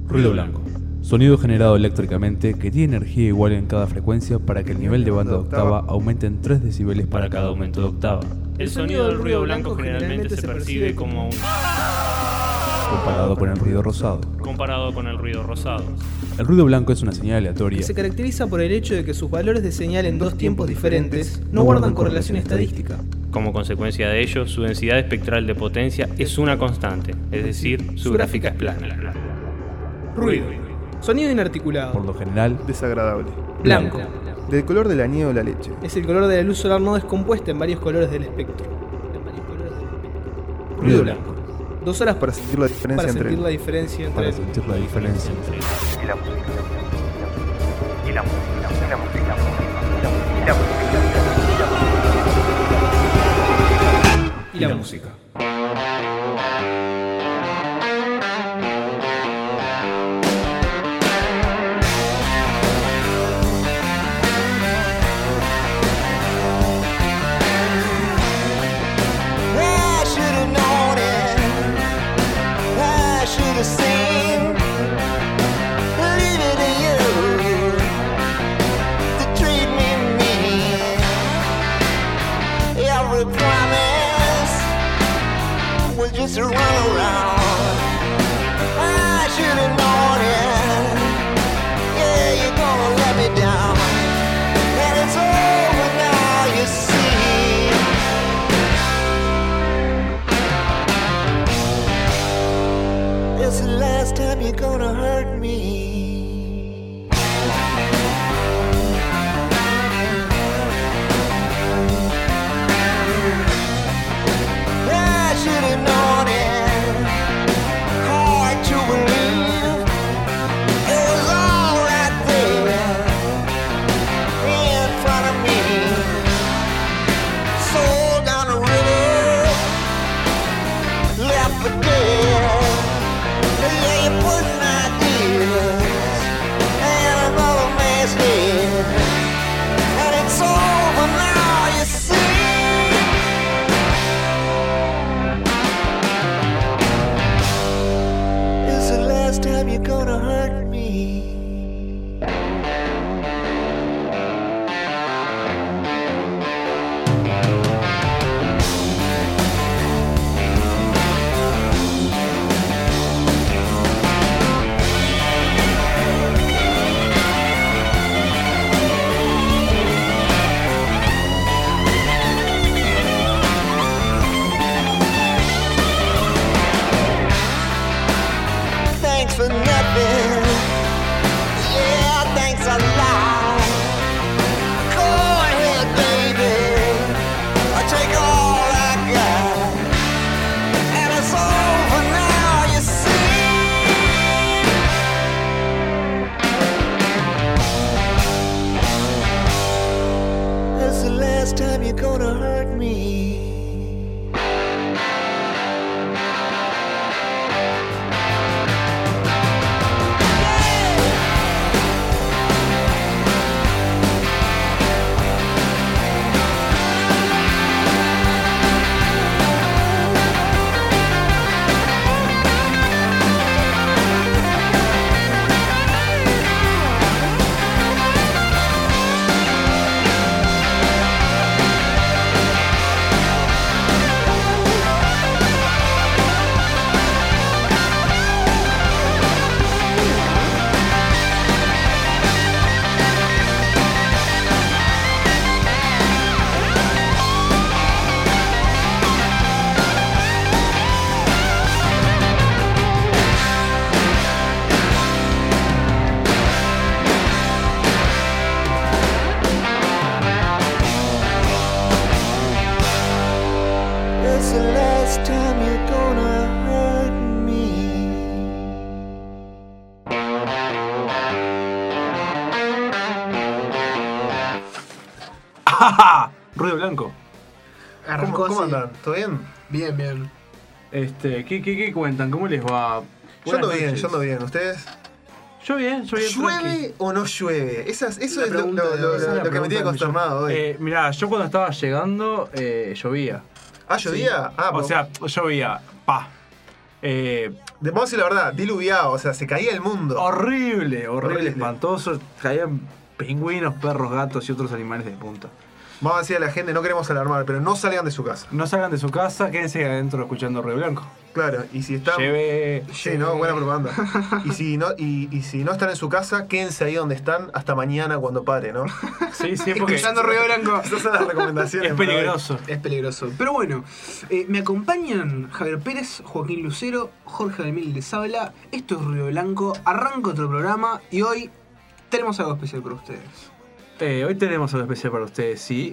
Ruido blanco. Sonido generado eléctricamente que tiene energía igual en cada frecuencia para que el nivel de banda de octava aumente en 3 decibeles para cada aumento de octava. El sonido del ruido blanco generalmente se percibe como un Comparado con el ruido rosado. comparado con el ruido rosado. El ruido blanco es una señal aleatoria Que se caracteriza por el hecho de que sus valores de señal en dos tiempos diferentes no guardan correlación estadística. Como consecuencia de ello, su densidad espectral de potencia es una constante, es decir, su gráfica es plana. Ruido. Sonido inarticulado. por lo general Desagradable. Blanco. Del color de la nieve o la leche. Es el color de la luz solar no descompuesta en varios colores del espectro. Ruido blanco. 2 horas Para sentir la diferencia para entre sentir la diferencia entre para sentir la diferencia entre Y la música. Y la música. Y la música. Y la música. y la música. I should have known it. I should have seen. Leave it to you to treat me mean. Every promise was just a run around. I should have known it. Yeah, you're gonna let me down. And it's over now, you see. It's the last time you're gonna hurt me. I should have known it. Hard to believe. It was all right there in front of me. Sold down the river, left for dead. Yeah, you put ideas in another man's head, and it's over now, you see. It's the last time you're gonna hurt me. Thanks for nothing. Yeah, thanks a lot. Go ahead, baby. I take all I got. And it's over now, you see. It's the last time you're gonna hurt me. It's the last time you're gonna hurt me. Ruido blanco. Arrancó ¿Cómo así. andan? ¿Todo bien? Bien, bien. ¿Qué cuentan? ¿Cómo les va? Yo ando bien, noches. yo ando bien. ¿Ustedes? Yo bien, tranqui. ¿Llueve o no llueve? Eso La es lo pregunta- esa es la que me pregunta tiene consternado hoy. Mirá, yo cuando estaba llegando llovía. ¿Llovía? Ah, O sea, llovía, pa. Vamos a decir la verdad, diluviado, o sea, se caía el mundo. Horrible, Horrible. espantoso. Caían pingüinos, perros, gatos y otros animales de punta. Vamos a decir a la gente, no queremos alarmar, pero no salgan de su casa. No salgan de su casa, quédense adentro escuchando Ruido Blanco. Claro, y si están... Sí, no, buena propaganda. Y si no están en su casa, quédense ahí donde están hasta mañana cuando pare, ¿no? Sí, porque Escuchando Ruido Blanco. Esas son las recomendaciones. es peligroso. Es peligroso. Pero bueno, me acompañan Javier Pérez, Joaquín Lucero, Jorge Dalmil les habla. Esto es Ruido Blanco. Arranca otro programa y hoy tenemos algo especial para ustedes. Hoy tenemos algo especial para ustedes, sí.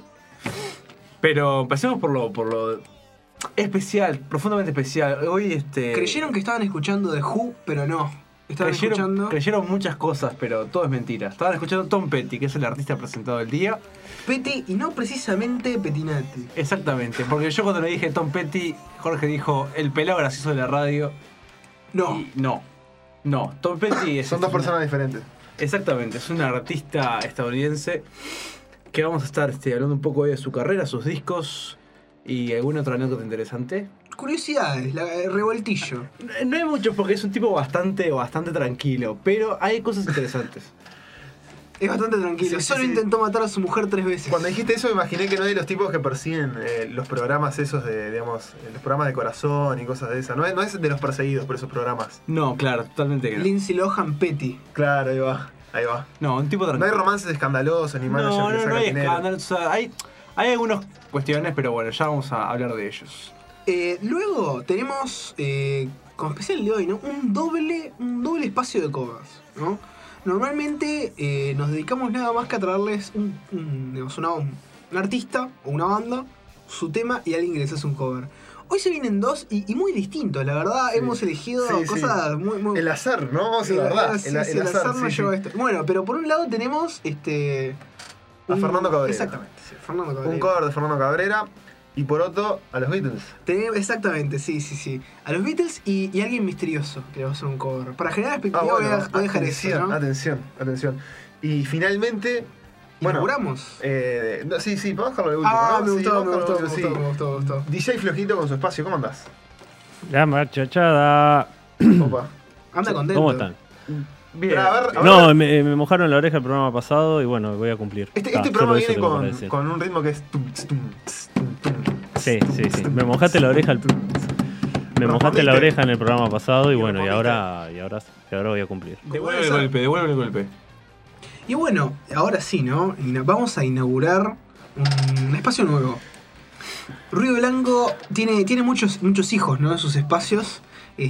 Pero empecemos por lo especial, profundamente especial. Hoy Creyeron que estaban escuchando The Who, pero no. Estaban escuchando creyeron muchas cosas, pero todo es mentira. Estaban escuchando Tom Petty, que es el artista presentado del día. Petty y no precisamente Pettinati. Exactamente, porque yo cuando le dije Tom Petty, Jorge dijo, el pelado gracioso de la radio. No. Y no, Tom Petty es... Son dos personas diferentes. Exactamente, es un artista estadounidense que vamos a estar hablando un poco hoy de su carrera, sus discos y alguna otra anécdota interesante. Curiosidades, revoltillo. No hay mucho porque es un tipo bastante tranquilo, pero hay cosas interesantes. Es bastante tranquilo. Sí, Solo sí. intentó matar a su mujer 3 veces. Cuando dijiste eso me imaginé que no es de los tipos que persiguen los programas esos de, digamos, los programas de corazón y cosas de esas. No es de los perseguidos por esos programas. No, claro, totalmente que no. Lindsay Lohan Petty. Claro, ahí va. No, un tipo No tranquilo. hay romances escandalosos ni managers No que sacan hay dinero. escándalos. O sea, hay algunas cuestiones, pero bueno, ya vamos a hablar de ellos. Luego tenemos, como especial de hoy, ¿no? Un doble espacio de covers, ¿no? Normalmente nos dedicamos nada más que a traerles un artista o una banda, su tema y alguien que les hace un cover. Hoy se vienen dos y muy distintos, la verdad. Sí. Hemos elegido Sí, cosas sí. muy... El azar, ¿no? Vamos a decir la verdad. Sí, el azar nos lleva a esto. Bueno, pero por un lado tenemos a Fernando Cabrera. Exactamente, sí, Fernando Cabrera. Un cover de Fernando Cabrera. Y por otro, a los Beatles. Exactamente, sí. A los Beatles y alguien misterioso que le va a hacer un cover. Para generar expectativa voy a dejar eso, ¿no? Atención. Y finalmente... ¿Inauguramos? Sí, podemos dejarlo de último, ¿no? Me Sí, gustó, vamos a dejarlo de último, sí. me gustó. DJ Flojito con su espacio, ¿cómo andás? La marchachada. Opa. Anda contento. ¿Cómo están? Bien. Pero a ver, No, me mojaron la oreja el programa pasado y bueno, voy a cumplir. Este Solo programa eso viene tengo para decir. con un ritmo que es... tum, tum, tum, tum. Sí. Me mojaste la oreja Me mojaste la oreja en el programa pasado y bueno, y ahora voy a cumplir. Devuelve el golpe. Y bueno, ahora sí, ¿no? Vamos a inaugurar un espacio nuevo. Ruido Blanco tiene muchos hijos, ¿no? En sus espacios.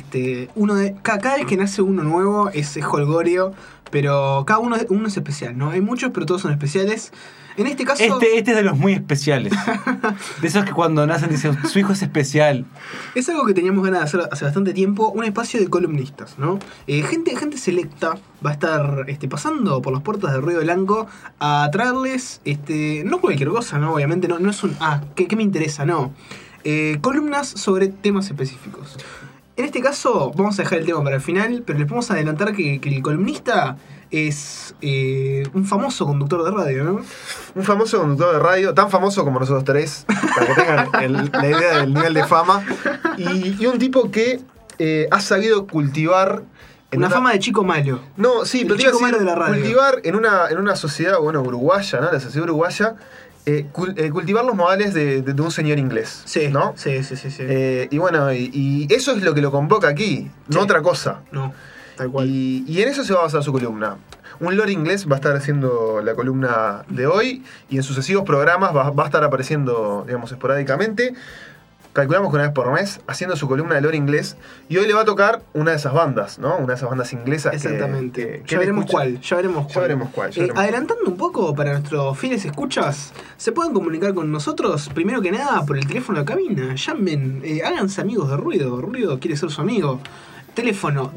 Cada vez que nace uno nuevo es jolgorio, pero cada uno es especial, ¿no? Hay muchos, pero todos son especiales. En este caso... Este es de los muy especiales. De esos que cuando nacen dicen, su hijo es especial. Es algo que teníamos ganas de hacer hace bastante tiempo, un espacio de columnistas, ¿no? Gente selecta va a estar pasando por las puertas de Ruido Blanco a traerles, no cualquier cosa, ¿no? Obviamente no es un, ¿qué me interesa? No. Columnas sobre temas específicos. En este caso, vamos a dejar el tema para el final, pero les podemos adelantar que el columnista es un famoso conductor de radio, ¿no? Un famoso conductor de radio, tan famoso como nosotros tres, para que tengan la idea del nivel de fama. Y un tipo que ha sabido cultivar... Una fama de chico malo. No, sí, pero chico malo de la radio. Cultivar en una sociedad, uruguaya, ¿no? La sociedad uruguaya, cultivar los modales de un señor inglés. Sí, ¿no? Sí. Y bueno, y eso es lo que lo convoca aquí, no otra cosa. No, tal cual. Y en eso se va a basar su columna. Un lord inglés va a estar haciendo la columna de hoy y en sucesivos programas va a estar apareciendo, digamos, esporádicamente. Calculamos que una vez por mes, haciendo su columna de lore inglés. Y hoy le va a tocar una de esas bandas, ¿no? Una de esas bandas inglesas. Exactamente. Que ya veremos cuál. Adelantando un poco para nuestros fieles escuchas, se pueden comunicar con nosotros, primero que nada, por el teléfono de cabina. Llamen, háganse amigos de Ruido. Ruido quiere ser su amigo. Teléfono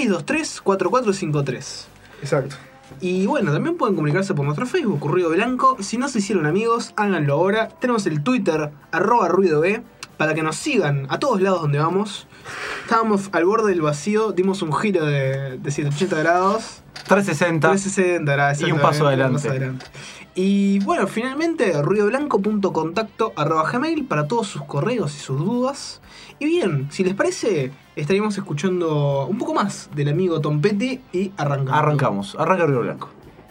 2623-4453. Exacto. Y bueno, también pueden comunicarse por nuestro Facebook, Ruido Blanco. Si no se hicieron amigos, háganlo ahora. Tenemos el Twitter, @RuidoB, para que nos sigan a todos lados donde vamos. Estábamos al borde del vacío, dimos un giro de 180 grados. 360. Gracias, y un paso adelante. Y bueno, finalmente ruidoblanco.contacto@gmail para todos sus correos y sus dudas. Y bien, si les parece, estaríamos escuchando un poco más del amigo Tom Petty y arrancamos. Arranca Ruido Blanco.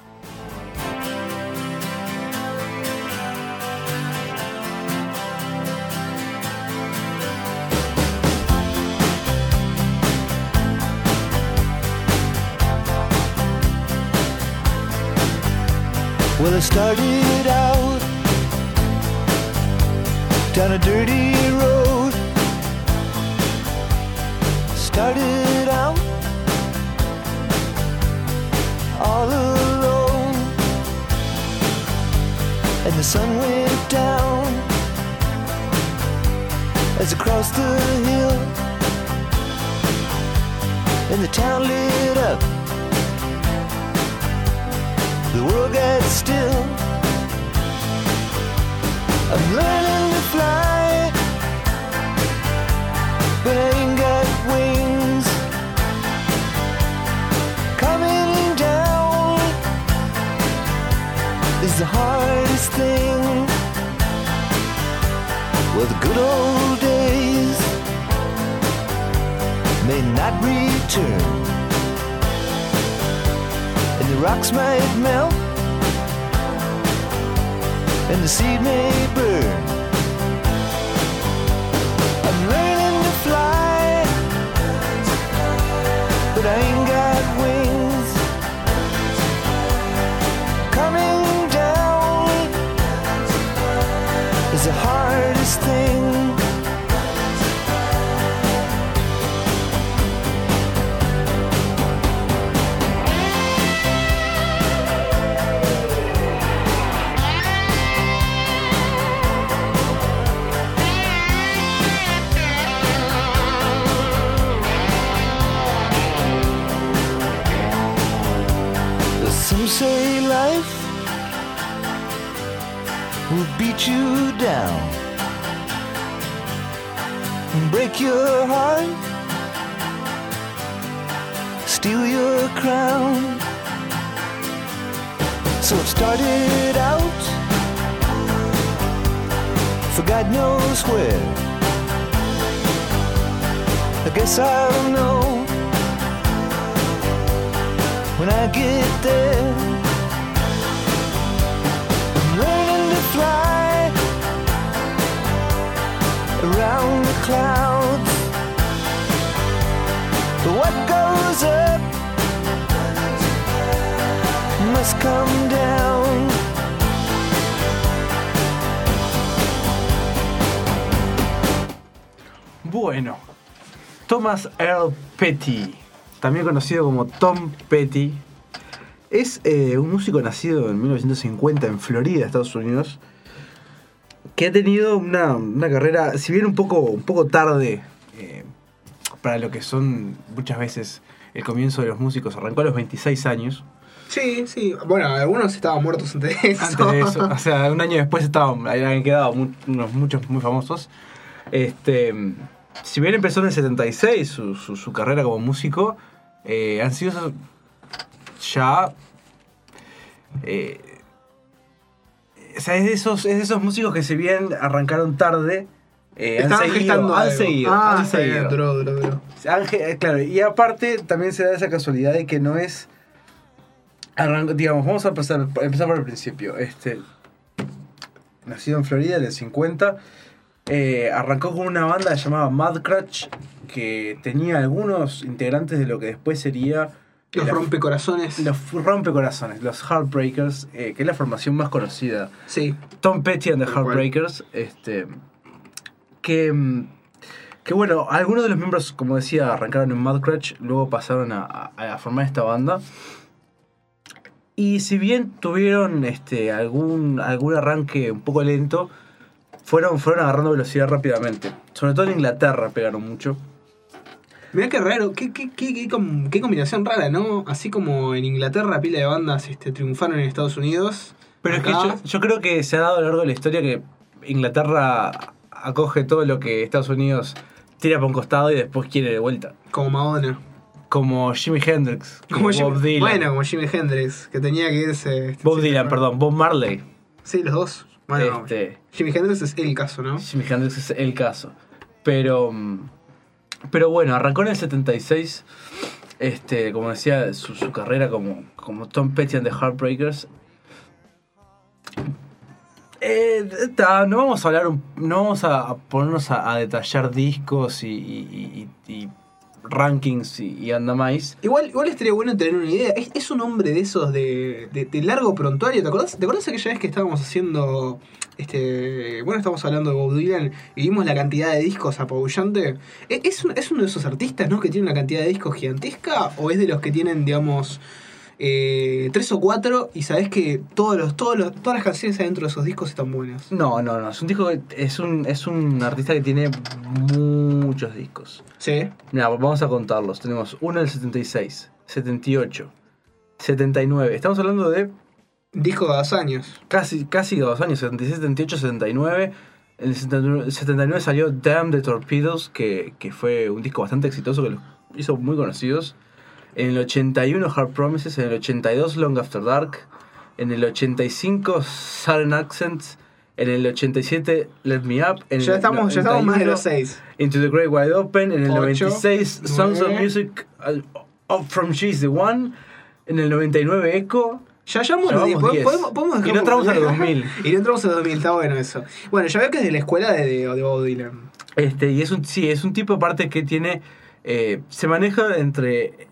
Well, I started out down a dirty road. Started out all alone, and the sun went down as I crossed the hill, and the town lit up. The world gets still. I'm learning to fly, but I ain't got wings. Coming down is the hardest thing. Well, the good old days may not return, and the rocks might melt, and the seed may burn. I'm learning to fly, but I ain't got wings. Coming down is the hardest thing. Some say life will beat you down and break your heart, steal your crown. So it started out for God knows where. I guess I'll know when I get there. I'm learning to fly around the clouds, but what goes up must come down. Bueno, Thomas Earl Petty, también conocido como Tom Petty, es un músico nacido en 1950 en Florida, Estados Unidos, que ha tenido una carrera, si bien un poco tarde para lo que son muchas veces el comienzo de los músicos. Arrancó a los 26 años. Sí, sí. Bueno, algunos estaban muertos antes de eso. Antes de eso, o sea, un año después habían quedado muchos muy famosos. Si bien empezó en el 76 su carrera como músico, han sido ya... o sea, es de esos músicos que si bien arrancaron tarde, Estaban gestando han algo. seguido. Duro. Claro, y aparte también se da esa casualidad de que no es... digamos, vamos a empezar por el principio. Nacido en Florida en el 50, arrancó con una banda llamada Mudcrutch, que tenía algunos integrantes de lo que después sería... Los rompecorazones. Los rompecorazones, los Heartbreakers, que es la formación más conocida. Sí. Tom Petty and the Tal cual. Heartbreakers, que bueno, algunos de los miembros, como decía, arrancaron en Mudcrutch, luego pasaron a formar esta banda. Y si bien tuvieron algún arranque un poco lento, fueron agarrando velocidad rápidamente. Sobre todo en Inglaterra pegaron mucho. Mirá qué raro, qué combinación rara, ¿no? Así como en Inglaterra pila de bandas triunfaron en Estados Unidos. Pero acá, es que yo creo que se ha dado a lo largo de la historia que Inglaterra acoge todo lo que Estados Unidos tira por un costado y después quiere de vuelta. como Madonna. Como Jimi Hendrix, Como Bob Dylan. Bueno, como Jimi Hendrix, que tenía que irse. Bob Dylan, perdón, Bob Marley. Sí, los dos. Bueno, Jimi Hendrix es el caso, ¿no? Jimi Hendrix es el caso. Pero bueno, arrancó en el 76, como decía, su carrera como Tom Petty and the Heartbreakers. No vamos a hablar, no vamos a ponernos a detallar discos y rankings y andamais. Igual estaría bueno tener una idea. Es un hombre de esos de largo prontuario. ¿Te acordás aquella vez que estábamos haciendo estamos hablando de Bob Dylan y vimos la cantidad de discos apabullante? ¿Es uno de esos artistas, ¿no?, que tiene una cantidad de discos gigantesca? ¿O es de los que tienen, digamos, 3 o 4 y sabés que todas las canciones adentro de esos discos están buenas? No. Es un disco es un artista que tiene muchos discos. Sí. Mira, vamos a contarlos. Tenemos uno del 76, 78, 79. Estamos hablando de disco de 2 años. Casi 2 años, 76, 78, 79. En el 79 salió Damn the Torpedoes, que fue un disco bastante exitoso que los hizo muy conocidos. En el 81 Hard Promises, en el 82 Long After Dark, en el 85 Sudden Accents, en el 87 Let Me Up, en ya estamos más de los 6. Into the Great Wide Open, en el 8, 96 Songs of 9. Music Up From She's the One, en el 99 Echo. Ya vamos los 10. ¿Podemos y no entramos a los 2000. Y no entramos a los 2000, está bueno eso. Bueno, ya veo que es de la escuela de Bob Dylan. Y es un tipo aparte que tiene... se maneja entre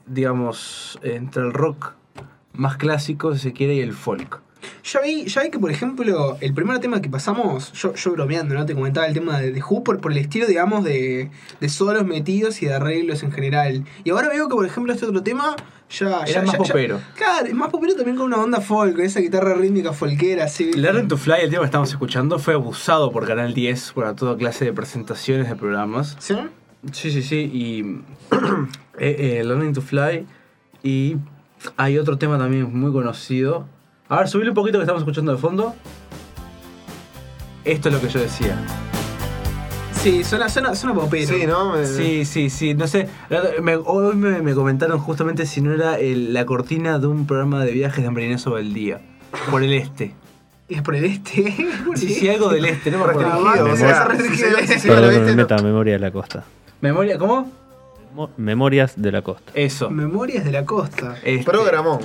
el rock más clásico, si se quiere, y el folk. Ya vi que, por ejemplo, el primer tema que pasamos, yo bromeando, ¿no? Te comentaba el tema de Who por el estilo, digamos, de solos metidos y de arreglos en general. Y ahora veo que, por ejemplo, este otro tema era más popero. Claro, es más popero también con una onda folk, esa guitarra rítmica folkera, así. Learn to Fly, el tema que estamos escuchando, fue abusado por Canal 10 por toda clase de presentaciones de programas. ¿Sí? Sí. Y Learning to Fly. Y hay otro tema también muy conocido. A ver, subile un poquito que estamos escuchando de fondo. Esto es lo que yo decía. Sí, suena popero. Sí, ¿no? Sí. No sé. Hoy me comentaron justamente si no era la cortina de un programa de viajes de Hambrineso Valdía. Por el este. ¿Es por el este? Sí, algo del este, no me acuerdo. Restringido, o sea, restringido. Perdón, me meta Memoria de la Costa. ¿Memoria? ¿Cómo? Memorias de la Costa. Eso. Memorias de la Costa. Programón.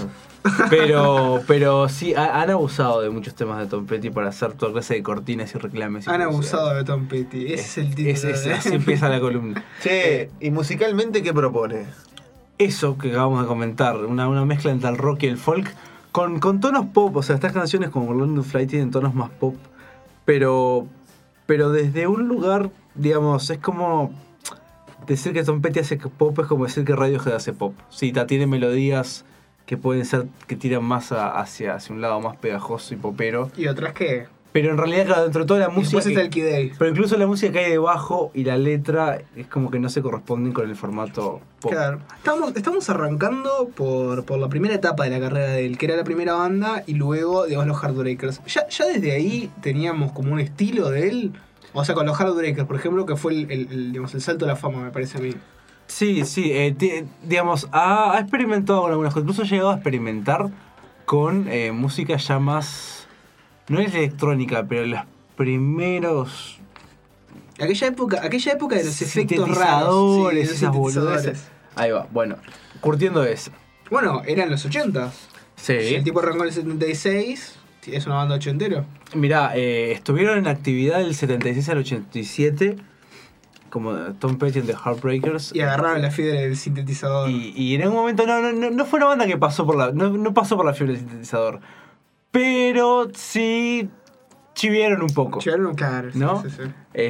Pero sí, han abusado de muchos temas de Tom Petty para hacer toda clase de cortinas y reclames. Han abusado de Tom Petty. Ese es el título. Así empieza la columna. Che, ¿y musicalmente qué propone? Eso que acabamos de comentar, una mezcla entre el rock y el folk, con tonos pop. O sea, estas canciones como Learn to Fly tienen tonos más pop, pero desde un lugar, digamos, es como decir que Tom Petty hace pop, es como decir que Radiohead hace pop. Sí, tiene melodías que pueden ser, que tiran más hacia un lado más pegajoso y popero. ¿Y otras qué? Pero en realidad, claro, dentro de toda la música... Está el Kid Day. Pero incluso la música que hay debajo y la letra es como que no se corresponden con el formato pop. Claro. Estamos arrancando por la primera etapa de la carrera de él, que era la primera banda, y luego, digamos, los Heartbreakers. Ya desde ahí teníamos como un estilo de él. O sea, con los Heartbreakers, por ejemplo, que fue el salto a la fama, me parece a mí. Sí, digamos, ha experimentado con algunas cosas. Incluso ha llegado a experimentar con música ya más... No es electrónica, pero los primeros... Aquella época de los efectos raros. Sí, Esas boludeces. Ahí va, bueno. Curtiendo eso. Bueno, eran los 80. Sí. El tipo arrancó en el 76. Es una banda ochentero. Mirá, estuvieron en actividad del 76 al 87... como Tom Petty and the Heartbreakers. Y agarraron la fiebre del sintetizador. Y en un momento no fue una banda que pasó por la... No pasó por la fiebre del sintetizador. Pero sí chivieron un poco. Chivieron, claro. ¿No? Sí.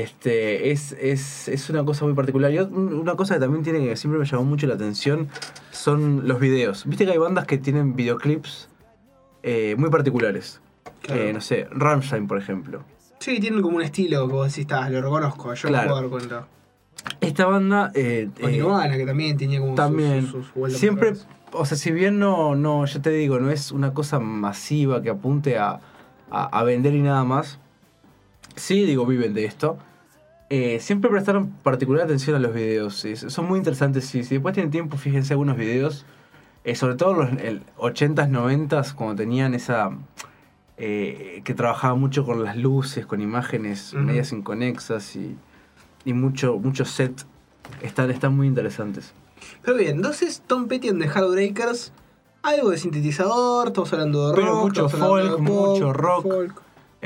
Es una cosa muy particular. Y una cosa que también tiene que siempre me llamó mucho la atención son los videos. Viste que hay bandas que tienen videoclips muy particulares. Claro. No sé, Rammstein, por ejemplo. Sí, tienen como un estilo que vos decís, lo reconozco, yo Claro. me puedo dar cuenta. Esta banda... O Nirvana, que también tenía como sus vueltas siempre, locales. o sea, si bien no, yo te digo, no es una cosa masiva que apunte a vender y nada más, sí, digo, viven de esto. siempre prestaron particular atención a los videos. ¿Sí? Son muy interesantes. Si después tienen tiempo, fíjense algunos videos. Sobre todo los 80s, 90s, cuando tenían esa... que trabajaba mucho con las luces, con imágenes medias inconexas y mucho set. Están muy interesantes. Pero bien, entonces Tom Petty and the Heartbreakers, algo de sintetizador, estamos hablando de rock, Pero mucho estamos hablando folk, de pop, mucho rock. folk.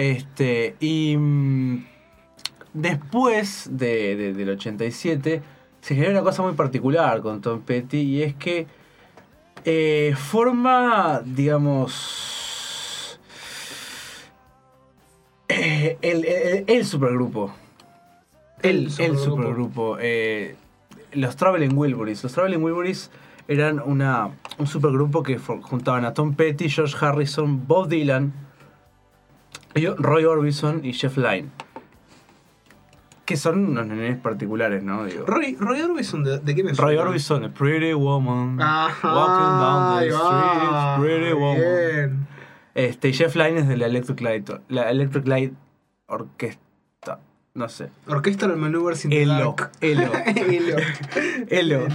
Después del 87 se generó una cosa muy particular con Tom Petty, y es que forma, digamos, el supergrupo. El supergrupo. Los Traveling Wilburys. Los Traveling Wilburys eran un supergrupo que juntaban a Tom Petty, George Harrison, Bob Dylan, Roy Orbison y Jeff Lynne. Que son unos nenes particulares, ¿no? Digo. Roy Orbison, ¿de qué me suena? Roy Orbison, a Pretty Woman. Ajá, Walking down the ahí va, street, Pretty Woman. bien. Y Jeff Lynne es de la Electric Light Orquesta. No sé. Orchestral Maneuvers in the Elo. Dark. Elo.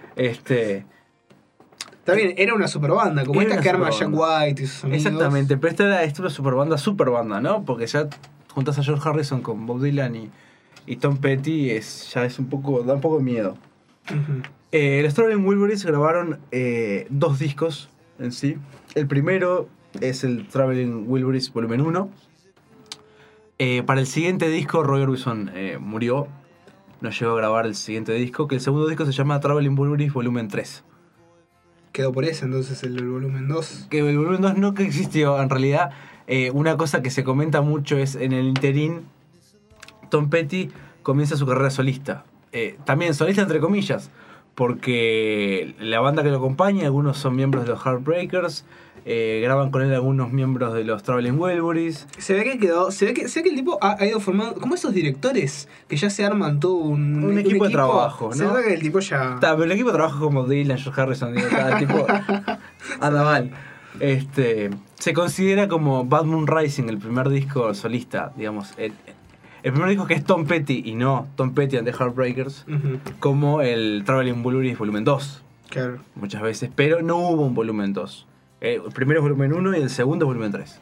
Está bien, era una super banda, como Era esta una que arma Jack superbanda. White y sus amigos. Exactamente, pero esta es una super banda, ¿no? Porque ya juntas a George Harrison con Bob Dylan y Tom Petty, da un poco de miedo. Ujú. Los Traveling Wilburys grabaron 2 discos en sí. El primero es el Traveling Wilburys Volumen 1. Para el siguiente disco, Roy Orbison murió. No llegó a grabar el siguiente disco, que el segundo disco se llama Traveling Wilburys Volumen 3. Quedó por ese entonces el volumen 2. Que el volumen 2 no que existió. En realidad, una cosa que se comenta mucho es en el interín, Tom Petty comienza su carrera solista. También solista entre comillas, porque la banda que lo acompaña, algunos son miembros de los Heartbreakers, graban con él algunos miembros de los Traveling Wilburys. Se ve que el tipo ha ido formando, como esos directores que ya se arman todo un equipo de trabajo, ¿no? Se ve que el tipo ya... Pero el equipo de trabajo como Dylan, George Harrison, cada tipo anda mal. Se considera como Bad Moon Rising, el primer disco solista, digamos. El primer disco que es Tom Petty y no Tom Petty and the Heartbreakers, como el Traveling Wilburys Volumen 2. Claro. Muchas veces, pero no hubo un volumen 2. El primero es volumen 1 y el segundo es volumen 3.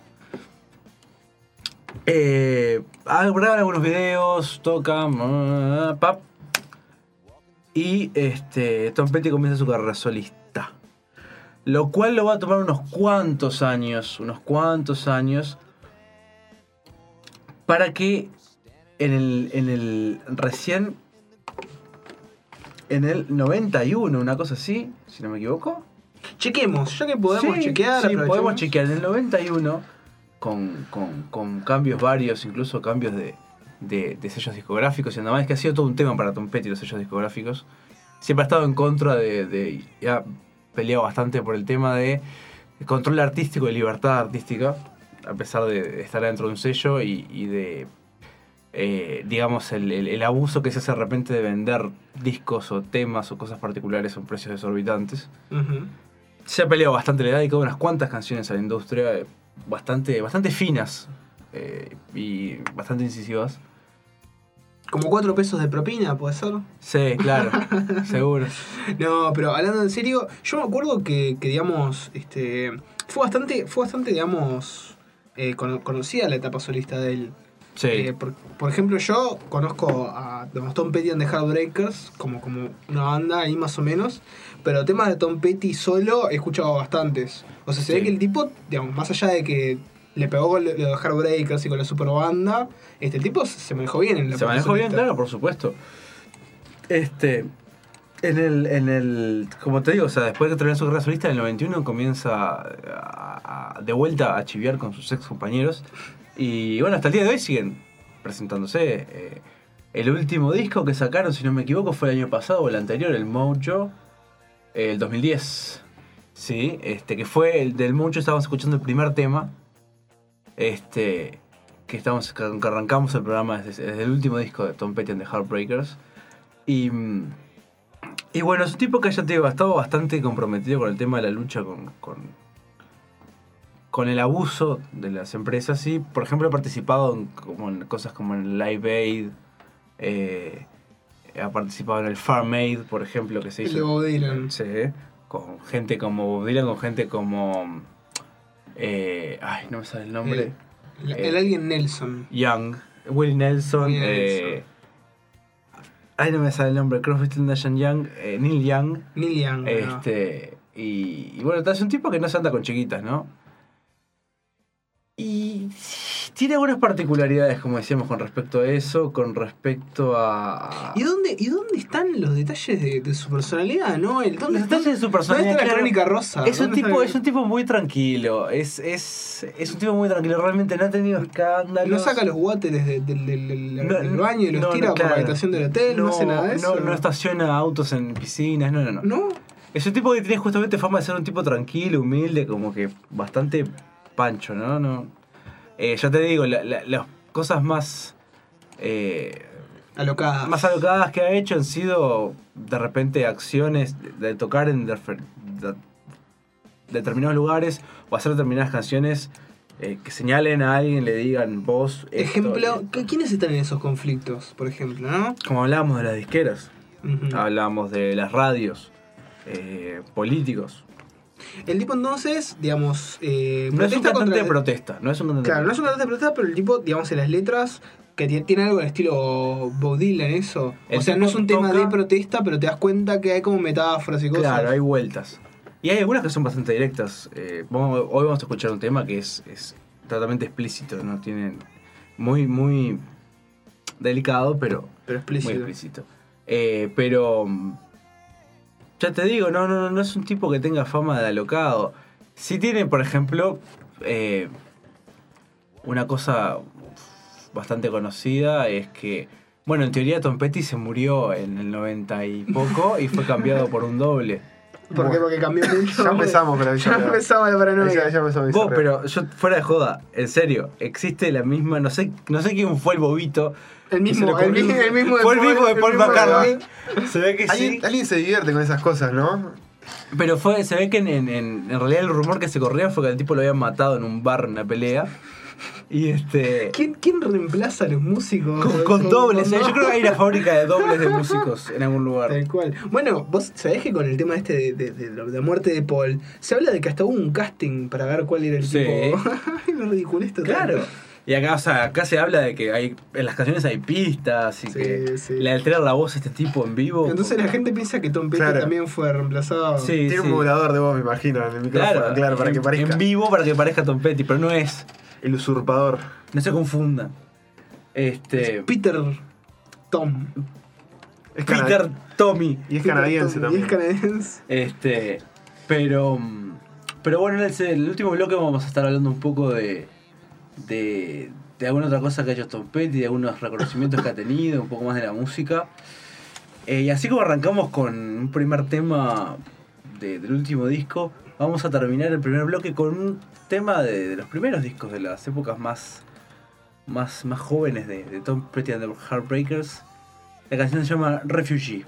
Graban algunos videos, tocan, pap. Y Tom Petty comienza su carrera solista. Lo cual lo va a tomar unos cuantos años. Para que en el 91, una cosa así, si no me equivoco. Chequemos, ya que podemos chequear. Sí, aprovechemos. podemos chequear. En el 91, con cambios varios, incluso cambios de sellos discográficos, y nada más, que ha sido todo un tema para Tom Petty los sellos discográficos. Siempre ha estado en contra ya peleado bastante por el tema de control artístico y libertad artística, a pesar de estar dentro de un sello y de, digamos, el abuso que se hace de repente de vender discos o temas o cosas particulares a precios exorbitantes. Ujú. Se ha peleado bastante, le ha dedicado unas cuantas canciones a la industria, bastante finas y bastante incisivas. Como 4 pesos de propina, ¿puede ser? Sí, claro, seguro. No, pero hablando en serio, yo me acuerdo que digamos, fue bastante, digamos, conocida la etapa solista de él. Sí. Por ejemplo, yo conozco a Tom Petty and the Heartbreakers como una banda ahí más o menos, pero temas de Tom Petty solo he escuchado bastantes. O sea, se ve que el tipo, digamos, más allá de que le pegó con los Heartbreakers y con la super banda, el tipo se manejó bien en la Se manejó bien, claro, por supuesto. Como te digo, o sea, después de terminar su carrera solista, en el 91 comienza de vuelta a chiviar con sus ex compañeros. Y bueno, hasta el día de hoy siguen presentándose. El último disco que sacaron, si no me equivoco, fue el año pasado o el anterior, el Mojo, el 2010. Sí, que fue el del Mojo, estábamos escuchando el primer tema. Que arrancamos el programa desde el último disco de Tom Petty and the Heartbreakers. Y bueno, es un tipo que ya te digo, ha estado bastante comprometido con el tema de la lucha con el abuso de las empresas. Y por ejemplo ha participado en cosas como en Live Aid, Ha participado en el Farm Aid, por ejemplo, que se hizo. El de Bob Dylan. Sí, con gente como Bob Dylan, con gente como... no me sale el nombre. El alguien Nelson. Young. Willie Nelson. Willie Nelson. No me sale el nombre. Crosby, Stills, Nash & Young. Neil Young. Neil Young. Y bueno, es un tipo que no se anda con chiquitas, ¿no? Y tiene algunas particularidades, como decíamos, con respecto a eso, con respecto a... ¿Y dónde están los detalles de su personalidad, no? Los detalles de su personalidad. ¿Dónde está la claro, crónica rosa? Es un tipo muy tranquilo. Es un tipo muy tranquilo. Realmente no ha tenido escándalos. No saca los wateres del baño y los tira por la habitación del hotel. No hace nada de eso. No estaciona autos en piscinas. No. ¿No? Es un tipo que tiene justamente fama de ser un tipo tranquilo, humilde, como que bastante pancho, ¿no? Ya te digo, las cosas más alocadas que ha hecho han sido de repente acciones de tocar en determinados lugares o hacer determinadas canciones que señalen a alguien, le digan vos. Ejemplo, ¿quiénes están en esos conflictos, por ejemplo, no? Como hablábamos de las disqueras, hablábamos de las radios, políticos. El tipo entonces, digamos... no es un cantante de protesta. No es un cantante no es un cantante de protesta, pero el tipo, digamos, en las letras, que tiene algo del estilo Bob Dylan, eso. O sea, no es un tema de protesta, pero te das cuenta que hay como metáforas y cosas. Claro, hay vueltas. Y hay algunas que son bastante directas. Hoy vamos a escuchar un tema que es totalmente explícito, ¿no? Tiene muy delicado, pero explícito. Muy explícito. Pero... Ya te digo, no es un tipo que tenga fama de alocado. Sí tiene, por ejemplo, una cosa bastante conocida, es que, bueno, en teoría Tom Petty se murió en el 90 y poco y fue cambiado por un doble. ¿Por qué? Porque cambió mucho. Ya empezamos con la Ya empezamos la paranoia. Ya empezamos. Vos, pero yo, fuera de joda, en serio, existe la misma, no sé quién fue el bobito. El mismo fue el mismo de Paul McCartney. Se ve que sí. Alguien se divierte con esas cosas, ¿no? Pero se ve que en realidad el rumor que se corría fue que el tipo lo habían matado en un bar en una pelea. Y ¿Quién reemplaza a los músicos? Con dobles. Yo creo que hay una fábrica de dobles de músicos en algún lugar. Tal cual. Bueno, vos sabés que con el tema de la muerte de Paul, se habla de que hasta hubo un casting para ver cuál era el tipo. Lo ridiculez total. Claro. Y acá se habla de que en las canciones hay pistas y que le altera la voz a este tipo en vivo. Entonces la gente piensa que Tom Petty también fue reemplazado. Sí, tiene un modulador de voz, me imagino, en el micrófono, claro, para que parezca. En vivo para que parezca Tom Petty, pero no es. El usurpador. No se confundan. Es Peter Tom. Es Peter Tommy. Y es canadiense también. Y es canadiense. Pero bueno, en el último bloque vamos a estar hablando un poco de alguna otra cosa que ha hecho Tom Petty, de algunos reconocimientos que ha tenido, un poco más de la música. Y así como arrancamos con un primer tema del último disco, vamos a terminar el primer bloque con un tema de los primeros discos, de las épocas más jóvenes de Tom Petty and the Heartbreakers. La canción se llama Refugee.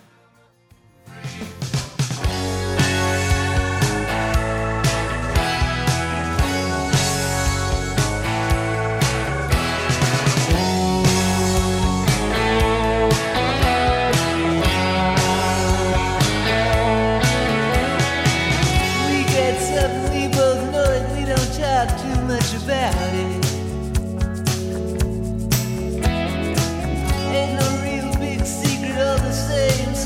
Ain't no real big secret of the same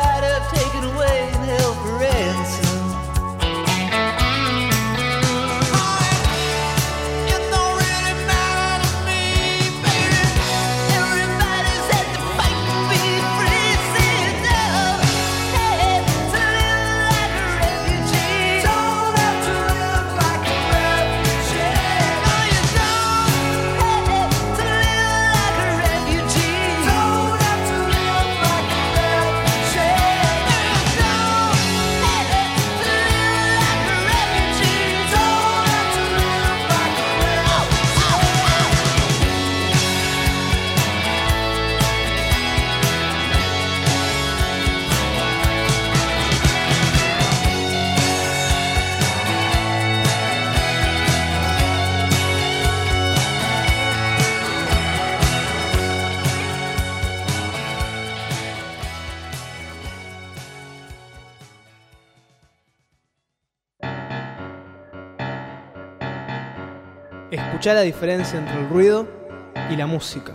try to take it away and held for ransom. Escuchá la diferencia entre el ruido y la música.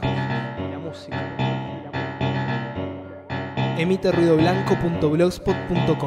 Emite ruidoblanco.blogspot.com.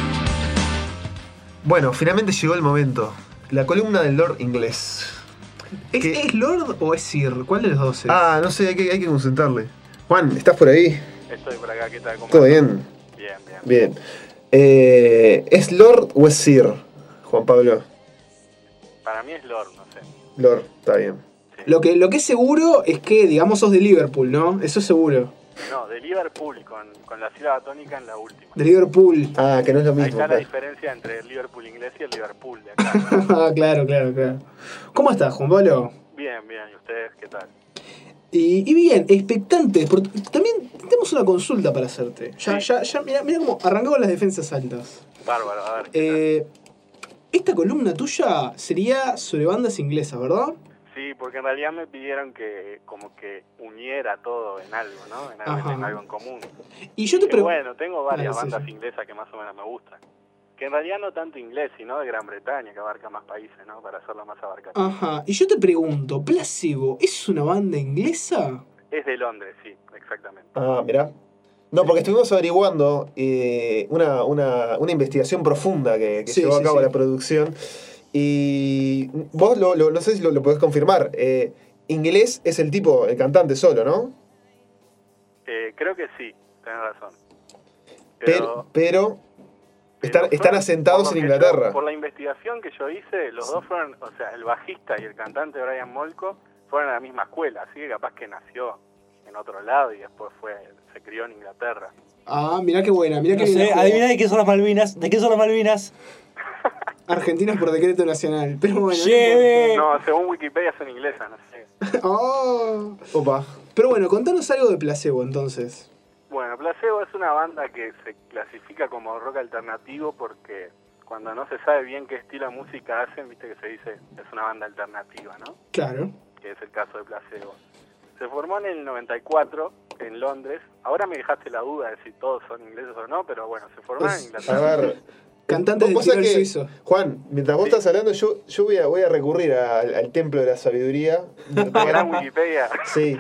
Bueno, finalmente llegó el momento. La columna del Lord Inglés. ¿Es Lord o es Sir? ¿Cuál de los dos es? Ah, no sé, hay que consultarle. Juan, ¿estás por ahí? Estoy por acá, ¿qué tal? ¿Cómo ¿Todo andas? bien? Bien. Bien. ¿Es Lord o es Sir, Juan Pablo? Para mí es Lord, no sé. Lord, está bien. Sí. Lo que es seguro es que, digamos, sos de Liverpool, ¿no? Eso es seguro. No, de Liverpool, con la sílaba tónica en la última. De Liverpool. Ah, que no es lo Ahí mismo. está la claro. diferencia entre el Liverpool inglés y el Liverpool de acá. Ah, claro. ¿Cómo estás, Juan Pablo? Bien, ¿y ustedes qué tal? Y bien, expectantes, porque también tenemos una consulta para hacerte. Ya, mira cómo arrancamos las defensas altas. Bárbaro, a ver. ¿Qué Esta columna tuya sería sobre bandas inglesas, ¿verdad? tal? Sí, porque en realidad me pidieron que como que uniera todo en algo, ¿no? En algo en común. Y yo te Que pregunto... bueno, tengo varias sí, bandas sí. inglesas que más o menos me gustan. Que en realidad no tanto inglés, sino de Gran Bretaña, que abarca más países, ¿no? Para hacerlo más abarcativo. Ajá, y yo te pregunto, ¿Placebo es una banda inglesa? Es de Londres, sí, exactamente. Ah, mirá. No, porque estuvimos averiguando una investigación profunda que Sí, llevó a sí, cabo sí. la producción. Y vos no sé si lo podés confirmar. Inglés es el tipo, el cantante solo, ¿no? Creo que sí, tenés razón. Pero están fueron- asentados por en lo que Inglaterra. por la investigación que yo hice, los dos fueron, o sea, el bajista y el cantante Brian Molko fueron a la misma escuela, así que capaz que nació en otro lado y después se crió en Inglaterra. Ah, mirá qué buena, mirá No qué sé, bien. adivina de qué son las Malvinas. ¿De qué son las Malvinas? Argentinos por decreto nacional. Pero bueno. Lleve. No, según Wikipedia son inglesas, no sé. Oh. Opa. Pero bueno, contanos algo de Placebo entonces. Bueno, Placebo es una banda que se clasifica como rock alternativo porque cuando no se sabe bien qué estilo de música hacen, viste que se dice es una banda alternativa, ¿no? Claro. Que es el caso de Placebo. Se formó en el 94 en Londres. Ahora me dejaste la duda de si todos son ingleses o no, pero bueno, se formaron en A Inglaterra. ver. Cantante de vos sabés Tirol que, suizo. Juan, mientras vos Sí. estás hablando, yo voy a recurrir al templo de la sabiduría. La gran Wikipedia. Sí.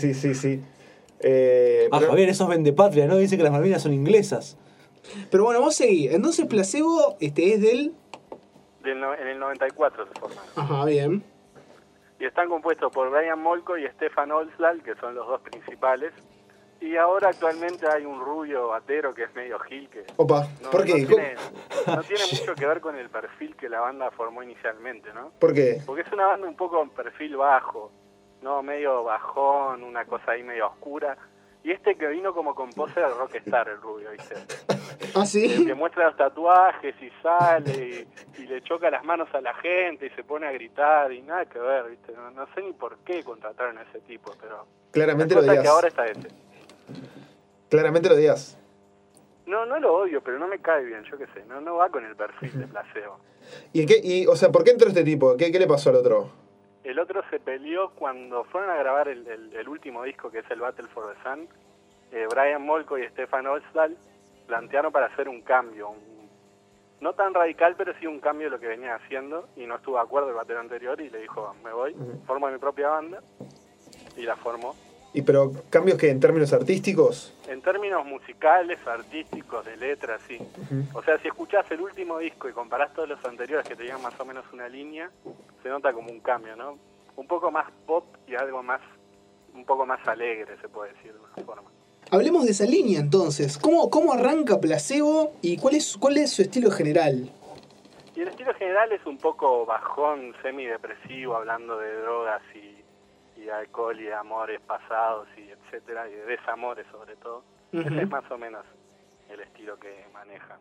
Ah, Pero- Javier, esos vendepatria, ¿no? Dice que las Malvinas son inglesas. Pero bueno, vos seguí. Entonces Placebo es del... En el 94 se formaron. Ajá, bien. Y están compuestos por Brian Molko y Stefan Olslal, que son los dos principales. Y ahora actualmente hay un rubio batero que es medio gil, que Opa, no, ¿por qué? no tiene mucho que ver con el perfil que la banda formó inicialmente, ¿no? ¿Por qué? Porque es una banda un poco en perfil bajo, ¿no? Medio bajón, una cosa ahí medio oscura. Y este que vino como con pose de rockstar, el rubio, ¿viste? Ah, El sí. que muestra los tatuajes y sale y le choca las manos a la gente y se pone a gritar y nada que ver, ¿viste? No sé ni por qué contrataron a ese tipo, pero... Claramente la lo cosa es odias. que ahora está ese. Claramente lo odias. No lo odio, pero no me cae bien, yo qué sé. No va con el perfil de Placebo. O sea, ¿por qué entró este tipo? ¿Qué le pasó al otro? El otro se peleó cuando fueron a grabar el último disco, que es el Battle for the Sun. Brian Molko y Stefan Olsdal plantearon para hacer un cambio. No tan radical, pero sí un cambio de lo que venía haciendo. Y no estuvo de acuerdo el batero anterior y le dijo, me voy, formo mi propia banda. Y la formó. Pero cambios que en términos artísticos. En términos musicales, artísticos, de letras, sí. O sea, si escuchás el último disco y comparás todos los anteriores que tenían más o menos una línea, se nota como un cambio, ¿no? Un poco más pop y algo más, un poco más alegre, se puede decir de una forma. Hablemos de esa línea entonces. ¿Cómo arranca Placebo y cuál es su estilo general? Y el estilo general es un poco bajón, semidepresivo, hablando de drogas y de alcohol y de amores pasados y etcétera, y de desamores sobre todo. Ese es más o menos el estilo que manejan.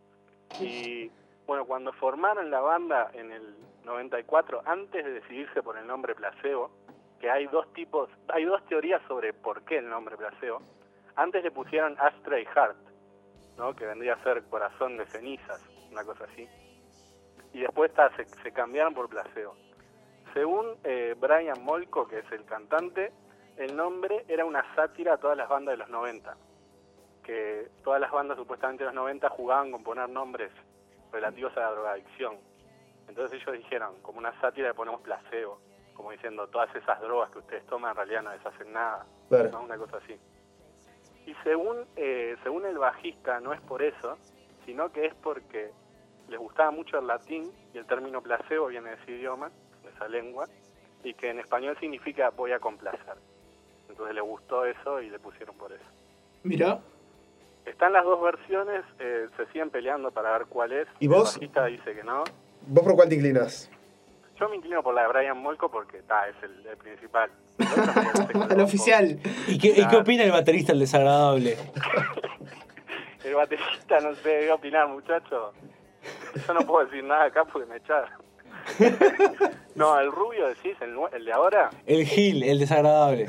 Y bueno, cuando formaron la banda en el 94, antes de decidirse por el nombre Placebo, que hay dos teorías sobre por qué el nombre Placebo. Antes le pusieron Ashtray Heart, ¿no? Que vendría a ser corazón de cenizas, una cosa así. Y después se cambiaron por Placebo. Según Brian Molko, que es el cantante, el nombre era una sátira a todas las bandas de los 90. Que todas las bandas supuestamente de los 90 jugaban con poner nombres relativos a la drogadicción. Entonces ellos dijeron, como una sátira le ponemos Placebo, como diciendo, todas esas drogas que ustedes toman en realidad no les hacen nada, Claro. ¿no? Una cosa así. Y según el bajista, no es por eso, sino que es porque les gustaba mucho el latín, y el término placebo viene de ese idioma, de esa lengua, y que en español significa voy a complacer. Entonces le gustó eso y le pusieron por eso. Mirá. Están las dos versiones, se siguen peleando para ver cuál es. ¿Y vos? El bajista dice que no. ¿Vos por cuál te inclinás? Yo me inclino por la de Brian Molko porque es el principal. El oficial. ¿Y qué opina el baterista, el desagradable? El baterista no sé qué opinar, muchacho. Yo no puedo decir nada acá porque me echaron. No, el rubio decís, el de ahora. El Gil, el desagradable.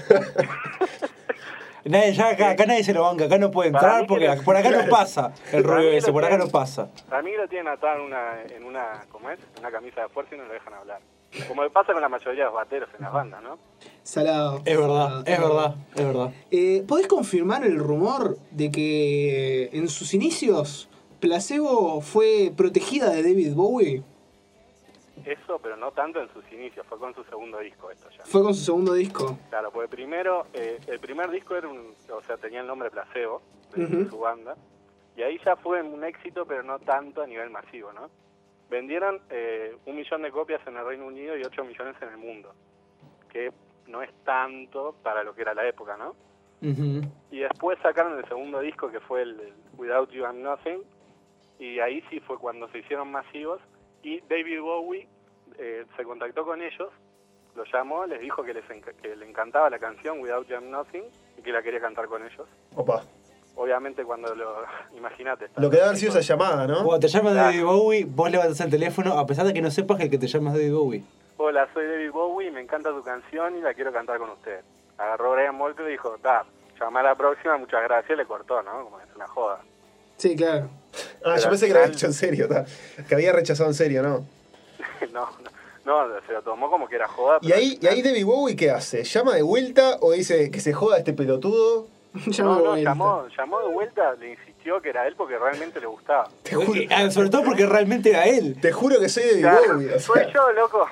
Acá nadie se lo banca, acá no puede entrar porque por acá no pasa el rubio ese, por acá no pasa. A mí lo tienen atado en una ¿cómo es? Una camisa de fuerza y no lo dejan hablar. Como le pasa con la mayoría de los bateros en las bandas, ¿no? Salado. Es verdad. ¿Podés confirmar el rumor de que en sus inicios Placebo fue protegida de David Bowie? Eso, pero no tanto en sus inicios, fue con su segundo disco esto ya. ¿Fue con su segundo disco? Claro, porque primero, el primer disco era tenía el nombre Placebo, de su banda, y ahí ya fue un éxito, pero no tanto a nivel masivo, ¿no? Vendieron 1 millón de copias en el Reino Unido y 8 millones en el mundo, que no es tanto para lo que era la época, ¿no? Y después sacaron el segundo disco, que fue el Without You I'm Nothing, y ahí sí fue cuando se hicieron masivos, y David Bowie se contactó con ellos, los llamó, les dijo que le encantaba la canción Without You I'm Nothing y que la quería cantar con ellos. Opa. Obviamente cuando imagínate. Lo que debe haber sido esa llamada, ¿no? Cuando te llamas David Bowie, vos levantás el teléfono a pesar de que no sepas que el que te llamas David Bowie. Hola, soy David Bowie, me encanta tu canción y la quiero cantar con usted. Agarró Brian Molko y dijo, llamá a la próxima, muchas gracias, le cortó, ¿no? Como es una joda. Sí, claro. Yo pensé que lo había hecho en serio, que había rechazado en serio, ¿no? No, se lo tomó como que era joda. ¿Y ahí David Bowie qué hace? ¿Llama de vuelta o dice que se joda este pelotudo? Llamó de vuelta, le insistió que era él porque realmente le gustaba. Te juro, sobre todo porque realmente era él. Te juro que soy David Bowie. Soy yo, loco.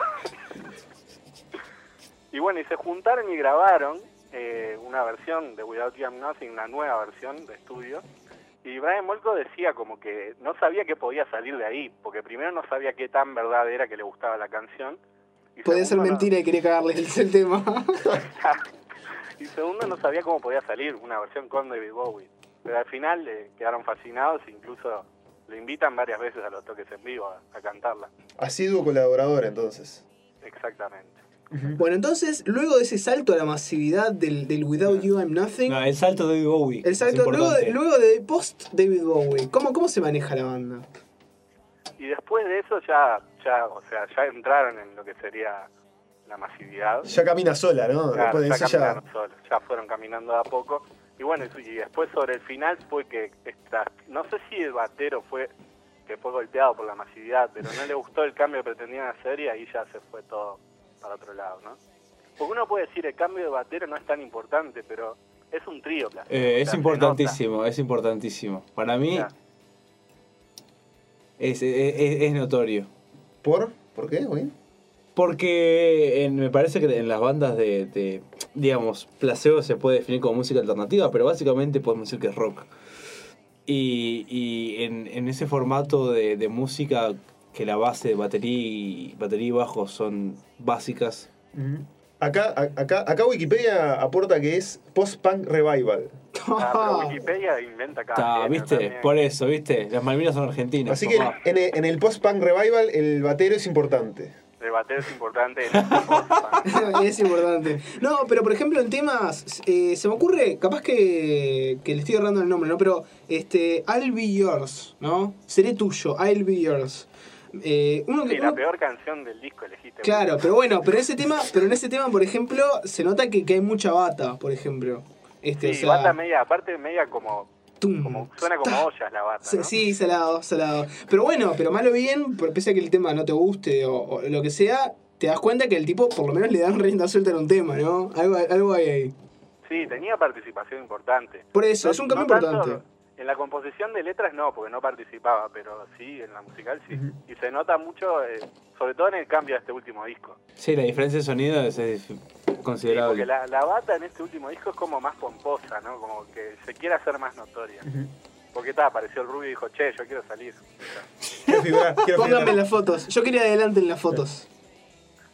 Y bueno, y se juntaron y grabaron una versión de Without You I'm Nothing, una nueva versión de estudio. Y Brian Molko decía como que no sabía qué podía salir de ahí, porque primero no sabía qué tan verdad era que le gustaba la canción. Podía ser mentira y quería cagarles el tema. Y segundo, no sabía cómo podía salir una versión con David Bowie. Pero al final quedaron fascinados, incluso le invitan varias veces a los toques en vivo a cantarla. Asiduo colaborador, entonces. Exactamente. Bueno, entonces, luego de ese salto a la masividad del Without You I'm Nothing... No, el salto de David Bowie. El salto, luego de post David Bowie, ¿cómo se maneja la banda? Y después de eso ya entraron en lo que sería la masividad. Ya camina sola, ¿no? Claro, después de eso ya fueron caminando de a poco. Y bueno, y después sobre el final fue que no sé si el batero fue golpeado por la masividad, pero no le gustó el cambio que pretendían hacer y ahí ya se fue todo para otro lado, ¿no? Porque uno puede decir el cambio de batero no es tan importante, pero es un trío. Es importantísimo. Para mí es notorio. ¿Por qué, güey? Porque me parece que en las bandas de digamos, Placebo se puede definir como música alternativa, pero básicamente podemos decir que es rock. Y en ese formato de música que la base de batería y bajo son básicas. Acá Wikipedia aporta que es post-punk revival. Pero Wikipedia inventa cada ¿viste? También. Por eso, ¿viste? Las Malvinas son argentinas. Así que en el post-punk revival el batero es importante. El batero es importante. Es importante. No, pero por ejemplo en temas, se me ocurre, capaz que le estoy errando el nombre, ¿no? Pero I'll Be Yours, ¿no? Seré tuyo, I'll Be Yours. La peor canción del disco elegiste. Claro, pero en ese tema, por ejemplo, se nota que hay mucha bata, por ejemplo. Sí, bata media, aparte media como suena como ollas la bata, ¿no? Sí, salado. Pero malo bien, pese a que el tema no te guste o lo que sea, te das cuenta que el tipo por lo menos le dan rienda suelta en un tema, ¿no? Algo hay ahí. Sí, tenía participación importante. Por eso, es un cambio importante. Tanto, en la composición de letras no, porque no participaba, pero sí, en la musical sí. Y se nota mucho, sobre todo en el cambio de este último disco. Sí, la diferencia de sonido es considerable. Sí, porque la bata en este último disco es como más pomposa, ¿no? Como que se quiere hacer más notoria. Porque apareció el rubio y dijo, che, yo quiero salir. Pónganme las fotos. Yo quería adelante en las fotos.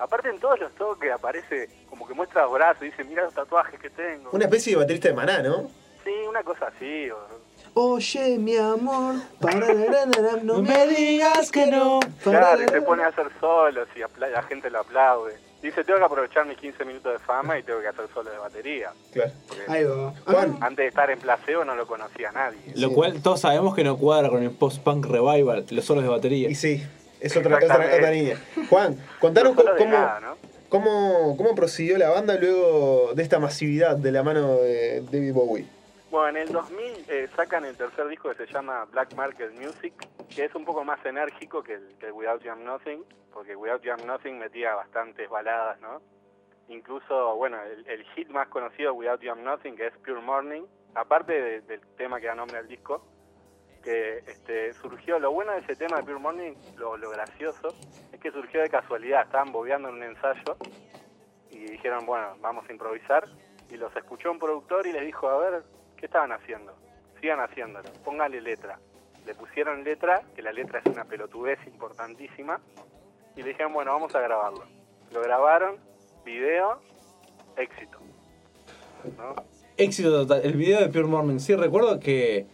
Aparte en todos los toques aparece como que muestra los brazos y dice, mira los tatuajes que tengo. Una especie de baterista de Maná, ¿no? Sí, una cosa así. Oye, mi amor, no me digas que no. Claro, y se pone a hacer solos y la gente lo aplaude. Dice, tengo que aprovechar mis 15 minutos de fama y tengo que hacer solos de batería. Claro. Ahí va. Juan, Antes de estar en Placebo no lo conocía nadie. Lo cual todos sabemos que no cuadra con el post-punk revival, los solos de batería. y sí, es otra línea. Juan, contanos No solo de cómo, nada, ¿no? cómo prosiguió la banda luego de esta masividad de la mano de David Bowie. Bueno, en el 2000 sacan el tercer disco que se llama Black Market Music, que es un poco más enérgico que el Without You I'm Nothing, porque Without You I'm Nothing metía bastantes baladas, ¿no? Incluso, bueno, el hit más conocido de Without You I'm Nothing, que es Pure Morning, aparte del tema que da nombre al disco, que surgió, lo bueno de ese tema de Pure Morning, lo gracioso, es que surgió de casualidad, estaban bobeando en un ensayo y dijeron, bueno, vamos a improvisar, y los escuchó un productor y les dijo, a ver, ¿qué estaban haciendo? Sigan haciéndolo, póngale letra. Le pusieron letra, que la letra es una pelotudez importantísima, y le dijeron, bueno, vamos a grabarlo. Lo grabaron, video, éxito. ¿No? Éxito total. El video de Pure Morning, sí, recuerdo que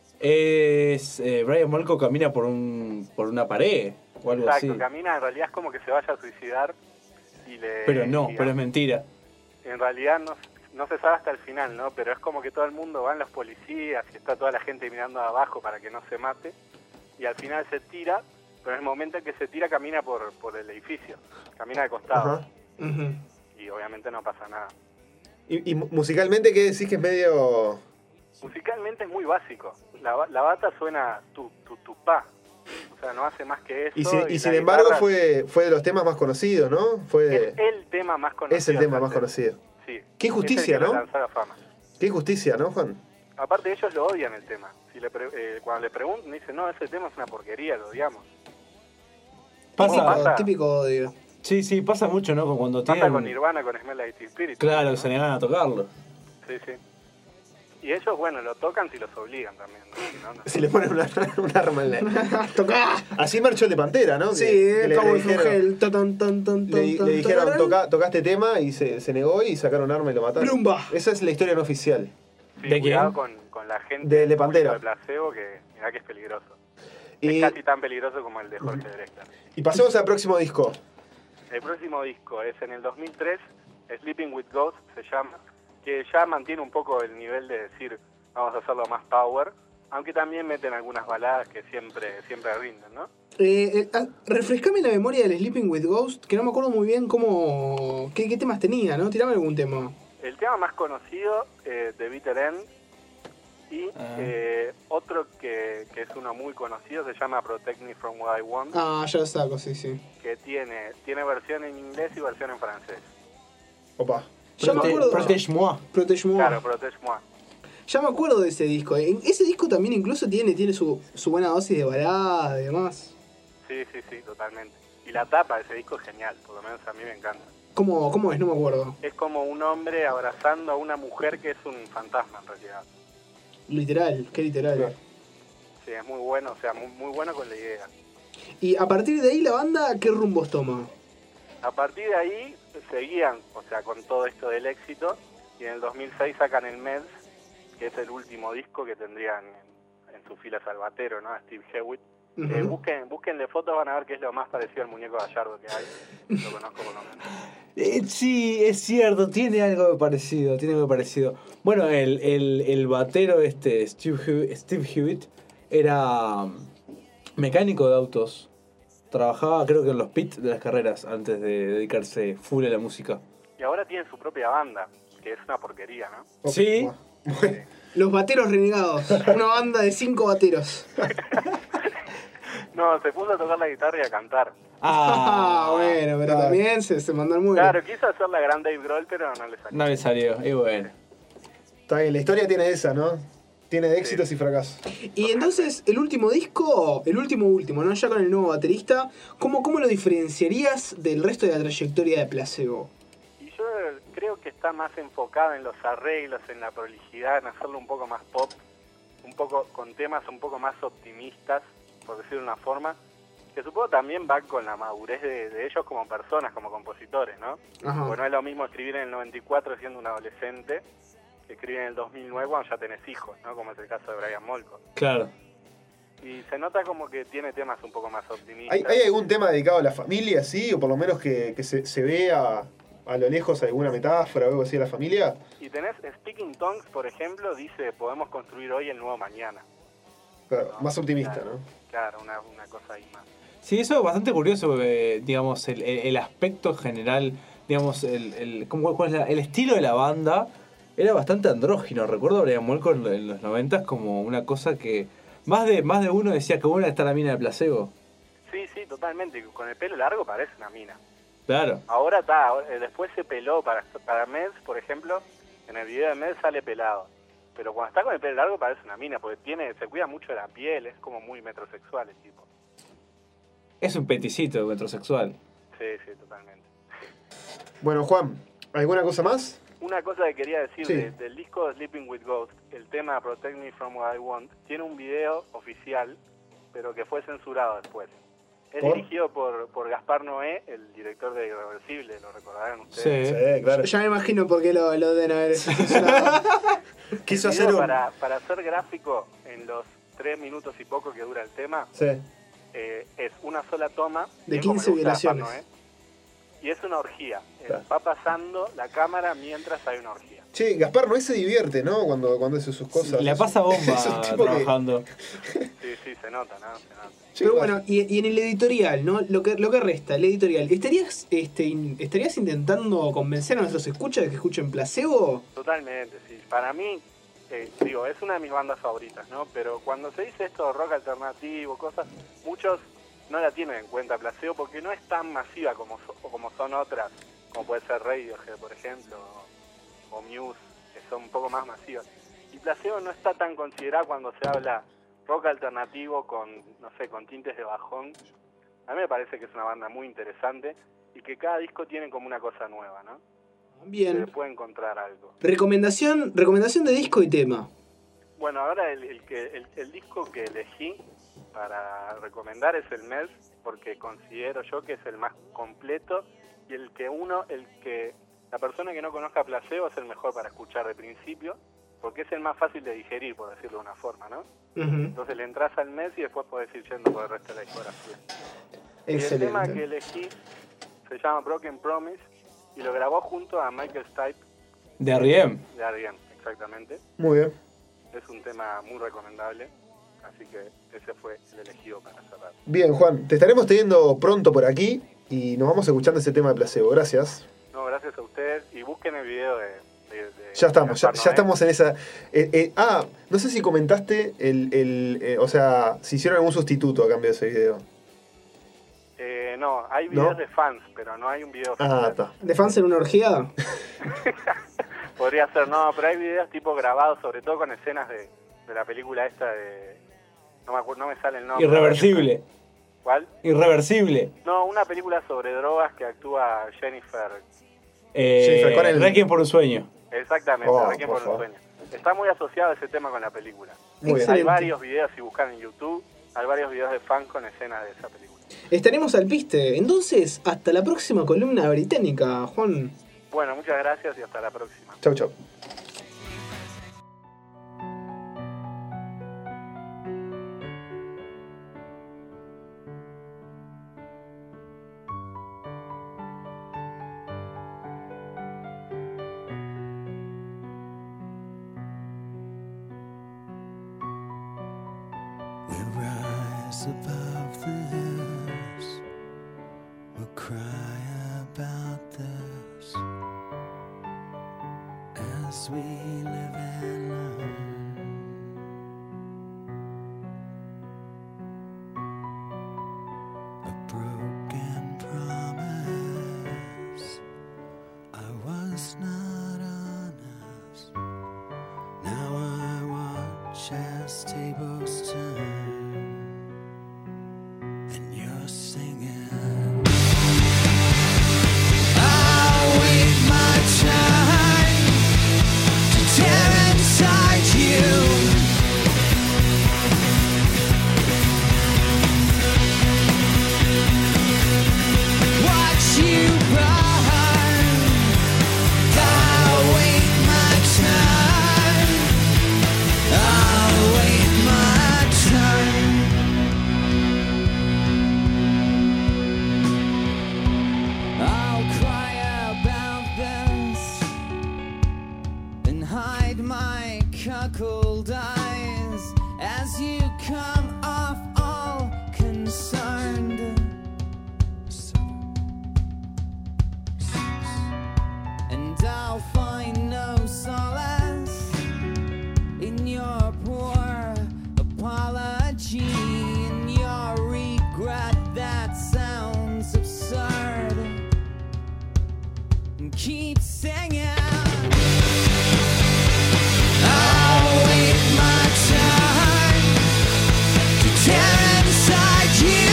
es Brian Molko camina por una pared o algo Exacto, así. camina, en realidad es como que se vaya a suicidar y Pero no, pero es mentira. En realidad no se sabe hasta el final, ¿no? Pero es como que todo el mundo, van los policías y está toda la gente mirando abajo para que no se mate, y al final se tira, pero en el momento en que se tira camina por el edificio, camina de costado. Ajá. Y obviamente no pasa nada. Y musicalmente, ¿qué decís que es medio...? Musicalmente es muy básico. La bata suena tu pa. O sea, no hace más que eso. Y sin la embargo guitarra fue de los temas más conocidos, ¿no? es el tema más conocido. Es el tema más conocido. Sí. Qué injusticia, Es el que ¿no? lo lanzó a la fama. Qué injusticia, ¿no, Juan? Aparte ellos lo odian el tema. Cuando le preguntan, dicen, no, ese tema es una porquería, lo odiamos. Pasa, Típico odio. sí, pasa mucho, ¿no? Cuando Pasa tienen... con Nirvana, con Smell Like Teen Spirit. Claro, se negan a tocarlo. Sí, sí. Y ellos, bueno, lo tocan si los obligan también, ¿no? Si no, no. Si le ponen un arma en la... ¡Tocá! Así marchó el de Pantera, ¿no? Sí, Que como le el Fugel. le dijeron, toca este tema, y se negó y sacaron un arma y lo mataron. ¡Plumba! Esa es la historia no oficial. Sí, ¿De cuidado quién? con la gente De Pantera. de Placebo, que mirá que es peligroso. Y, Es casi tan peligroso como el de Jorge Drexler. y pasemos al próximo disco. El próximo disco es en el 2003, Sleeping with Ghosts se llama, que ya mantiene un poco el nivel de decir, vamos a hacerlo más power, aunque también meten algunas baladas que siempre rinden, ¿no? Refrescame la memoria del Sleeping with Ghost, que no me acuerdo muy bien qué temas tenía, ¿no? Tirame algún tema. El tema más conocido, The Bitter End, y otro que es uno muy conocido, se llama Protect Me From What I Want, Ah, ya lo saco, sí. que tiene versión en inglés y versión en francés. Opa. Ya me acuerdo. Protège-moi. Protège-moi. Claro, Protège-moi. Ya me acuerdo de ese disco. Ese disco también incluso tiene su buena dosis de balada y demás. Sí, totalmente. Y la tapa de ese disco es genial, por lo menos a mí me encanta. ¿Cómo es? No me acuerdo. Es como un hombre abrazando a una mujer que es un fantasma en realidad. Literal, qué literal. Sí, es muy bueno, o sea, muy bueno con la idea. Y a partir de ahí la banda, ¿qué rumbos toma? A partir de ahí seguían, o sea, con todo esto del éxito, y en el 2006 sacan el Meds, que es el último disco que tendrían en su fila Salvatero, ¿no? A Steve Hewitt. Búsquenle fotos, van a ver que es lo más parecido al muñeco Gallardo que hay. Lo conozco por lo menos. Sí, es cierto, tiene algo parecido. Bueno, el batero Steve Hewitt era mecánico de autos. Trabajaba creo que en los pits de las carreras antes de dedicarse full a la música. Y ahora tienen su propia banda, que es una porquería, ¿no? Sí. Los Bateros Renegados. Una banda de 5 bateros. No, se puso a tocar la guitarra y a cantar. Bueno, pero también se mandó al mundo. Claro, quiso hacer la gran Dave Grohl, pero no le salió. No le salió, y bueno. Está bien, la historia tiene esa, ¿no? Tiene de éxitos y fracasos. Y entonces, el último disco, el último, ¿no? Ya con el nuevo baterista, ¿cómo lo diferenciarías del resto de la trayectoria de Placebo? Y yo creo que está más enfocado en los arreglos, en la prolijidad, en hacerlo un poco más pop, un poco con temas un poco más optimistas, por decirlo de una forma, que supongo también va con la madurez de ellos como personas, como compositores, ¿no? Ajá. Porque no es lo mismo escribir en el 94 siendo un adolescente que escribir en el 2009 cuando ya tenés hijos, ¿no? Como es el caso de Brian Molko. Claro. Y se nota como que tiene temas un poco más optimistas. ¿Hay algún tema dedicado a la familia, sí? O por lo menos que se vea a lo lejos alguna metáfora o algo así de la familia. Y tenés Speaking Tongues, por ejemplo, dice, podemos construir hoy el nuevo mañana. Claro, ¿No? más optimista, Claro, ¿no? Claro, una cosa ahí más. Sí, eso es bastante curioso, digamos, el aspecto general, digamos, ¿cuál es el estilo de la banda era bastante andrógino. Recuerdo a Brian Molko en los 90s como una cosa que más de uno decía que buena está la mina de Placebo. Sí, totalmente. Con el pelo largo parece una mina. Claro. Ahora después se peló para Meds, por ejemplo, en el video de Meds sale pelado. Pero cuando está con el pelo largo parece una mina, porque se cuida mucho de la piel, es como muy metrosexual el tipo. Es un peticito metrosexual. Sí, totalmente. Bueno, Juan, ¿alguna cosa más? Una cosa que quería decir Sí. del disco Sleeping with Ghosts, el tema Protect Me From What I Want, tiene un video oficial, pero que fue censurado después. Es ¿Por? dirigido por Gaspar Noé, el director de Irreversible, ¿lo recordarán ustedes? Sí, claro. Ya me imagino por qué lo deben haber censurado. Quiso El hacer video un... para hacer gráfico, en los 3 minutos y poco que dura el tema, Sí. es una sola toma. De bien como 15 le gusta a Gaspar violaciones. Noé, y es una orgía. Claro. Va pasando la cámara mientras hay una orgía. Che, Gaspar Noé se divierte, ¿no? Cuando hace sus cosas. Le pasa bomba Es un tipo que- trabajando. Sí, se nota, ¿no? Se nota. Pero bueno, y en el editorial, ¿no? Lo que resta, el editorial, ¿estarías intentando convencer a nuestros escuchas de que escuchen Placebo? Totalmente, sí. Para mí, es una de mis bandas favoritas, ¿no? Pero cuando se dice esto de rock alternativo, cosas, muchos no la tienen en cuenta Placebo porque no es tan masiva como son otras, como puede ser Radiohead, por ejemplo, o Muse, que son un poco más masivas. Y Placebo no está tan considerada cuando se habla rock alternativo con, no sé, con tintes de bajón. A mí me parece que es una banda muy interesante y que cada disco tiene como una cosa nueva, ¿no? Se Bien. puede encontrar algo. Recomendación de disco y tema. Bueno, ahora el disco que elegí para recomendar es el Meds, porque considero yo que es el más completo y la persona que no conozca Placebo es el mejor para escuchar de principio, porque es el más fácil de digerir, por decirlo de una forma, ¿no? Entonces le entras al Meds y después podés ir yendo por el resto de la discografía. Y el tema que elegí se llama Broken Promise y lo grabó junto a Michael Stipe De R.E.M. de R.E.M., exactamente. Muy bien. Es un tema muy recomendable, así que ese fue el elegido para cerrar. Bien, Juan, te estaremos teniendo pronto por aquí y nos vamos escuchando ese tema de Placebo. Gracias. No, gracias a ustedes y busquen el video de Ya estamos, Gaspar ya Noé. estamos en esa... no sé si comentaste o sea, si hicieron algún sustituto a cambio de ese video. No, hay videos ¿No? de fans, pero no hay un video Ah, oficial. está. ¿De fans en una orgía? Podría ser, no, pero hay videos tipo grabados, sobre todo con escenas de la película esta de... No me acuerdo, no me sale el nombre. Irreversible. ¿Cuál? Irreversible. No, una película sobre drogas que actúa Jennifer. Jennifer Connelly. Requiem por un sueño. Exactamente, Oh, Requiem por por un favor. sueño. Está muy asociado ese tema con la película. Muy bien. Hay Excelente. varios videos, si buscan en YouTube, hay varios videos de fans con escenas de esa película. Estaremos al piste. Entonces, hasta la próxima columna británica, Juan. Bueno, muchas gracias y hasta la próxima. Chau, chau. We'll rise above the hills. We'll cry about this as we live and learn. A broken promise. I was not honest. Now I watch as tables turn, and you're singing. I'll wait my time to tear inside you. my cuckold eyes as you come off all concerned. And I'll find no solace in your poor apology, in your regret that sounds absurd. And keep singing. I'll wait my turn to tear inside you.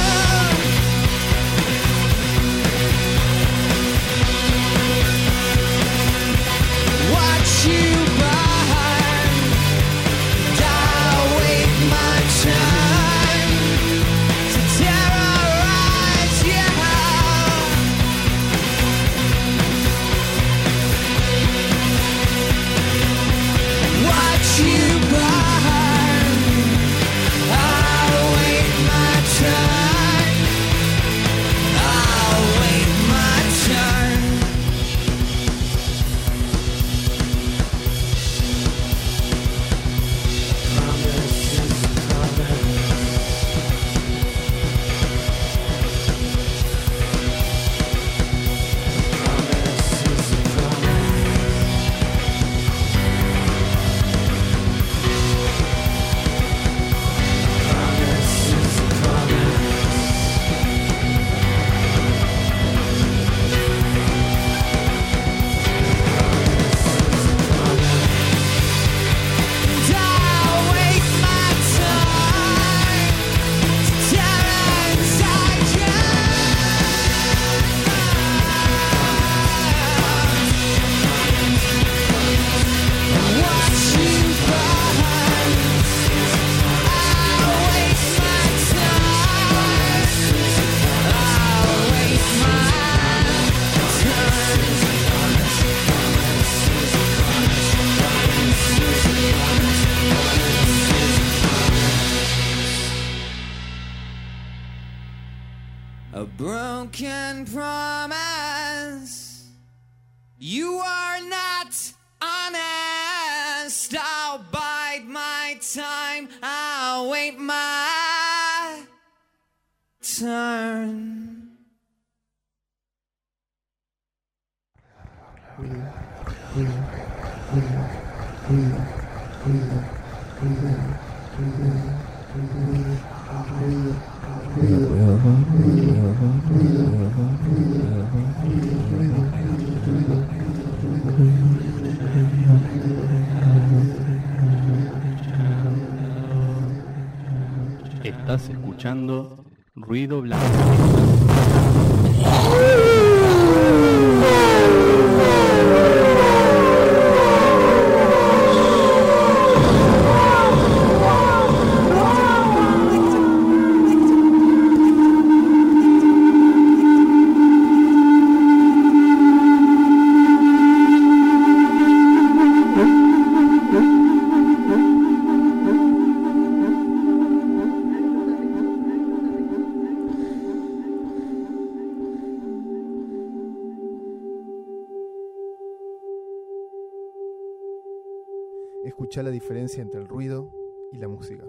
Watch you burn. I'll wait my turn to terrorize you. Watch you burn. I'll wait my turn. I'll wait my turn. I'll wait my turn to tear inside you. Watch you burn. I'll wait my turn. I'll wait my a broken promise. You are not honest. I'll bide my time. I'll wait my turn. Estás escuchando Ruido Blanco. Escuchá la diferencia entre el ruido y la música.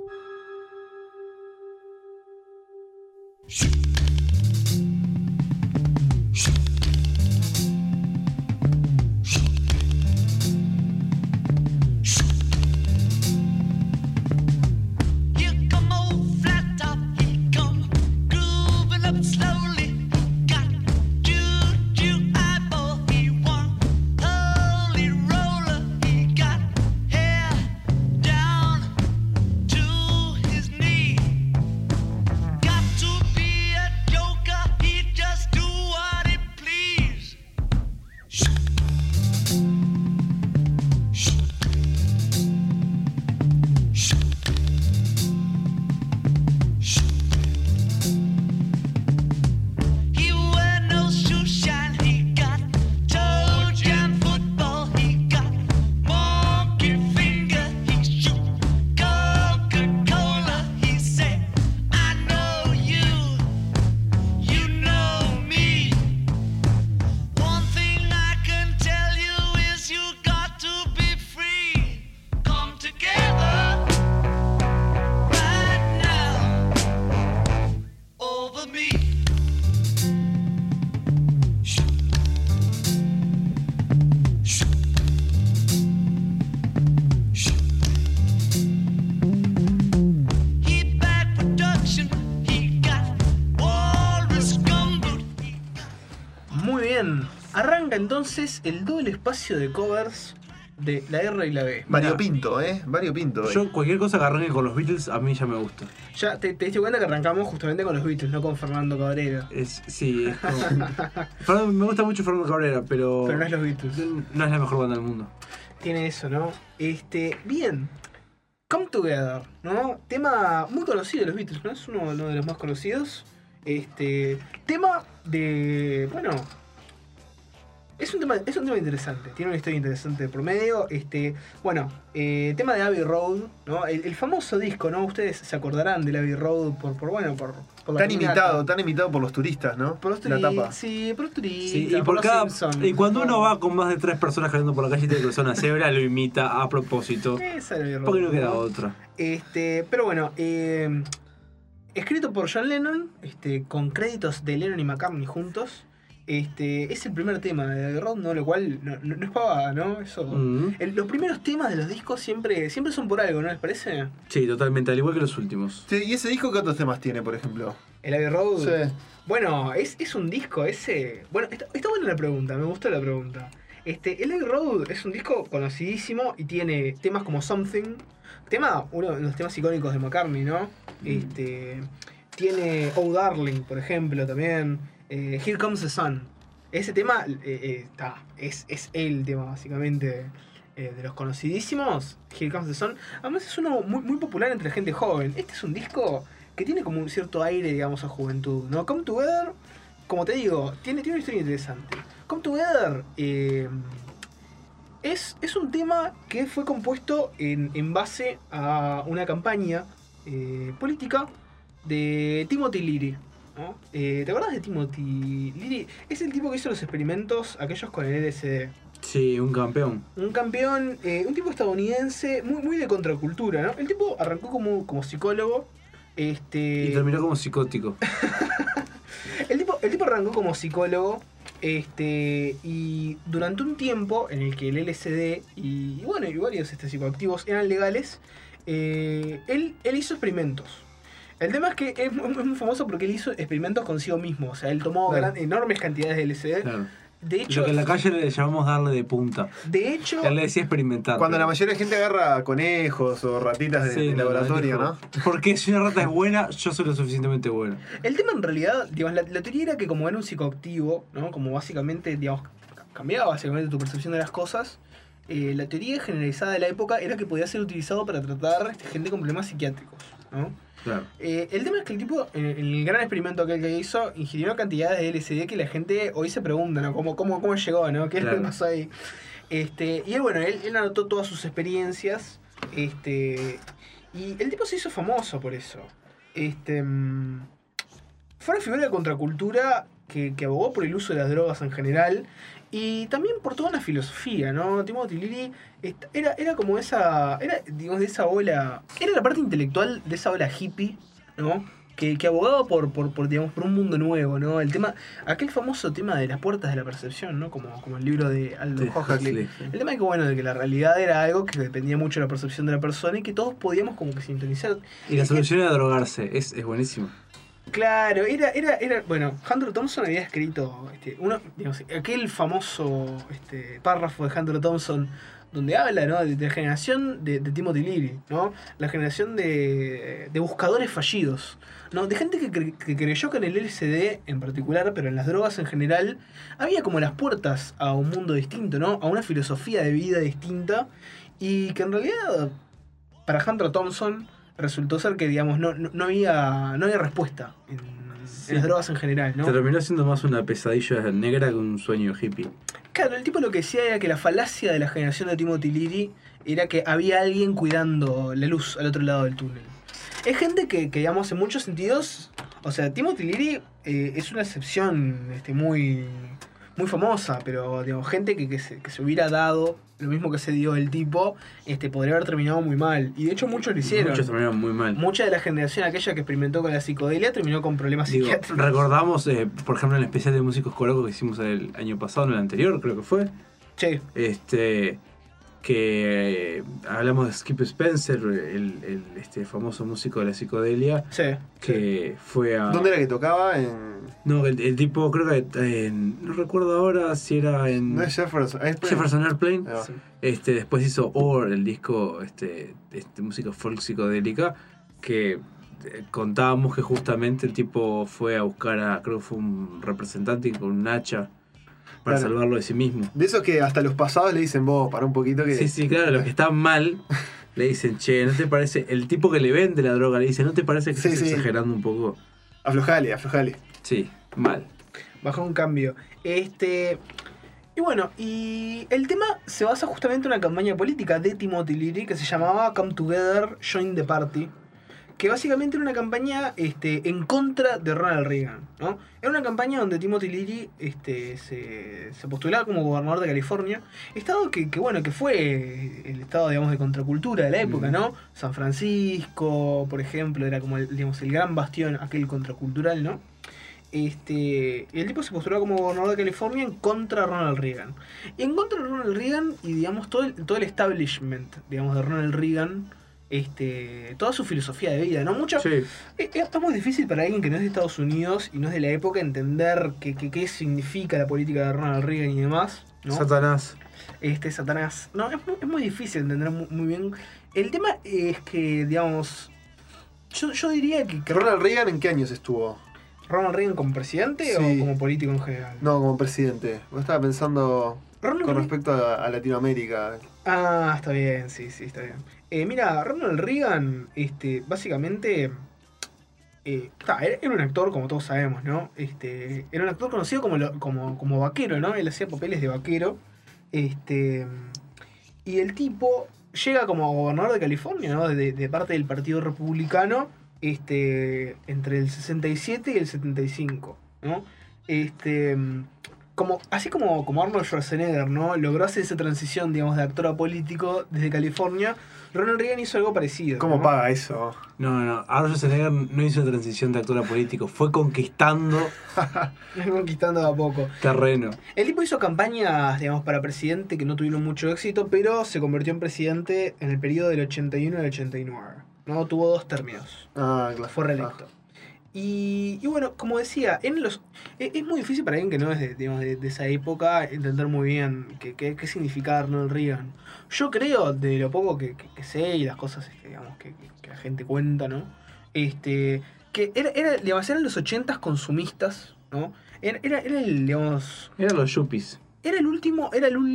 Got to be a entonces el doble espacio de covers de la R y la B. Variopinto, variopinto. Yo cualquier cosa que arranque con los Beatles a mí ya me gusta. Ya te diste cuenta que arrancamos justamente con los Beatles, no con Fernando Cabrera. Sí, es como... me gusta mucho Fernando Cabrera, pero no es los Beatles. No es la mejor banda del mundo. Tiene eso, ¿no? Bien. Come Together, ¿no? Tema muy conocido de los Beatles, ¿no? Es uno de los más conocidos. Tema de... Bueno... Es un tema interesante, tiene una historia interesante de promedio. Tema de Abbey Road, ¿no? El famoso disco, ¿no? Ustedes se acordarán del Abbey Road por la tan imitado por los turistas, ¿no? Por los turistas. Sí, por los turistas. Sí, y cuando uno va con más de 3 personas caminando por la calle y tiene que cruzar una cebra, lo imita a propósito. Porque no queda otra. Pero bueno, escrito por John Lennon, con créditos de Lennon y McCartney juntos. Es el primer tema de Abbey Road, ¿no? Lo cual no es pavada, ¿no? Eso. Los primeros temas de los discos siempre son por algo, ¿no les parece? Sí, totalmente, al igual que los últimos. Sí, ¿y ese disco qué otros temas tiene, por ejemplo? ¿El Abbey Road? Sí. Bueno, es un disco ese... Bueno, está buena la pregunta, me gustó la pregunta. El Abbey Road es un disco conocidísimo y tiene temas como Something, uno de los temas icónicos de McCartney, ¿no? Tiene Oh Darling, por ejemplo, también. Here Comes the Sun. Ese tema es el tema básicamente de los conocidísimos. Here Comes the Sun. Además es uno muy popular entre la gente joven. Este es un disco que tiene como un cierto aire, digamos, a juventud, ¿no? Come Together, como te digo, tiene una historia interesante. Come Together es un tema que fue compuesto en base a una campaña política de Timothy Leary, ¿no? ¿Te acuerdas de Timothy Leary? Es el tipo que hizo los experimentos aquellos con el LSD. Sí, un campeón. Un tipo estadounidense muy de contracultura, ¿no? El tipo arrancó como psicólogo. Y terminó como psicótico. El tipo arrancó como psicólogo. Y durante un tiempo en el que el LSD y varios psicoactivos eran legales, él hizo experimentos. El tema es que es muy famoso porque él hizo experimentos consigo mismo. O sea, él tomó enormes cantidades de LSD. Claro. De hecho, lo que en la calle le llamamos darle de punta. De hecho, él le decía experimentar. Cuando la mayoría de gente agarra conejos o ratitas de laboratorio, ¿no? Porque si una rata es buena, yo soy lo suficientemente bueno. El tema en realidad, digamos, la teoría era que como era un psicoactivo, ¿no? Como básicamente, digamos, cambiaba básicamente tu percepción de las cosas. La teoría generalizada de la época era que podía ser utilizado para tratar gente con problemas psiquiátricos, ¿no? Claro. El tema es que el tipo, en el gran experimento aquel que hizo, ingirió cantidades de LSD que la gente hoy se pregunta, ¿no? ¿Cómo llegó, ¿no? ¿Qué es lo que pasó ahí? Y él anotó todas sus experiencias. Y el tipo se hizo famoso por eso. Fue una figura de contracultura que abogó por el uso de las drogas en general. Y también por toda una filosofía, ¿no? Timothy Leary era como esa... Era, digamos, de esa ola... Era la parte intelectual de esa ola hippie, ¿no? Que abogaba por un mundo nuevo, ¿no? Aquel famoso tema de las puertas de la percepción, ¿no? Como el libro de Aldous Huxley. El tema es que, de que la realidad era algo que dependía mucho de la percepción de la persona y que todos podíamos como que sintonizar. Y la solución era drogarse, es buenísimo. Claro, Hunter Thompson había escrito aquel famoso párrafo de Hunter Thompson donde habla, ¿no? de la generación de Timothy Leary, ¿no? La generación de buscadores fallidos, ¿no? De gente que creyó que en el LSD en particular, pero en las drogas en general, había como las puertas a un mundo distinto, ¿no? A una filosofía de vida distinta y que en realidad para Hunter Thompson resultó ser que, digamos, no había respuesta en las drogas en general, ¿no? Terminó siendo más una pesadilla negra que un sueño hippie. Claro, el tipo lo que decía era que la falacia de la generación de Timothy Leary era que había alguien cuidando la luz al otro lado del túnel. Es gente que digamos, en muchos sentidos, o sea, Timothy Leary es una excepción muy famosa, pero digamos, gente que se hubiera dado lo mismo que se dio el tipo, podría haber terminado muy mal. Y de hecho muchos lo hicieron. Muchos terminaron muy mal. Mucha de la generación aquella que experimentó con la psicodelia terminó con problemas psiquiátricos. Recordamos, por ejemplo, en el especial de Músicos Colocos que hicimos el año pasado, en el anterior creo que fue. Sí. que hablamos de Skip Spencer, el famoso músico de la psicodelia, que fue a... ¿Dónde era que tocaba? No, el tipo creo que no recuerdo ahora si era en... No es Jefferson Airplane. Después hizo el disco música folk psicodélica, que contábamos que justamente el tipo fue a buscar creo que fue un representante con un hacha para salvarlo de sí mismo. De esos que hasta los pasados le dicen, vos, para un poquito que... Sí, claro, los que están mal le dicen, che, ¿no te parece? El tipo que le vende la droga le dice, ¿no te parece que estás exagerando un poco? Aflojale. Sí, mal. Bajó un cambio. Y bueno, y el tema se basa justamente en una campaña política de Timothy Leary que se llamaba Come Together, Join the Party, que básicamente era una campaña en contra de Ronald Reagan, ¿no? Era una campaña donde Timothy Leary se postulaba como gobernador de California, estado que fue el estado, digamos, de contracultura de la época, ¿no? San Francisco, por ejemplo, era como el gran bastión aquel contracultural, ¿no? El tipo se postulaba como gobernador de California en contra de Ronald Reagan. Y en contra de Ronald Reagan y, digamos, todo el establishment, digamos, de Ronald Reagan, toda su filosofía de vida, ¿no? Mucho. Sí. Es muy difícil para alguien que no es de Estados Unidos y no es de la época entender qué significa la política de Ronald Reagan y demás, ¿no? Satanás. Satanás. No, es muy difícil entender muy bien. El tema es que, digamos, yo diría que ¿Ronald Reagan en qué años estuvo? ¿Ronald Reagan como presidente o como político en general? No, como presidente. Yo estaba pensando con respecto a Latinoamérica. Ah, está bien, sí, está bien. Mira, Ronald Reagan, básicamente, era un actor, como todos sabemos, ¿no? Era un actor conocido como vaquero, ¿no? Él hacía papeles de vaquero. Y el tipo llega como gobernador de California, ¿no? De parte del Partido Republicano, entre el 67 y el 75, ¿no? Así como Arnold Schwarzenegger, ¿no? Logró hacer esa transición, digamos, de actor a político desde California. Ronald Reagan hizo algo parecido. ¿Cómo ¿no? paga eso? No. Arnold Schwarzenegger no hizo transición de actor a político. Fue conquistando de a poco terreno. El tipo hizo campañas, digamos, para presidente que no tuvieron mucho éxito, pero se convirtió en presidente en el periodo del 81 al 89. ¿No? Tuvo 2 términos. Claro. Fue reelecto. Y bueno, como decía, es muy difícil para alguien que no es de esa época entender muy bien qué significaba Ronald Reagan. Yo creo, de lo poco que sé y las cosas digamos, que la gente cuenta, ¿no? Que eran los 80s consumistas, ¿no? Era Eran los yuppies. Era el último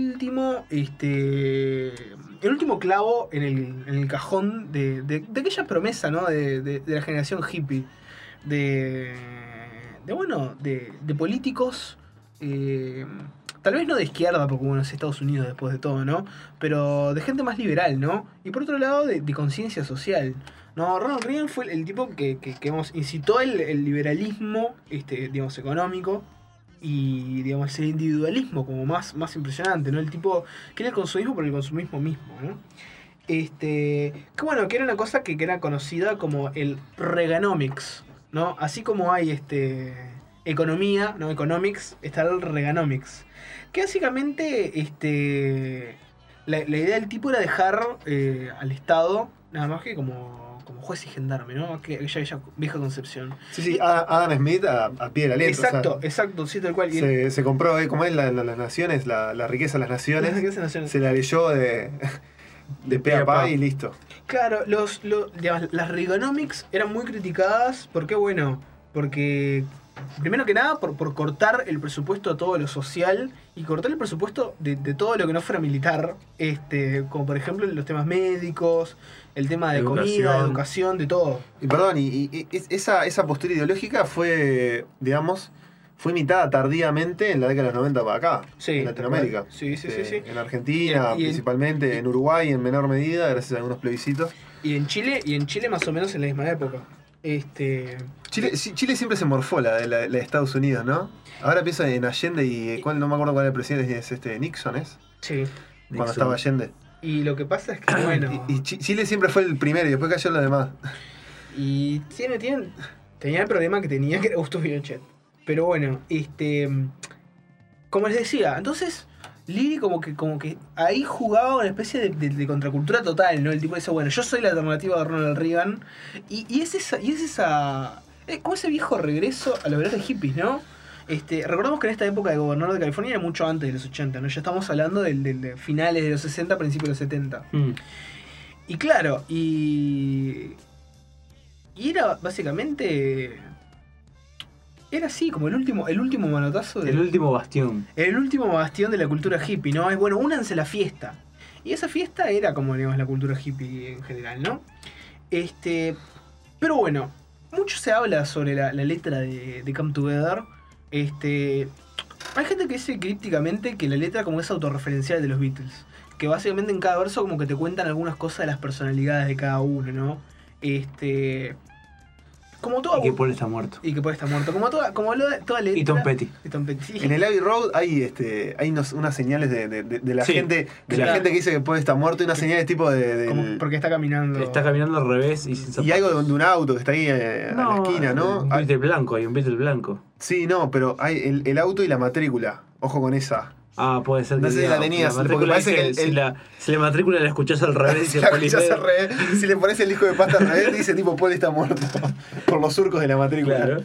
clavo en el cajón de aquella promesa, ¿no? De la generación hippie. De políticos, tal vez no de izquierda, porque bueno, es Estados Unidos después de todo, ¿no? Pero de gente más liberal, ¿no? Y por otro lado, de conciencia social. No, Ronald Reagan fue el tipo que incitó el liberalismo, digamos, económico, y digamos el individualismo como más impresionante, ¿no? El tipo que era el consumismo por el consumismo mismo, ¿no? Que era una cosa que era conocida como el Reaganomics, ¿no? Así como hay economía, ¿no? Economics, está el Reaganomics. Que básicamente la idea del tipo era dejar al Estado nada más que como juez y gendarme, ¿no? Aquella vieja concepción. Sí, Adam Smith a pie de la letra. Exacto, sí, tal cual. Se compró, ¿cómo es las naciones? La riqueza de las naciones. La riqueza de las naciones. Se la leyó de pe a pa y listo. Claro, digamos, las Reaganomics eran muy criticadas. ¿Por qué? Bueno, porque primero que nada por cortar el presupuesto a todo lo social y cortar el presupuesto de todo lo que no fuera militar, como por ejemplo los temas médicos, el tema de comida, educación, de todo. Y perdón, y esa postura ideológica fue, digamos, fue imitada tardíamente en la década de los 90 para acá, en Latinoamérica. Sí. En Argentina, principalmente, en Uruguay en menor medida, gracias a algunos plebiscitos. Y en Chile más o menos en la misma época. Chile siempre se morfó la de Estados Unidos, ¿no? Ahora pienso en Allende y no me acuerdo cuál era el presidente, es Nixon, ¿es. Sí. Cuando estaba Allende. Y lo que pasa es que, bueno... Y Chile siempre fue el primero y después cayó los demás. Y tenía el problema que era Augusto Pinochet. Pero bueno, como les decía, entonces Lily como que ahí jugaba una especie de contracultura total, ¿no? El tipo dice, bueno, yo soy la alternativa de Ronald Reagan. Y es esa como ese viejo regreso a los valores hippies, ¿no? Recordamos que en esta época de gobernador de California era mucho antes de los 80, ¿no? Ya estamos hablando de finales de los 60, principios de los 70. Y claro, y era básicamente... Era así, como el último manotazo. El último bastión. El último bastión de la cultura hippie, ¿no? Es bueno, únanse a la fiesta. Y esa fiesta era como, digamos, la cultura hippie en general, ¿no? Pero bueno, mucho se habla sobre la letra de Come Together. Hay gente que dice crípticamente que la letra como es autorreferencial de los Beatles. Que básicamente en cada verso como que te cuentan algunas cosas de las personalidades de cada uno, ¿no? Como todo, y que Paul está muerto. Como toda letra. Y Tom Petty. Sí. En el Abbey Road hay unas señales de la gente la gente que dice que Paul está muerto y unas señales tipo porque está caminando. Está caminando al revés y sin zapatos. Y algo de un auto que está ahí en la esquina, ¿no? Un Beatle blanco, hay un Beatle blanco. Sí, no, pero hay el auto y la matrícula. Ojo con esa. Ah, puede ser que no sé si la tenías, porque parece que si la matrícula la escuchás al revés, si le pones el disco de pasta al revés, dice tipo Paul está muerto por los surcos de la matrícula. Claro.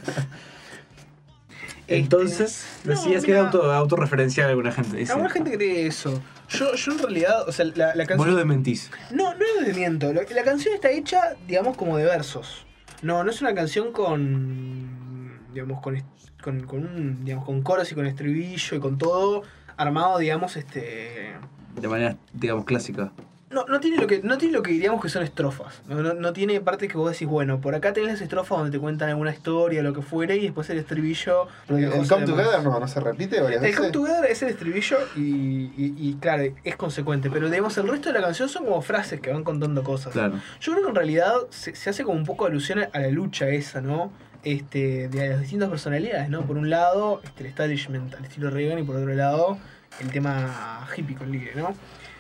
Entonces, decías que era autorreferencial alguna gente. Dice. Alguna gente cree eso. Yo en realidad, o sea, la canción... Vos lo desmentís. No lo desmiento. La canción está hecha, digamos, como de versos. No es una canción con... digamos, con coros y con estribillo y con todo armado, digamos, de manera, digamos, clásica. No tiene lo que diríamos que son estrofas. No tiene partes que vos decís, bueno, por acá tenés las estrofas donde te cuentan alguna historia, lo que fuera, y después el estribillo. El Come Together no se repite varias veces. El Come Together es el estribillo y claro, es consecuente. Pero digamos, el resto de la canción son como frases que van contando cosas. Claro. Yo creo que en realidad se hace como un poco alusión a la lucha esa, ¿no? De las distintas personalidades, ¿no? Por un lado, el establishment al estilo Reagan, y por otro lado, el tema hippie con Libre, ¿no?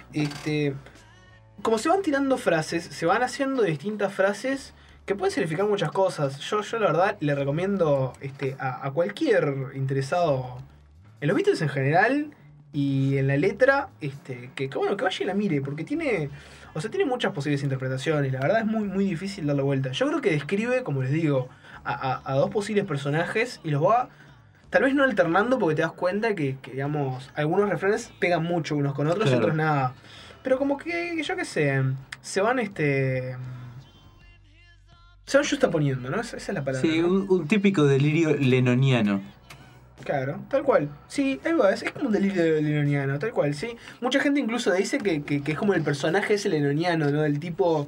Como se van tirando frases, se van haciendo distintas frases que pueden significar muchas cosas. Yo la verdad le recomiendo a cualquier interesado en los Beatles en general y en la letra, que vaya y la mire, porque tiene muchas posibles interpretaciones. La verdad es muy, muy difícil darle vuelta. Yo creo que describe, como les digo, a dos posibles personajes y los va, tal vez no alternando, porque te das cuenta que digamos, algunos refranes pegan mucho unos con otros, claro, y otros nada. Pero como que, yo qué sé, se van justaponiendo, ¿no? Esa es la palabra. Sí, ¿no? un típico delirio lenoniano. Claro, tal cual. Sí, ahí va, es como un delirio lenoniano, tal cual, sí. Mucha gente incluso dice que es como el personaje ese lenoniano, ¿no? El tipo...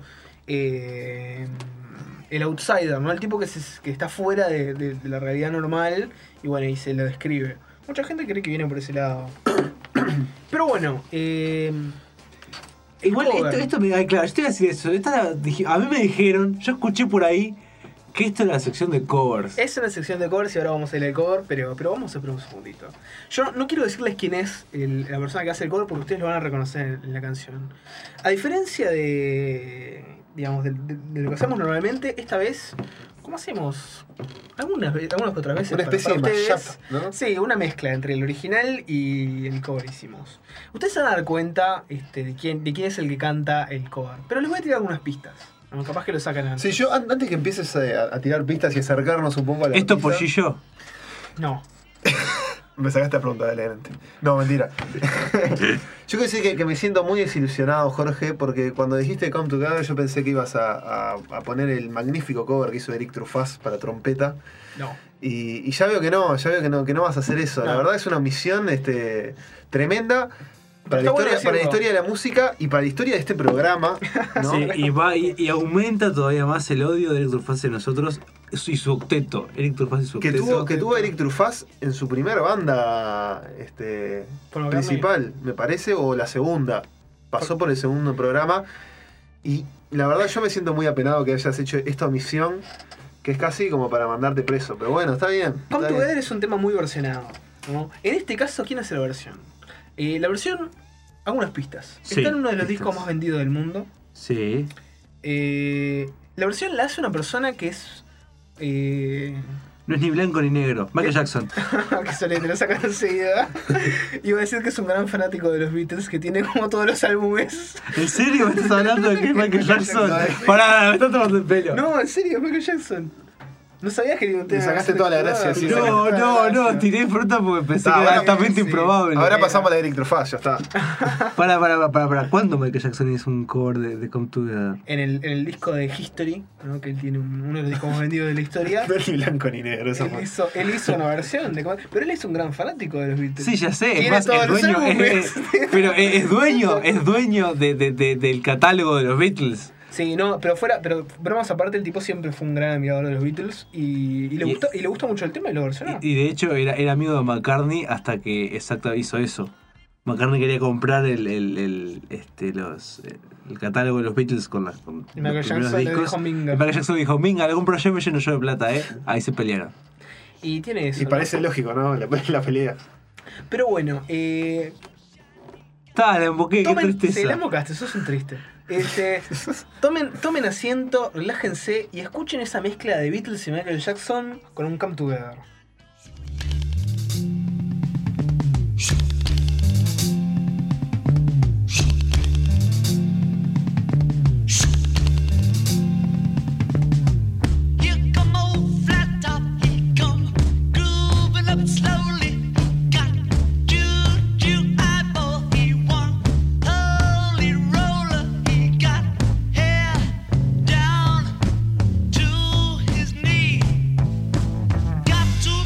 el outsider, ¿no? El tipo que está fuera de la realidad normal y bueno, y se lo describe. Mucha gente cree que viene por ese lado. Pero bueno, igual esto me... Claro, yo te voy a decir eso. A mí me dijeron, yo escuché por ahí que esto es la sección de covers. Es una sección de covers y ahora vamos a ir al cover, pero vamos a esperar un segundito. Yo no quiero decirles quién es la persona que hace el cover porque ustedes lo van a reconocer en la canción. A diferencia de lo que hacemos normalmente, esta vez, ¿cómo hacemos? Algunas otras veces. Una especie de mashup, ¿no? Sí, una mezcla entre el original y el cover hicimos. Ustedes se van a dar cuenta de quién es el que canta el cover, pero les voy a tirar algunas pistas. No, capaz que lo sacan antes. Sí, yo antes que empieces a tirar pistas y acercarnos un poco a la ¿esto pista, Pollillo? No. Me sacaste la pregunta adelante. No, mentira. Yo quiero decir que me siento muy desilusionado, Jorge, porque cuando dijiste Come Together yo pensé que ibas a poner el magnífico cover que hizo Eric Truffaz para trompeta. No. Y ya veo que no vas a hacer eso. No. La verdad es una omisión tremenda. Para la historia de la música y para la historia de este programa, ¿no? Sí, y aumenta todavía más el odio de Eric Truffaz hacia nosotros y su octeto. Eric Truffaz y su octeto. Que tuvo Eric Truffaz en su primera banda principal, me parece, o la segunda. Pasó por el segundo programa. Y la verdad yo me siento muy apenado que hayas hecho esta omisión, que es casi como para mandarte preso. Pero bueno, está bien. Come Together es un tema muy versionado, ¿no? En este caso, ¿quién hace la versión? La versión, algunas pistas. Sí, está en uno de los discos más vendidos del mundo. Sí. La versión la hace una persona que es No es ni blanco ni negro. Michael Jackson. Que sole, te lo sacan enseguida. Iba a decir que es un gran fanático de los Beatles, que tiene como todos los álbumes. ¿En serio me estás hablando de que es Michael Jackson? Pará, me estás tomando el pelo. No, en serio, es Michael Jackson. No sabías que era un tema. Le sacaste toda la gracia. Sí, No, tiré fruta porque pensé que era altamente improbable. Ahora pasamos a la Eric Truffaz, ya está. Para. ¿Cuándo Michael Jackson hizo un cover de Come Together? En el disco de History, ¿no? Que él tiene uno de los discos más vendidos de la historia. No es ni blanco ni negro, eso él hizo una versión de. Pero él es un gran fanático de los Beatles. Sí, ya sé, es más, es dueño. Pero es dueño del catálogo de los Beatles. Sí, no, pero bromas aparte, el tipo siempre fue un gran admirador de los Beatles y le gustó mucho el tema y lo versionó. Y de hecho era amigo de McCartney hasta que hizo eso. McCartney quería comprar el catálogo de los Beatles con los primeros discos. Dijo Minga. Y Michael Jackson dijo, Minga, le compro yo, me lleno yo de plata, Ahí se pelearon. Y tiene eso. Y parece lógico, ¿no? La pelea. Pero bueno, la emboqué, qué tristeza. Sí, la embocaste, sos un triste. Tomen asiento, relájense y escuchen esa mezcla de Beatles y Michael Jackson con un Come Together. Got to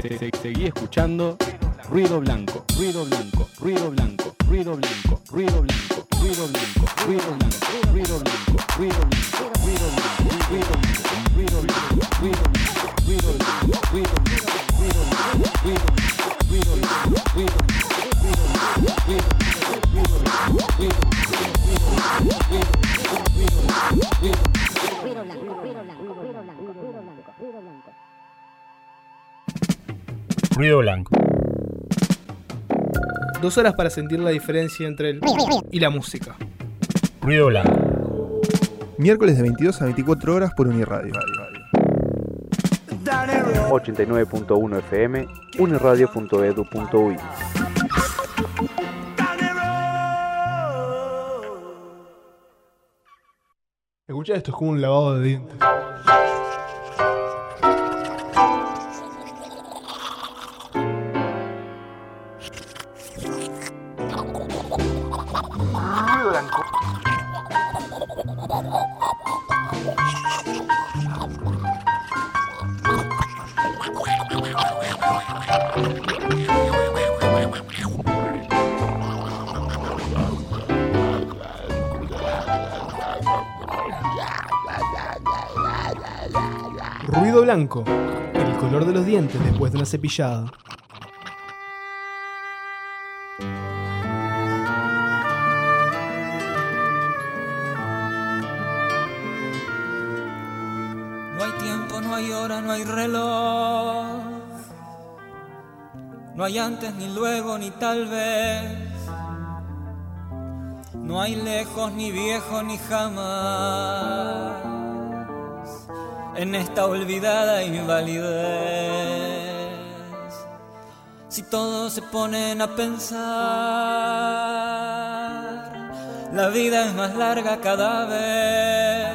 Seguí escuchando Ruido Blanco, Ruido Blanco, Ruido Blanco, Ruido Blanco, Ruido Blanco, Ruido Blanco, Ruido Blanco, Ruido Blanco, Ruido Blanco, Ruido Blanco, Ruido Blanco, Ruido Blanco, Ruido Blanco, Ruido Blanco, Ruido Blanco, Ruido Blanco, Ruido Blanco, Ruido Blanco, Ruido Ruido Blanco. 2 horas para sentir la diferencia entre el y la música. Ruido Blanco. Miércoles de 22 a 24 horas por Uniradio. 89.1 FM, uniradio.edu.uy. Escucha, esto es como un lavado de dientes. Ruido Blanco. Ruido blanco, el color de los dientes después de una cepillada. No hay tiempo, no hay hora, no hay reloj. No hay antes, ni luego, ni tal vez. No hay lejos, ni viejo, ni jamás. En esta olvidada invalidez, si todos se ponen a pensar, la vida es más larga cada vez.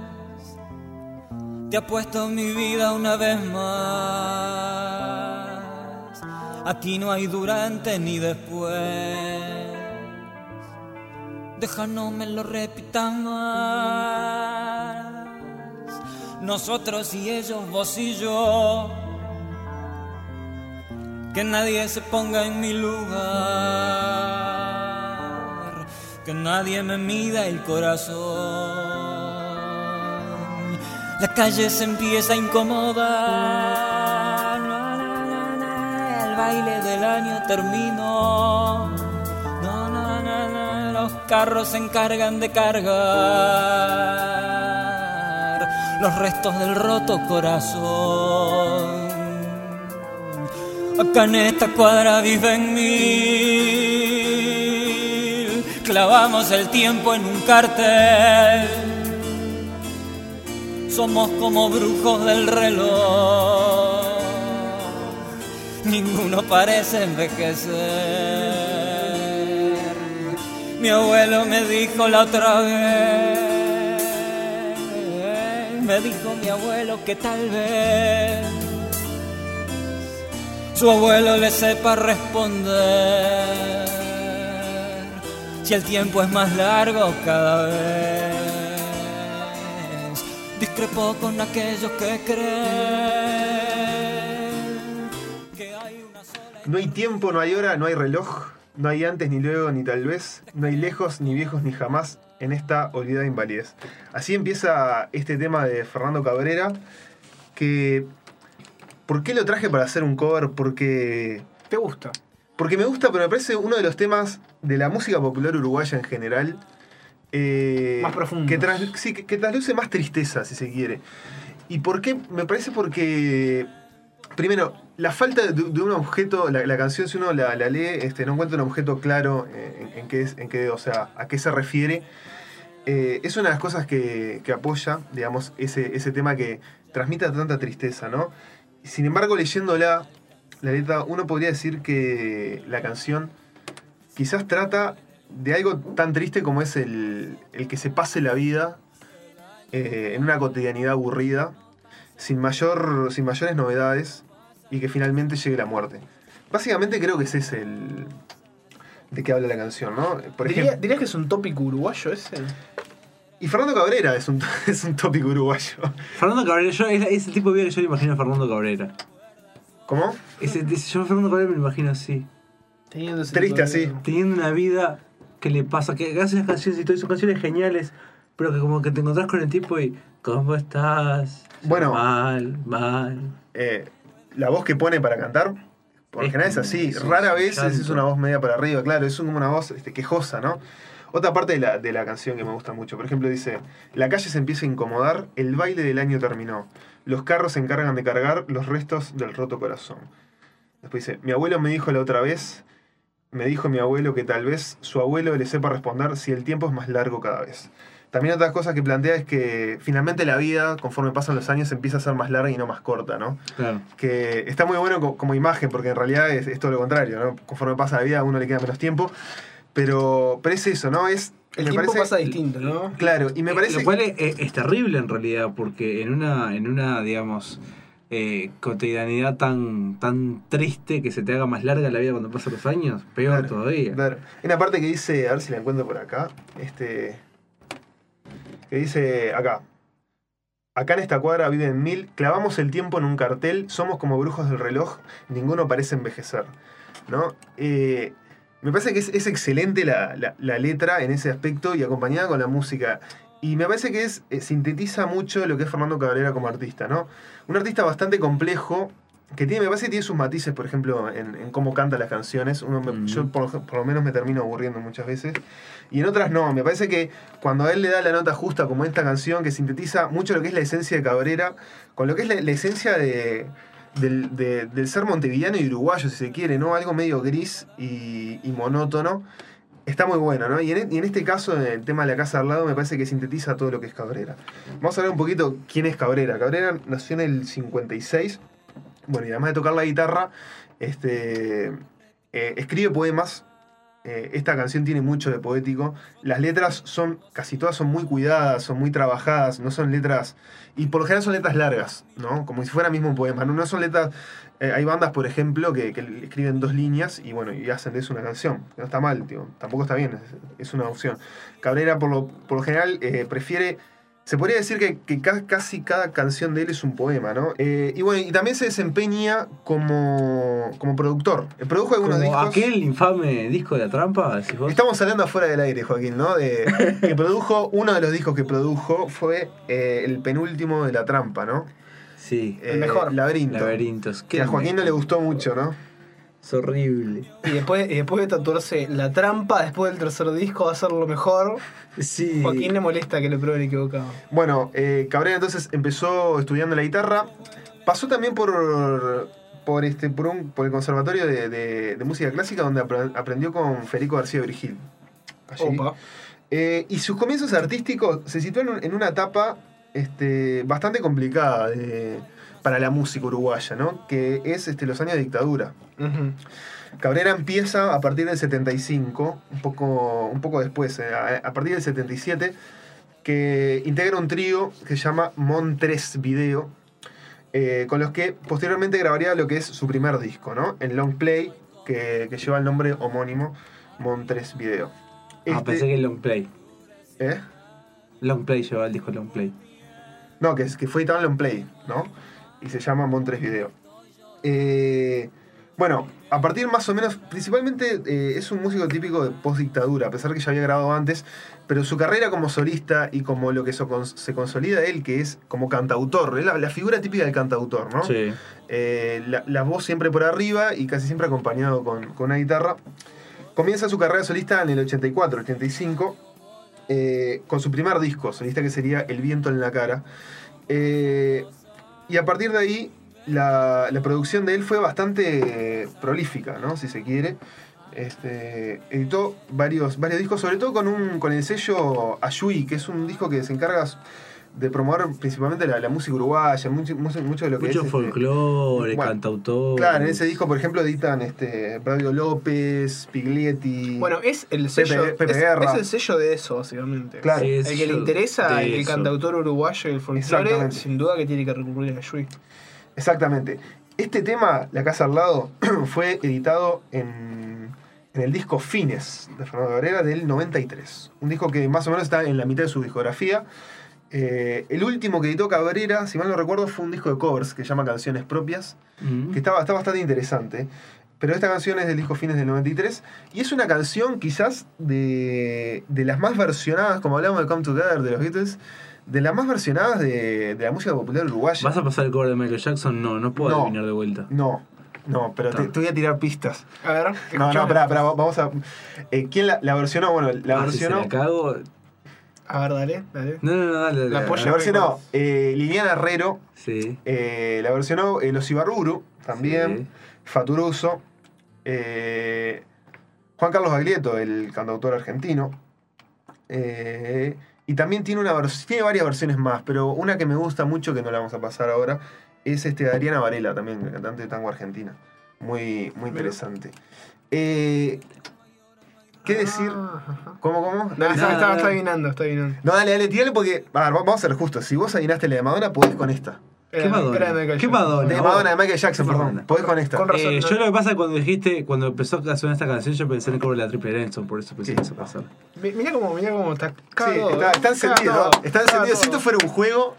Te apuesto mi vida una vez más. Aquí no hay durante ni después. Deja no me lo repitan más. Nosotros y ellos, vos y yo. Que nadie se ponga en mi lugar. Que nadie me mida el corazón. La calle se empieza a incomodar. El baile del año terminó. Los carros se encargan de cargar los restos del roto corazón. Acá en esta cuadra viven 1000. Clavamos el tiempo en un cartel. Somos como brujos del reloj. Ninguno parece envejecer. Mi abuelo me dijo la otra vez. Me dijo mi abuelo que tal vez su abuelo le sepa responder. Si el tiempo es más largo cada vez. Discrepo con aquellos que creen que hay una sola. No hay tiempo, no hay hora, no hay reloj. No hay antes, ni luego, ni tal vez. No hay lejos, ni viejos, ni jamás en esta olvidada invalidez. Así empieza este tema de Fernando Cabrera, que... ¿Por qué lo traje para hacer un cover? Porque... ¿Te gusta? Porque me gusta, pero me parece uno de los temas de la música popular uruguaya en general. Más profundo. Que trasluce más tristeza, si se quiere. ¿Y por qué? Me parece porque... Primero, la falta de un objeto, la canción, si uno la lee, no encuentra un objeto claro en qué, o sea, a qué se refiere. Es una de las cosas que apoya, digamos, ese tema que transmite tanta tristeza, ¿no? Sin embargo, leyéndola, la letra, uno podría decir que la canción quizás trata de algo tan triste como es el que se pase la vida en una cotidianidad aburrida, sin mayores novedades, y que finalmente llegue la muerte. Básicamente creo que ese es el de qué habla la canción, ¿no? Por ejemplo, ¿Dirías que es un tópico uruguayo ese? Y Fernando Cabrera es un tópico uruguayo. Fernando Cabrera, es el tipo de vida que yo le imagino a Fernando Cabrera. ¿Cómo? Yo Fernando Cabrera me lo imagino así. Triste así. Teniendo una vida que le pasa, que hace las canciones y todo, son canciones geniales, pero que como que te encontrás con el tipo y ¿cómo estás? Bueno. Mal. La voz que pone para cantar, por lo general es así. Rara vez es una voz media para arriba, claro, es como una voz quejosa, ¿no? Otra parte de la canción que me gusta mucho, por ejemplo, dice: la calle se empieza a incomodar, el baile del año terminó, los carros se encargan de cargar los restos del roto corazón. Después dice: mi abuelo me dijo la otra vez, me dijo mi abuelo que tal vez su abuelo le sepa responder si el tiempo es más largo cada vez. También otras cosas que plantea es que finalmente la vida, conforme pasan los años, empieza a ser más larga y no más corta, ¿no? Claro. Que está muy bueno como imagen, porque en realidad es todo lo contrario, ¿no? Conforme pasa la vida, a uno le queda menos tiempo. Pero es eso, ¿no? El tiempo pasa distinto, ¿no? Claro, y me parece... Lo cual es terrible en realidad, porque en una digamos, cotidianidad tan triste que se te haga más larga la vida cuando pasan los años, peor todavía. Claro. Hay una parte que dice, a ver si la encuentro por acá, que dice acá: acá en esta cuadra viven 1000, clavamos el tiempo en un cartel, somos como brujos del reloj, ninguno parece envejecer, ¿no? Me parece que es excelente la letra en ese aspecto y acompañada con la música. Y me parece que sintetiza mucho lo que es Fernando Cabrera como artista, ¿no? Un artista bastante complejo, que me parece que tiene sus matices, por ejemplo, en cómo canta las canciones. Yo por lo menos me termino aburriendo muchas veces. Y en otras no. Me parece que cuando a él le da la nota justa, como esta canción, que sintetiza mucho lo que es la esencia de Cabrera, con lo que es la esencia del ser montevideano y uruguayo, si se quiere, ¿no? Algo medio gris y monótono. Está muy bueno, ¿no? Y en este caso, en el tema de la casa al lado, me parece que sintetiza todo lo que es Cabrera. Vamos a hablar un poquito quién es Cabrera. Cabrera nació en el 56. Bueno, y además de tocar la guitarra, escribe poemas. Esta canción tiene mucho de poético. Las letras casi todas son muy cuidadas, son muy trabajadas, no son letras... Y por lo general son letras largas, ¿no? Como si fuera mismo un poema. No son letras... hay bandas, por ejemplo, que escriben 2 líneas y bueno, y hacen de eso una canción. No está mal, tío. Tampoco está bien, es una opción. Cabrera, por lo general, prefiere... Se podría decir que casi cada canción de él es un poema, ¿no? Y bueno, y también se desempeña como productor. Produjo algunos discos. Aquel infame disco de La Trampa, decís vos. Estamos hablando afuera del aire, Joaquín, ¿no? Que produjo, uno de los discos que produjo fue el penúltimo de La Trampa, ¿no? Sí. El mejor. Laberintos. Que a Joaquín no le gustó mucho, ¿no? Es horrible. Y después de tatuarse La Trampa, después del tercer disco va a ser lo mejor. Sí. Joaquín le molesta que le prueben equivocado. Bueno, Cabrera entonces empezó estudiando la guitarra. Pasó también por el Conservatorio de Música Clásica, donde aprendió con Federico García Virgil. Opa. Y sus comienzos artísticos se sitúan en una etapa bastante complicada para la música uruguaya, ¿no? Que es los años de dictadura. Uh-huh. Cabrera empieza a partir del 75, un poco después, a partir del 77, que integra un trío que se llama Montres Video, con los que posteriormente grabaría lo que es su primer disco, ¿no? El long play, que lleva el nombre homónimo, Montres Video. Pensé que el long play. ¿Eh? Long play lleva el disco Long Play. No, que fue editado en long play, ¿no? Y se llama Montres Video. Bueno, a partir más o menos, principalmente es un músico típico de post-dictadura, a pesar que ya había grabado antes, pero su carrera como solista y como lo que se consolida él, que es como cantautor, es la figura típica del cantautor, ¿no? Sí. La voz siempre por arriba y casi siempre acompañado con una guitarra. Comienza su carrera solista en el 84, 85, con su primer disco solista, que sería El viento en la cara. Y a partir de ahí, la producción de él fue bastante prolífica, ¿no? Si se quiere. Editó varios discos, sobre todo con el sello Ayui, que es un disco que se encarga de promover principalmente la música uruguaya, mucho de lo que mucho folclore, cantautor. Claro, en ese disco, por ejemplo, editan Radio López, Piglietti. Bueno, es el sello. Pepe Guerra. Es el sello de eso, básicamente. Claro. Sí, el que le interesa el cantautor uruguayo y el folclore, sin duda que tiene que recurrir a Ayui. Exactamente. Este tema, La Casa al Lado, fue editado en el disco Fines de Fernando Cabrera del 93. Un disco que más o menos está en la mitad de su discografía El último que editó Cabrera, si mal no recuerdo, fue un disco de covers que se llama Canciones Propias, que está bastante interesante. Pero esta canción es del disco Fines del 93 y es una canción quizás de las más versionadas, como hablamos de Come Together de los Beatles, de las más versionadas de la música popular uruguaya. ¿Vas a pasar el cover de Michael Jackson? No puedo adivinar de vuelta. No, pero te voy a tirar pistas. A ver. No, pará, vamos a... ¿Quién la versionó? Bueno, la versionó... Si se la cago... A ver, dale. No, dale. La versionó Liliana Herrero. Sí. La versionó Los Ibarburu, también. Sí. Faturuso. Juan Carlos Baglietto, el cantautor argentino. Y también tiene varias versiones más, pero una que me gusta mucho, que no la vamos a pasar ahora, es de Adriana Varela, también, cantante de tango argentina. Muy interesante. ¿Qué decir? ¿Cómo? Dale, está adivinando. No, dale, tírale porque... vamos a ser justos. Si vos adivinaste la de Madonna, podés con esta. ¿Qué Madonna? De Madonna, de Michael Jackson, perdón. Podés con esta. Yo lo que pasa cuando empezó a sonar esta canción, yo pensé en el cover de la Triple Nelson, por eso pensé que eso pasaba. Mirá cómo está. Sí, está encendido. Está encendido. Si esto fuera un juego,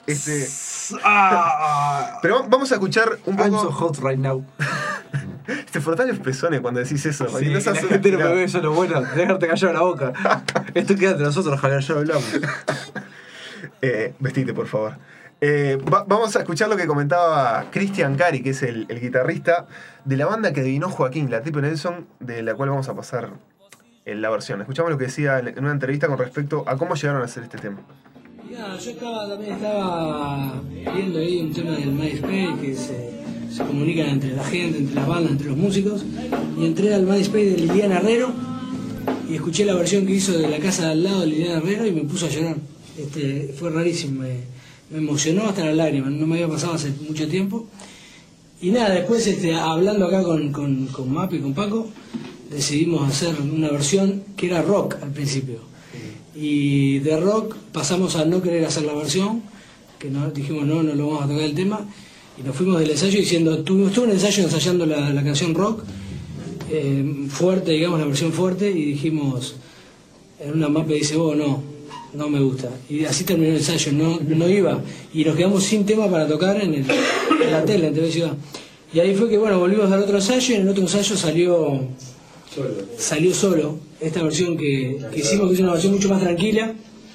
Pero vamos a escuchar un poco. I'm so hot right now. Te frotás los pezones cuando decís eso. Sí, la gente no me ve, eso es lo bueno. Dejarte callado la boca. Esto queda entre nosotros, Javier, ya lo hablamos. Vestite, por favor. Vamos a escuchar lo que comentaba Cristian Cari, que es el guitarrista de la banda que adivinó Joaquín, la Triple Nelson, de la cual vamos a pasar en la versión. Escuchamos lo que decía en una entrevista con respecto a cómo llegaron a hacer este tema. Yo también estaba viendo ahí un tema del MySpace que se comunican entre la gente, entre las bandas, entre los músicos, y entré al MySpace de Liliana Herrero y escuché la versión que hizo de La Casa de al lado de Liliana Herrero y me puse a llorar. Fue rarísimo, me emocionó hasta las lágrimas, no me había pasado hace mucho tiempo. Y nada, después hablando acá con Mapi y con Paco, decidimos hacer una versión que era rock al principio. Y de rock pasamos a no querer hacer la versión, que dijimos no lo vamos a tocar el tema, y nos fuimos del ensayo diciendo, estuve un ensayo ensayando la canción rock, fuerte, digamos, la versión fuerte, y dijimos, en una mapa dice, no me gusta. Y así terminó el ensayo, no iba. Y nos quedamos sin tema para tocar en la tele, en TV Ciudad. Y ahí fue que, volvimos al otro ensayo, y en el otro ensayo salió solo esta versión que hicimos, que es una versión mucho más tranquila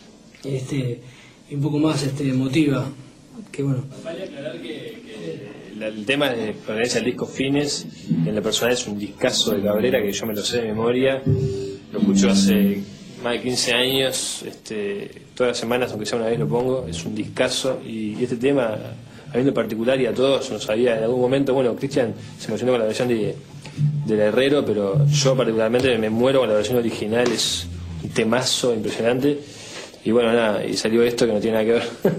y un poco más emotiva. Que bueno. Vale aclarar que el tema de pertenencia al disco Fines, en la personal es un discazo de Cabrera que yo me lo sé de memoria, lo escucho hace más de 15 años, todas las semanas, aunque sea una vez lo pongo, es un discazo. Y este tema, a mí en particular y a todos, nos había en algún momento, Cristian se emocionó con la versión de la Herrero, pero yo particularmente me muero con la versión original, es un temazo impresionante. Y y salió esto que no tiene nada que ver.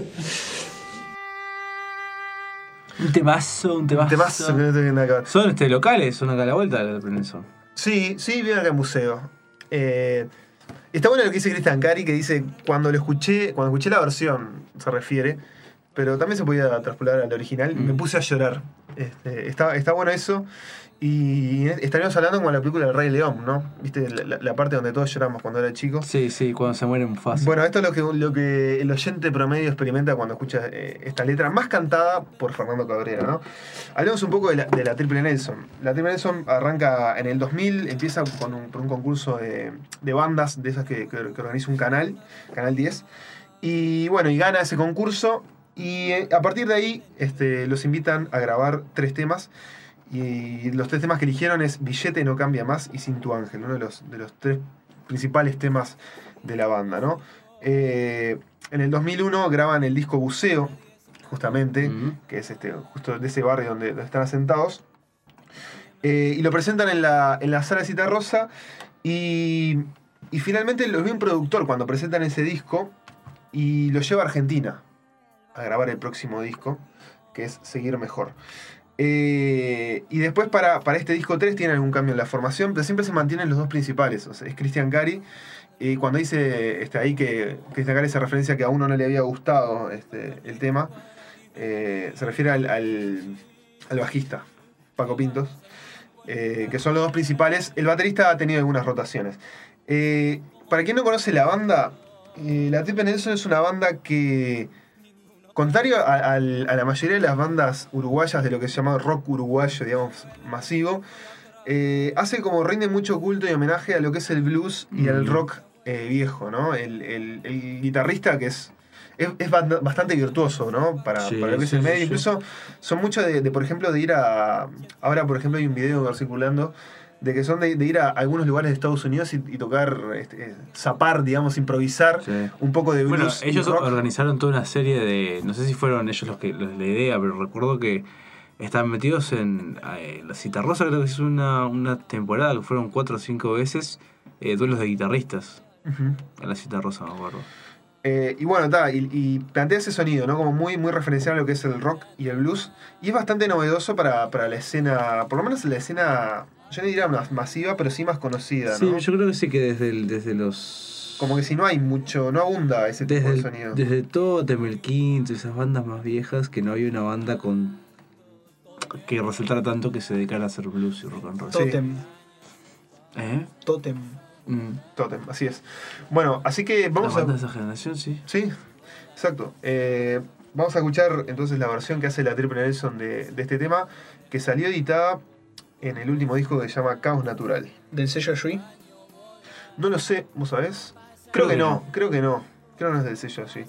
Un temazo que no tiene nada que ver. ¿Son locales? ¿Son acá a la vuelta de la Prensa? Sí, viven acá en museo. Está bueno lo que dice Cristian Cari, que dice, cuando escuché la versión, se refiere, pero también se podía traspolar al original, me puse a llorar. Está bueno eso. Y estaríamos hablando como la película del Rey León, ¿no? ¿Viste? La parte donde todos lloramos cuando era chico. Sí, cuando se muere Mufasa. Bueno, esto es lo que el oyente promedio experimenta cuando escucha esta letra, más cantada por Fernando Cabrera, ¿no? Hablemos un poco de la Triple Nelson. La Triple Nelson arranca en el 2000, empieza por un concurso de bandas, de esas que organiza un Canal 10. Y gana ese concurso. Y a partir de ahí los invitan a grabar 3 temas. Y los 3 temas que eligieron es Billete no cambia más y Sin tu ángel, uno de los 3 principales temas de la banda, ¿no? En el 2001 graban el disco Buceo, justamente, que es justo de ese barrio donde están asentados. Y lo presentan en la Sala Citarrosa. Y finalmente los ve un productor cuando presentan ese disco y lo lleva a Argentina a grabar el próximo disco, que es Seguir Mejor. Y después para este disco 3 tiene algún cambio en la formación, pero siempre se mantienen los 2 principales. O sea, es Cristian Cari, y cuando dice ahí que Cristian Cari hace referencia a que a uno no le había gustado el tema, se refiere al bajista, Paco Pintos, que son los 2 principales. El baterista ha tenido algunas rotaciones. Para quien no conoce la banda, La Triple Nelson es una banda que, contrario a la mayoría de las bandas uruguayas de lo que se llama rock uruguayo, digamos, masivo, hace como rinde mucho culto y homenaje a lo que es el blues y el rock viejo, ¿no? El guitarrista que es bastante virtuoso, ¿no? Para lo que es el medio. Sí. Incluso son muchos de, por ejemplo, de ir a... Ahora, por ejemplo, hay un video circulando de que son de ir a algunos lugares de Estados Unidos y tocar, zapar, digamos, improvisar un poco de blues. Bueno, ellos organizaron toda una serie de... No sé si fueron ellos los la idea, pero recuerdo que estaban metidos en la Citarrosa, creo que es una temporada que fueron 4 o 5 veces duelos de guitarristas. A la Citarrosa, me acuerdo. Y bueno, y plantea ese sonido, ¿no? Como muy, muy referencial a lo que es el rock y el blues. Y es bastante novedoso para la escena, por lo menos la escena, yo no diría más masiva, pero sí más conocida, ¿no? Sí, yo creo que sí, que desde los... Como que si no hay mucho, no abunda ese tipo de sonido. Desde todo Temel King, esas bandas más viejas, que no había una banda que resaltara tanto que se dedicara a hacer blues y rock and roll. Totem. Totem. Totem, así es. Bueno, así que vamos a... de esa generación, sí. Sí, exacto. Vamos a escuchar entonces la versión que hace la Triple Nelson de este tema, que salió editada en el último disco que se llama Caos Natural. ¿Del sello Shui? No lo sé, ¿vos sabés? Creo que no. Creo que no es del sello Shui.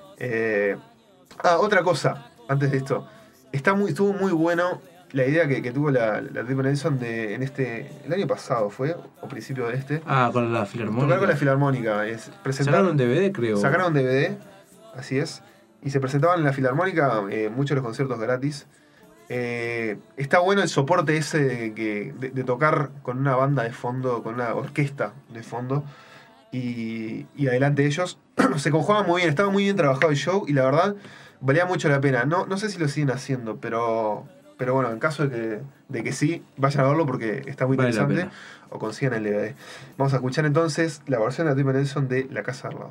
Otra cosa, antes de esto. Estuvo muy bueno la idea que tuvo la Triple Nelson el año pasado fue, o principio de este. Con la filarmónica. Tocar con la filarmónica. Sacaron un DVD, creo. Sacaron un DVD, así es. Y se presentaban en la filarmónica muchos de los conciertos gratis. Está bueno el soporte ese de tocar con una banda de fondo, con una orquesta de fondo. Y adelante de ellos. Se conjugaban muy bien, estaba muy bien trabajado el show y la verdad valía mucho la pena. No sé si lo siguen haciendo, pero bueno, en caso de que sí, vayan a verlo porque está muy interesante. O consigan el DVD. Vamos a escuchar entonces la versión de la Triple Nelson de La Casa al Lado.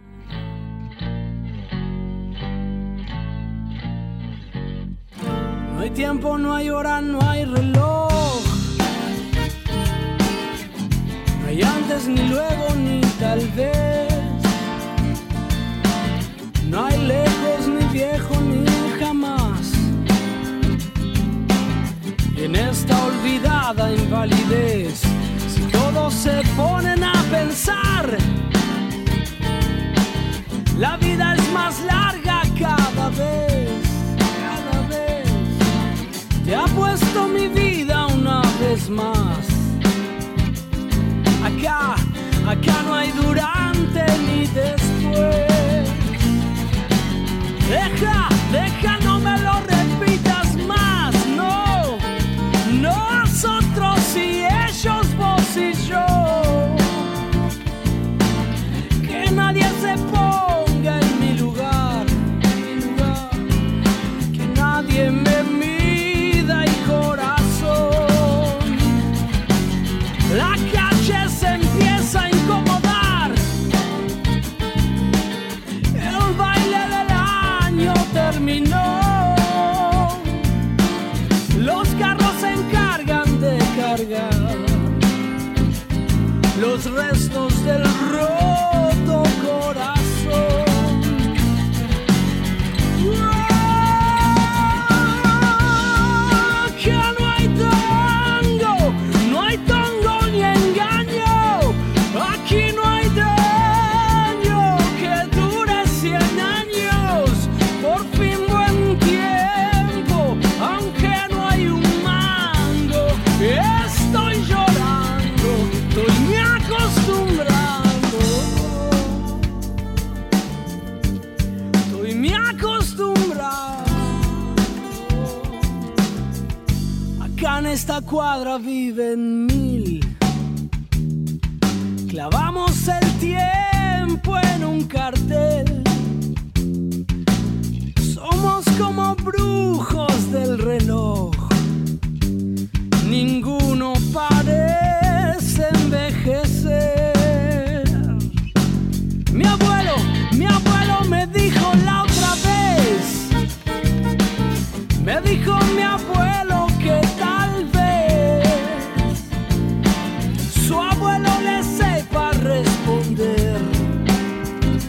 No hay tiempo, no hay hora, no hay reloj. No hay antes, ni luego, ni tal vez. No hay lejos, ni viejo, ni jamás. En esta olvidada invalidez, si todos se ponen a pensar, la vida es más larga cada vez. Te apuesto mi vida una vez más. Acá no hay durante ni después. Deja, no me lo repitas más. No, nosotros y ellos, vos y yo. Que nadie se ponga en mi lugar. Que nadie me mire. La calle se empieza a incomodar. El baile del año terminó. Los carros se encargan de cargar los restos del roto corazón. Esta cuadra viven 1000. Clavamos el tiempo en un cartel. Somos como brujos del reloj. Ninguno parece envejecer. Mi abuelo me dijo la otra vez. Me dijo mi abuelo que tal vez su abuelo le sepa responder.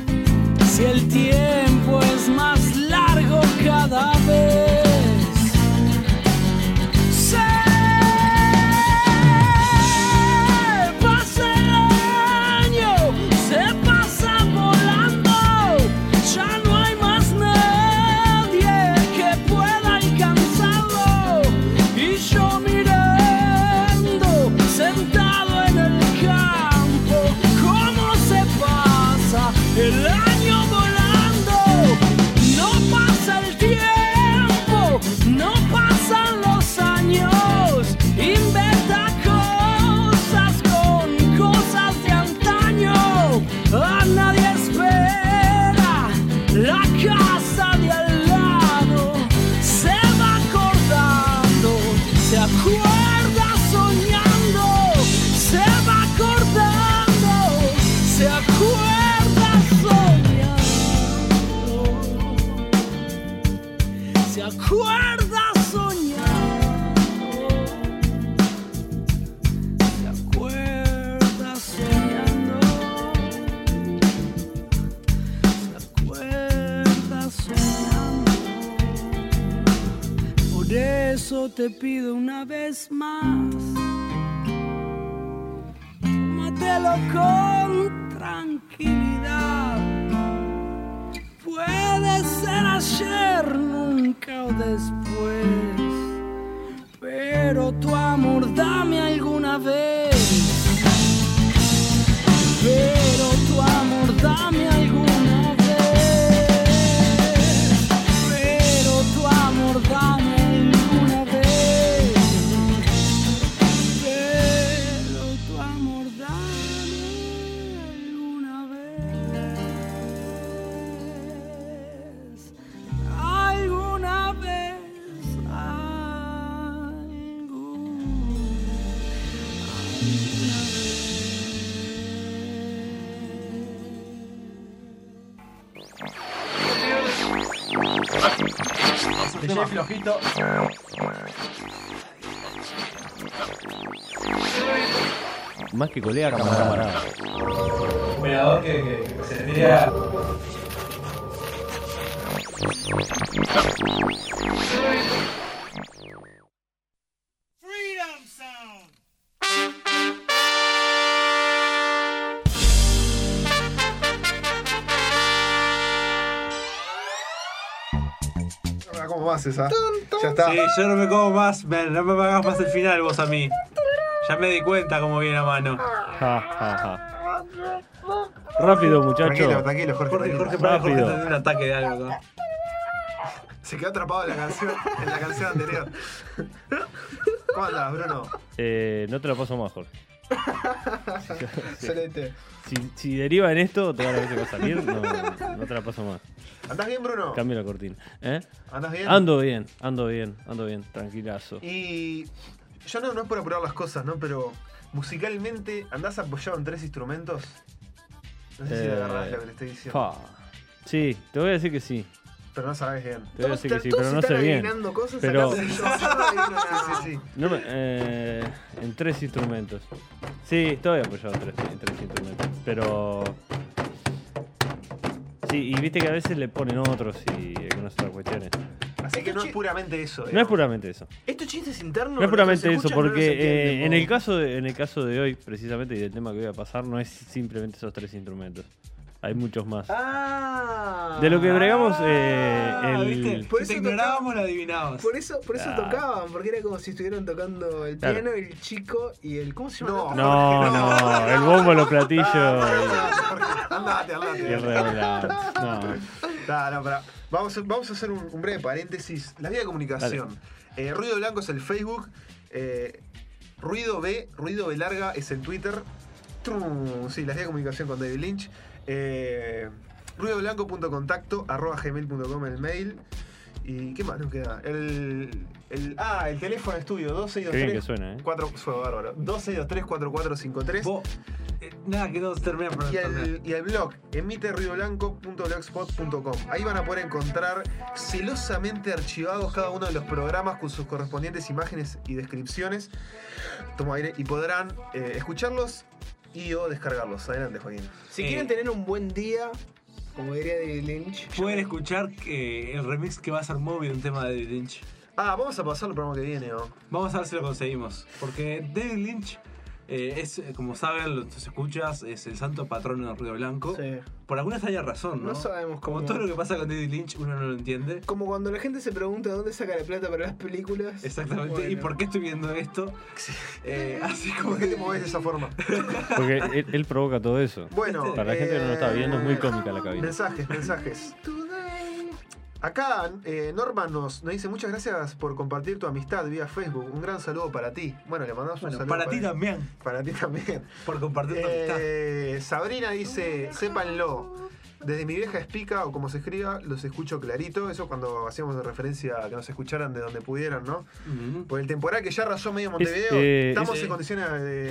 acuerda soñando, se acuerda soñando, se acuerda soñando. Por eso te pido una vez más, tómatelo con tranquilidad. Puede ser ayer, nunca o después, pero tu amor dame alguna vez, pero tu amor dame alguna vez, pero tu amor dame alguna vez, pero tu amor dame alguna vez, alguna vez, DJ flojito. Más que colega, camarada. Operador que se le tire a... ¿Cómo más esa? Ya está. Sí, yo no me como más, man, no me hagas más el final vos a mí. Ya me di cuenta cómo viene a mano. Rápido, muchacho. Tranquilo, Jorge. Jorge rápido. tiene un ataque de algo, ¿no? Se quedó atrapado en la canción anterior. ¿Cómo andás, Bruno? No te la paso más, Jorge. Excelente. Si deriva en esto, toda la vez que va a salir, no te la paso más. ¿Andás bien, Bruno? Cambio la cortina. ¿Andás bien? Ando bien, tranquilazo. Y yo no es por apurar las cosas, ¿no? Pero musicalmente, ¿andás apoyado en 3 instrumentos? No sé si le agarrás lo que te estoy diciendo. Sí, te voy a decir que sí. Pero no sabes bien. Te voy a decir que sí, pero no sé bien. Cosas, pero sí. No, en 3 instrumentos. Sí, estoy apoyado en tres instrumentos. Pero sí, y viste que a veces le ponen otros y algunas otras cuestiones. Así que no es puramente eso. No es puramente eso. ¿Estos chistes internos? No es puramente eso, porque no los entienden, en el caso de hoy, precisamente, y del tema que voy a pasar, no es simplemente esos 3 instrumentos. Hay muchos más. De lo que bregamos, ¿viste? Por eso te ignorábamos, lo adivinábamos. Por eso tocaban, porque era como si estuvieran tocando el piano, el chico y el... ¿Cómo se llama? No, el bombo, los platillos Andate. y el redoblante. No, pará. Vamos a hacer un breve paréntesis. La vía de comunicación. Ruido Blanco es el Facebook. Ruido B larga es el Twitter. Sí, la vía de comunicación con David Lynch. ruidoblanco.contacto@gmail.com el mail. ¿Y qué más nos queda? El teléfono estudio 1223. Qué bien que suena, 1223-4453. Nada, que no termina por y el blog emiteruidoblanco.blogspot.com. Ahí van a poder encontrar celosamente archivados cada uno de los programas con sus correspondientes imágenes y descripciones. Tomo aire y podrán escucharlos y o descargarlos. Adelante, Joaquín. Si quieren tener un buen día, como diría David Lynch, pueden escuchar el remix que va a ser Moby de un tema de David Lynch. Vamos a pasarlo el programa que viene, ¿no? Vamos a ver si lo conseguimos. Porque David Lynch es, como saben los escuchas, es el santo patrono del Ruido Blanco. Sí. Por alguna extraña razón, ¿no? No sabemos cómo. Como todo lo que pasa con David Lynch, uno no lo entiende. Como cuando la gente se pregunta dónde saca la plata para las películas. Exactamente. Bueno. ¿Y por qué estoy viendo esto? Así como que te mueves de esa forma. Porque él provoca todo eso. Bueno, para la gente que no lo está viendo, es muy cómica la cabina. Mensajes. Acá Norma nos dice muchas gracias por compartir tu amistad vía Facebook. Un gran saludo para ti. Bueno, le mandamos un saludo. Para ti también. Para ti también. Por compartir tu amistad. Sabrina dice, sépanlo. Desde mi vieja espica, o como se escriba, los escucho clarito. Eso cuando hacíamos de referencia a que nos escucharan de donde pudieran, ¿no? Por el temporal que ya arrasó medio Montevideo, estamos en condiciones de...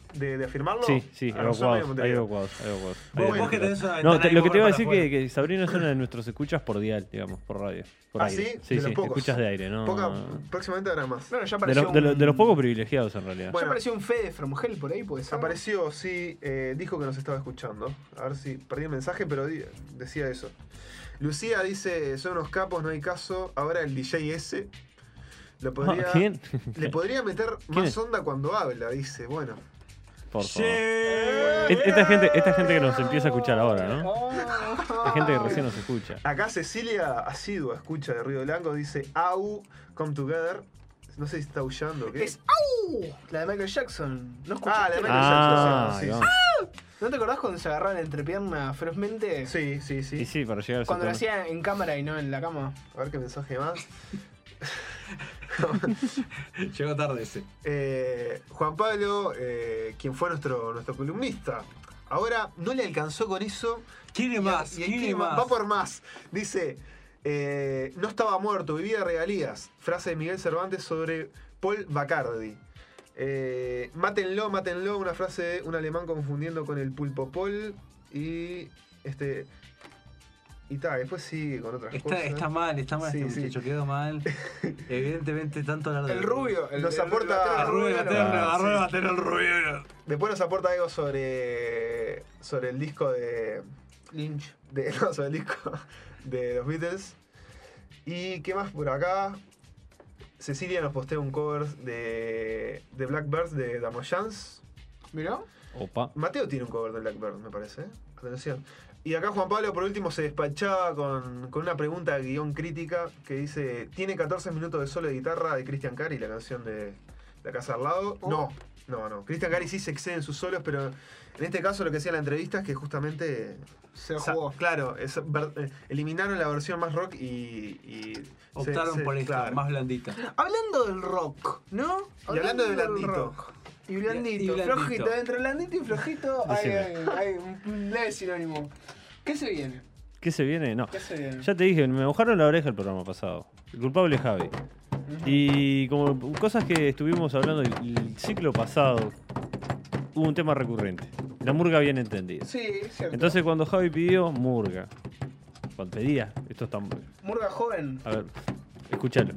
de afirmarlo? Sí, evacuados. Hay evacuados. Vos que tenés una No, ventana ahí, lo que te iba a vos decir para que Sabrina es una de nuestros escuchas por dial, digamos, por radio. Por aire. ¿sí? De los pocos. Escuchas de aire, ¿no? Próximamente habrá más. Bueno, ya De apareció de los pocos privilegiados, en realidad. Ya apareció un Fede From Hell por ahí, puede ser. Apareció, sí, dijo que nos estaba escuchando. A ver si perdí el mensaje, pero decía eso. Lucía dice, son unos capos, no hay caso. Ahora el DJ ese lo podría, ¿Quién? le podría meter ¿Quién más es? onda cuando habla, dice. Bueno. Por favor. Esta gente que nos empieza a escuchar ahora, ¿no? Hay gente que recién nos escucha. Acá Cecilia, asidua, escucha de Ruido Blanco, dice, Au, come together. No sé si está aullando o qué. Es ¡Au! La de Michael Jackson. ¿No escuchaste? La de Michael Jackson. Sí. ¿No te acordás cuando se agarraban la entrepierna ferozmente? Sí. Y sí, para llegar a ese Cuando lo tono. hacía en cámara y no en la cama. A ver qué mensaje más. Llegó tarde ese. Juan Pablo, quien fue nuestro columnista. Ahora no le alcanzó con eso. ¿Quiere más? ¿Quiere más? Va por más. Dice, no estaba muerto, vivía de regalías. Frase de Miguel Cervantes sobre Paul Bacardi. Mátenlo, una frase de un alemán confundiendo con el pulpo Paul. Y después sigue con otras cosas. Está mal Sí, este muchacho, quedó mal. Evidentemente, tanto hablar El rubio. Nos aporta. El rubio, agarró el batero el rubio. Después nos aporta algo sobre el disco de Lynch. sobre el disco de los Beatles. ¿Y qué más por acá? Cecilia nos postea un cover de Blackbird de Damoyans. ¿Mirá? Opa. Mateo tiene un cover de Blackbird, me parece. Atención. Y acá Juan Pablo por último se despachaba con una pregunta de guión crítica que dice, ¿tiene 14 minutos de solo de guitarra de Christian Cari, la canción de La Casa al Lado? No. Christian Cari sí se excede en sus solos, pero en este caso lo que decía la entrevista es que justamente se jugó. Claro, eliminaron la versión más rock y optaron por esta, más blandita. Hablando del rock, ¿no? Y hablando de blandito. Y blandito, flojito. Entre blandito y flojito hay un leve sinónimo. ¿Qué se viene? ¿Qué se viene? No. ¿Qué se viene? Ya te dije, me mojaron la oreja el programa pasado. El culpable es Javi. Y como cosas que estuvimos hablando el ciclo pasado, hubo un tema recurrente. La murga bien entendida. Sí, cierto. Entonces cuando Javi pidió murga, cuando pedía, esto está... Murga joven. A ver, escúchalo.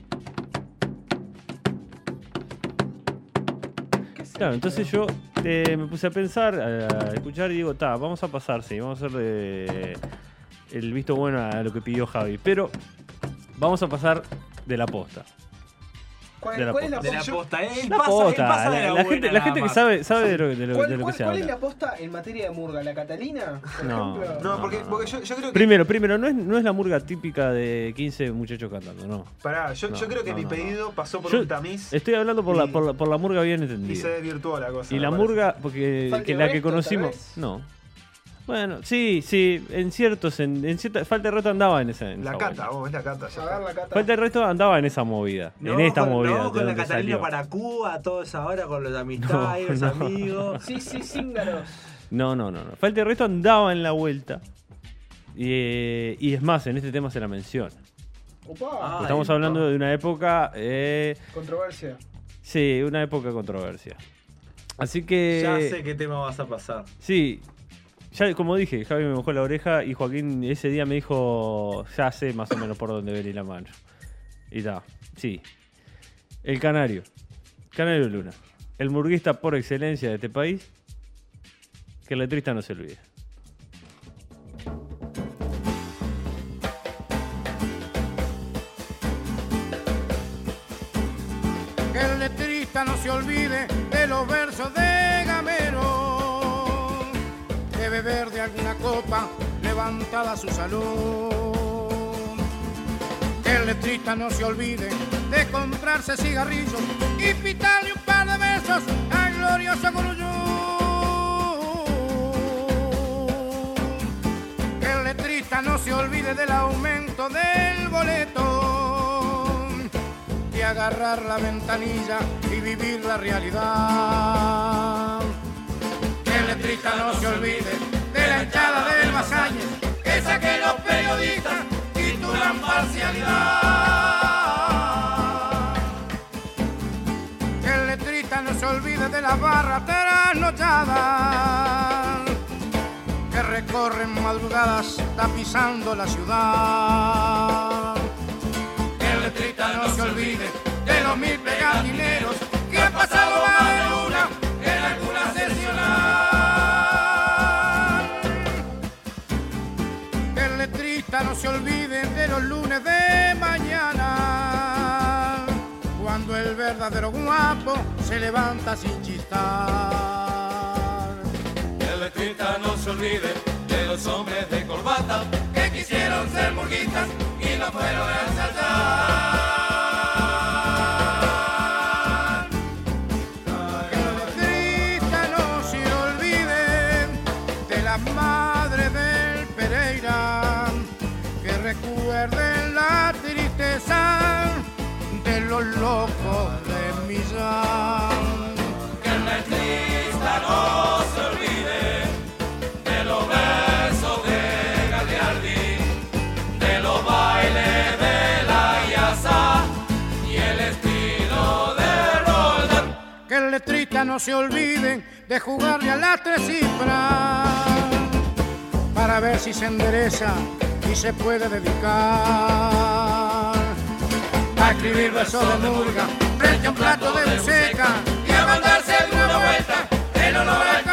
Claro, entonces yo me puse a pensar, a escuchar y digo, vamos a pasar, vamos a hacer el visto bueno a lo que pidió Javi, pero vamos a pasar de la posta. ¿Cuál es la posta? De la posta, él la pasa, posta. él pasa de la gente, la gente que sabe de lo que se ¿Cuál habla. es la posta en materia de murga? ¿La Catalina? Por ejemplo? No, porque yo creo que... Primero, no es la murga típica de 15 muchachos cantando, no. Pará, yo creo que mi pedido pasó por un tamiz. Estoy hablando por la murga bien entendida. Y se desvirtuó la cosa. Y la murga, porque la que conocimos... No. Bueno, sí, en cierta Falta de Resto andaba en esa. La cata, es la cata. Falta de Resto andaba en esa movida. No, en esta movida. No, con la Catalina Catalina para Cuba, todo esa hora con los amistades, los amigos. Sí, cíngaros. No. Falta de Resto andaba en la vuelta. Y es más, en este tema se la menciona. Estamos hablando de una época. Controversia. Sí, una época de controversia. Así que. Ya sé qué tema vas a pasar. Sí. Ya, como dije, Javi me mojó la oreja y Joaquín ese día me dijo, ya sé más o menos por dónde venir la mano. Y sí. El Canario Luna, el murguista por excelencia de este país, que el letrista no se olvide. Que el letrista no se olvide de los versos de Gamero. De beber de alguna copa levantada su salud. Que el letrista no se olvide de comprarse cigarrillos y pitarle un par de besos al glorioso Guruyú. Que el letrista no se olvide del aumento del boleto, de agarrar la ventanilla y vivir la realidad. Que el letrista no se olvide de la hinchada del Vasalles, esa que los periodistas titulan parcialidad. Que el letrista no se olvide de la barra trasnochadas que recorren madrugadas tapizando la ciudad. Que el letrista no se olvide de los 1000 pegatineros que han pasado más de una en alguna seccional. Que el letrista no se olvide de los lunes de mañana, cuando el verdadero guapo se levanta sin chistar. Que el letrista no se olvide de los hombres de corbata que quisieron ser murguistas y no fueron a ensayar. Que los letristas no se olviden de las madres del Pereira, que recuerden la tristeza de los locos de Millán. Que el letrista no se olvide de los versos de Gagliardi, de los bailes de la Iasa y el estilo de Roldán. Que el letrista no se olvide de jugarle a las 3 cifras para ver si se endereza y se puede dedicar a escribir versos de murga frente a un plato de buceca y a mandarse de una vuelta en honor al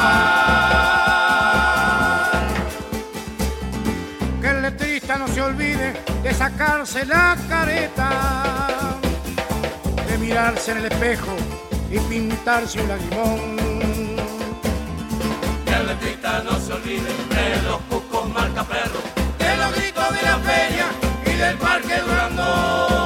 carnaval. Que el letrista no se olvide de sacarse la careta, de mirarse en el espejo y pintarse un lagrimón. Que el letrista no se olvide de los cucos marca perro, de los gritos de la feria y del parque Durandón.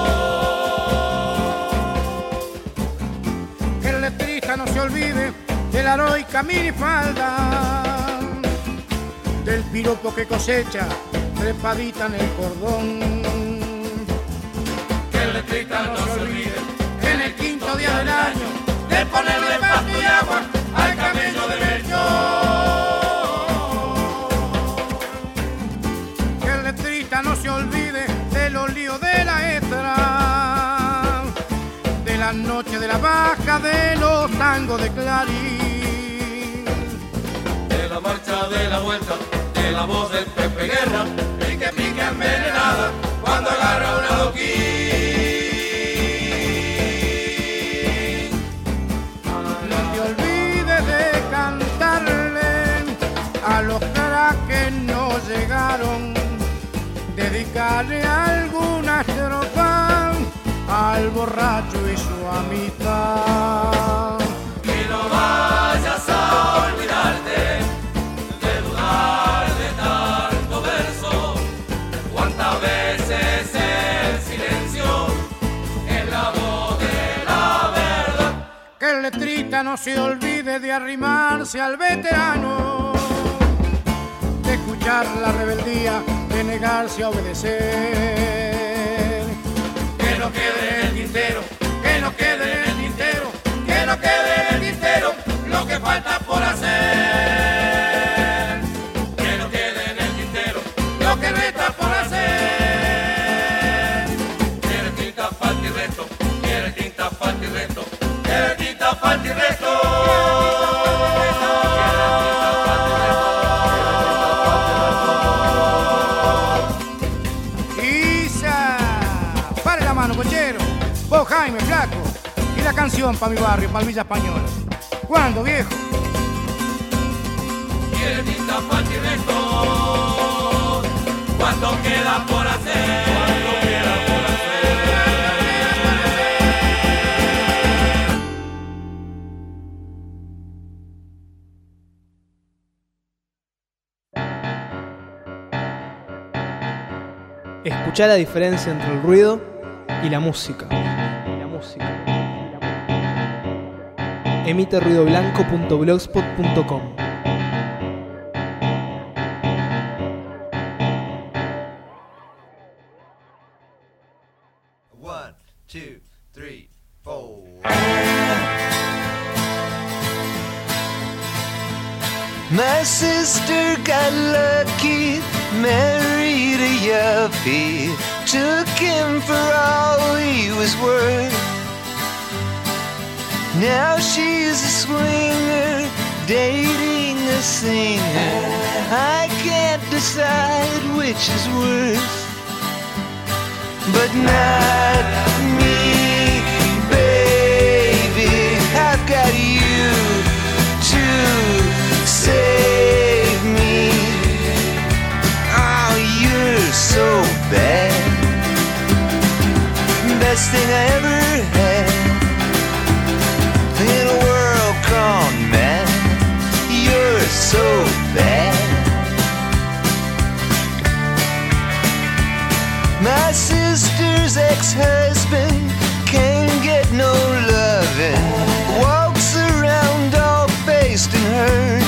Que el letrista no se olvide de la heroica minifalda, del piropo que cosecha trepadita en el cordón. Que el letrista no se olvide en el 5º día del año de ponerle pasto y agua al camello de Melchor. Que el letrista no se olvide de los líos de la Estra, de las noches de la vaca, de los tangos de Clarín, de la marcha de la vuelta, de la voz del Pepe Guerra, y que pica envenenada cuando agarra un adoquín. No te olvides de cantarle a los caras que no llegaron, dedicarle alguna estrofa al borracho y su amistad. Y no vayas a olvidarte de dudar de tanto verso. Cuántas veces el silencio es la voz de la verdad. Que el letrista no se olvide de arrimarse al veterano, de escuchar la rebeldía, de negarse a obedecer. Que no quede en el tintero, que no quede en el tintero, que no quede en el tintero lo que falta por hacer. Que no quede en el tintero lo que resta por hacer. Quiere tinta, falta y resto, quiere tinta, falta y resto, quiere tinta, falta y resto. Vos, Jaime, flaco, y la canción pa' mi barrio, pa' Villa Española. ¿Cuándo, viejo? Quiere tinta, falta y resto. ¿Cuánto queda por hacer? ¿Cuánto queda por hacer? Escuchá la diferencia entre el ruido y la música. Emite ruidoblanco.blogspot.com. One, two, three, four. My sister got lucky, married a yuppie, took him for all he was worth. Now she's a swinger, dating a singer. I can't decide which is worse, but not me, baby. I've got you to save me. Oh, you're so bad. Best thing I ever had in a world gone mad. You're so bad. My sister's ex-husband can't get no loving. Walks around all based and hurt.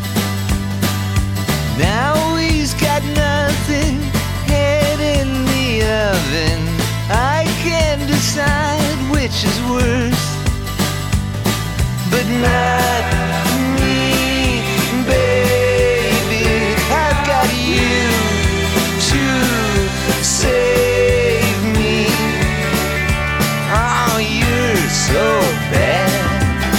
Now he's got nothing, head in the oven. I can't decide which is worse, but not me, baby. I've got you to save me. Oh, you're so bad.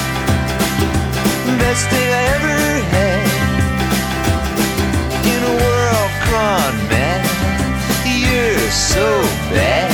Best thing I ever had in a world gone mad. You're so bad.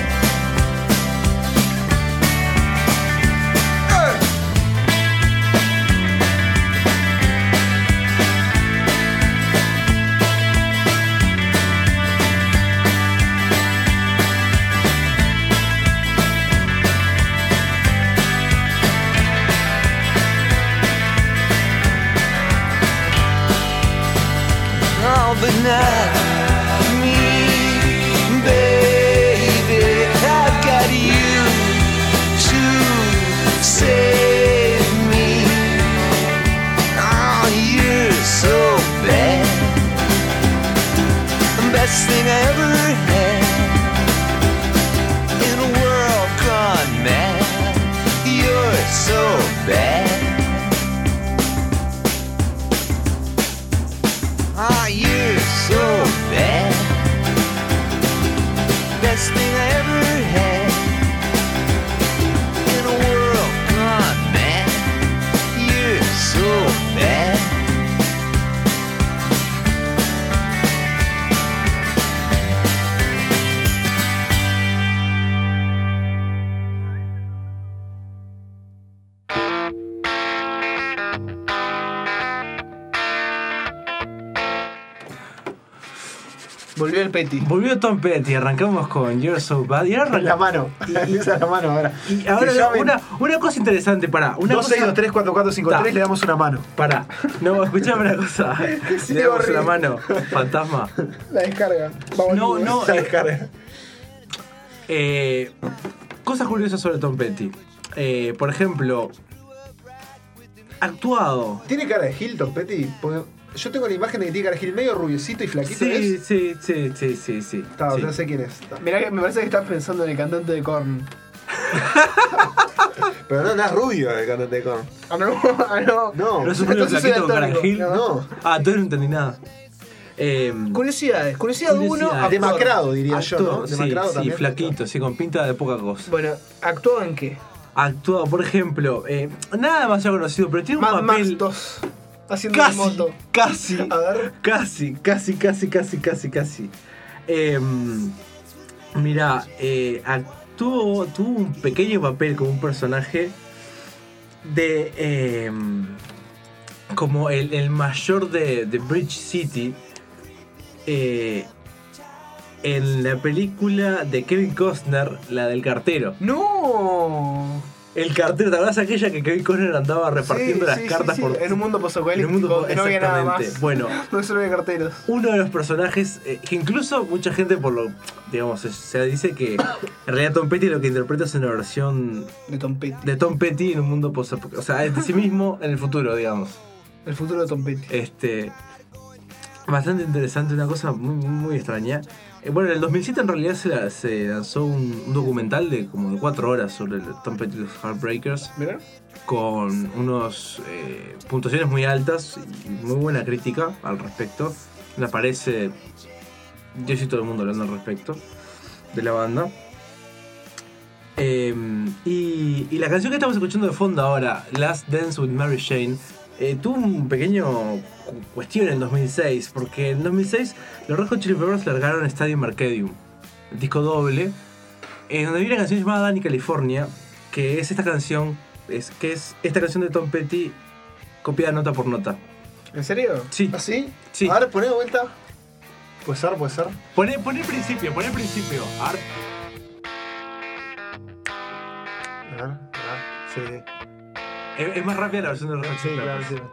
But not me, baby. I've got you to save me. Oh, you're so bad. Best thing I ever had in a world gone mad. You're so bad. Ah, you're so bad. Best thing I ever had in a world gone mad. You're so bad. Volvió el Petty. Volvió Tom Petty, arrancamos con You're So Bad. Y ahora La mano. Empieza la mano ahora. Y ahora una cosa interesante, pará. 26234453 le damos una mano. Pará. No, escuchame una cosa. Sí, le damos horrible. una mano. Fantasma. La descarga. Vamos, No, La descarga. Cosas curiosas sobre Tom Petty. Por ejemplo, actuado. ¿Tiene cara de Hilton, Petty? Porque yo tengo la imagen de que tiene cara de Gil medio rubiecito y flaquito. Sí, ¿es? sí. Está, Sí. ya sé quién es. Mirá que me parece que estás pensando en el cantante de Korn. Pero no es rubio el cantante de Korn. Ah, no. No, ¿No es un rubio flaquito con cara de Gil? No. Ah, entonces no entendí nada. Curiosidades. Curiosidad 1. Demacrado, diría yo, ¿no? Sí, Demacrado sí, también. flaquito, sí, con pinta de poca cosa. Bueno, ¿actuó en qué? Actuado, por ejemplo, nada demasiado conocido, pero tiene un Mad papel. Max 2. Haciendo Casi, de moto. casi, A ver. casi. Mirá, tuvo un pequeño papel como un personaje de. Como el mayor de Bridge City. En la película de Kevin Costner, la del cartero. ¡No! El cartero, ¿te acuerdas aquella que Kevin Costner andaba repartiendo las cartas por. En un mundo posapocalíptico, En un mundo que no había nada más. exactamente. Bueno, No solo había carteros. uno de los personajes que incluso mucha gente se dice que en realidad Tom Petty lo que interpreta es una versión De Tom Petty. de Tom Petty en un mundo posapocalíptico, o sea, de sí mismo en el futuro, digamos. El futuro de Tom Petty. Bastante interesante, una cosa muy extraña. Bueno, en el 2007 en realidad se lanzó un documental de como de 4 horas sobre el Tom Petty y los Heartbreakers. ¿Mira? Con unos puntuaciones muy altas y muy buena crítica al respecto. Me parece Dios y todo el mundo hablando al respecto de la banda. Y la canción que estamos escuchando de fondo ahora, Last Dance with Mary Jane, tuvo un pequeño cuestión en el 2006, porque en 2006 los Red Hot Chili Peppers largaron Stadium Arcadium, el disco doble, donde había una canción llamada Danny California, que es esta canción, que es esta canción de Tom Petty copiada nota por nota. ¿En serio? Sí. ¿Ah, sí? Sí. A ver, poné de vuelta. Puede ser. Poné el principio. A ver. A ver. Sí. Es más rápida la versión de los Red Hot Chili Peppers. Sí.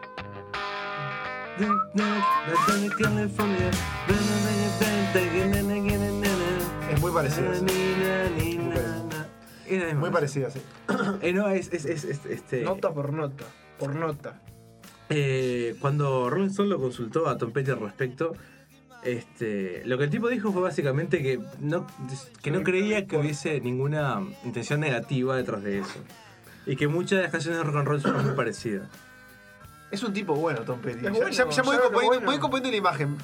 Es muy parecida. Muy parecida, sí. No, es Nota por nota. Por nota. Cuando Rolling Stone lo consultó a Tom Petty al respecto, lo que el tipo dijo fue básicamente que no creía que hubiese ninguna intención negativa detrás de eso. Y que muchas de las canciones de rock and roll son muy parecidas. Es un tipo bueno, Tom Petty. Es bueno, ya voy componiendo la imagen.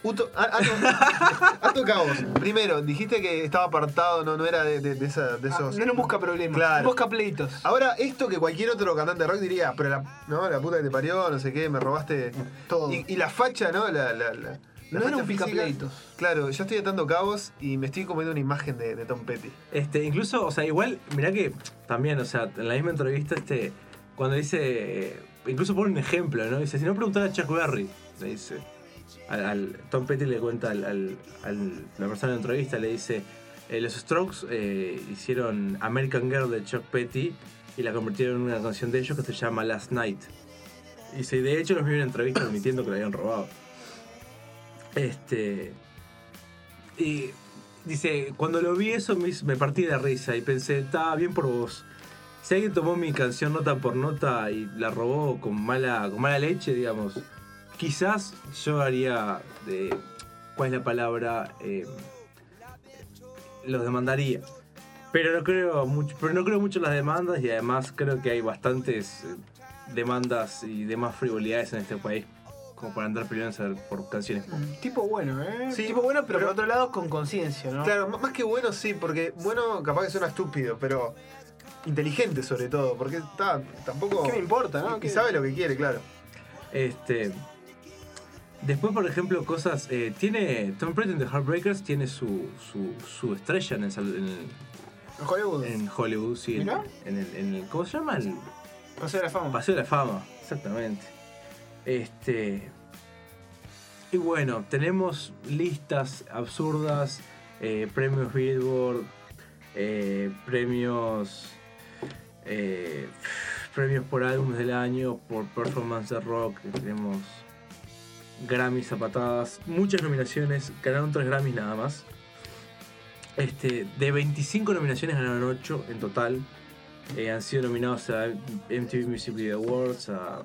Alto Cabos. Primero, dijiste que estaba apartado, no era de esos. No busca problemas, claro. Busca pleitos. Ahora, esto que cualquier otro cantante de rock diría, pero la puta que te parió, no sé qué, me robaste todo. Y la facha, ¿no? No era un picapleitos. Claro, yo estoy atando cabos y me estoy comiendo una imagen de Tom Petty. Incluso, o sea, igual, mirá que también, o sea, en la misma entrevista, cuando dice, incluso pone un ejemplo, ¿no? Dice, si no preguntar a Chuck Berry, le dice. Tom Petty le cuenta la persona en la entrevista, le dice, los Strokes hicieron American Girl de Chuck Petty y la convirtieron en una canción de ellos que se llama Last Night. Y dice, de hecho los vi en una entrevista admitiendo que la habían robado. Y dice, cuando lo vi eso me partí de risa y pensé, está bien por vos. Si alguien tomó mi canción nota por nota y la robó con mala leche, digamos, quizás yo haría, ¿cuál es la palabra? Los demandaría. Pero no creo mucho en las demandas y además creo que hay bastantes demandas y demás frivolidades en este país como para andar peleando por canciones. Tipo bueno, ¿eh? Sí, tipo bueno, pero por otro lado con conciencia, ¿no? Claro, más que bueno sí, porque bueno capaz que suena estúpido, pero inteligente sobre todo, porque tampoco... ¿Qué me importa, no? Y sabe lo que quiere, claro. Después, por ejemplo, cosas... Tom Petty en The Heartbreakers tiene su estrella en Hollywood. En Hollywood, sí. En el ¿cómo se llama? El Paseo de la Fama. Paseo de la Fama, exactamente. Y bueno, tenemos listas absurdas, premios Billboard, premios por álbumes del año, por performance de rock, tenemos Grammys a patadas, muchas nominaciones, ganaron 3 Grammys nada más. De 25 nominaciones ganaron 8 en total. Han sido nominados a MTV Music Video Awards, a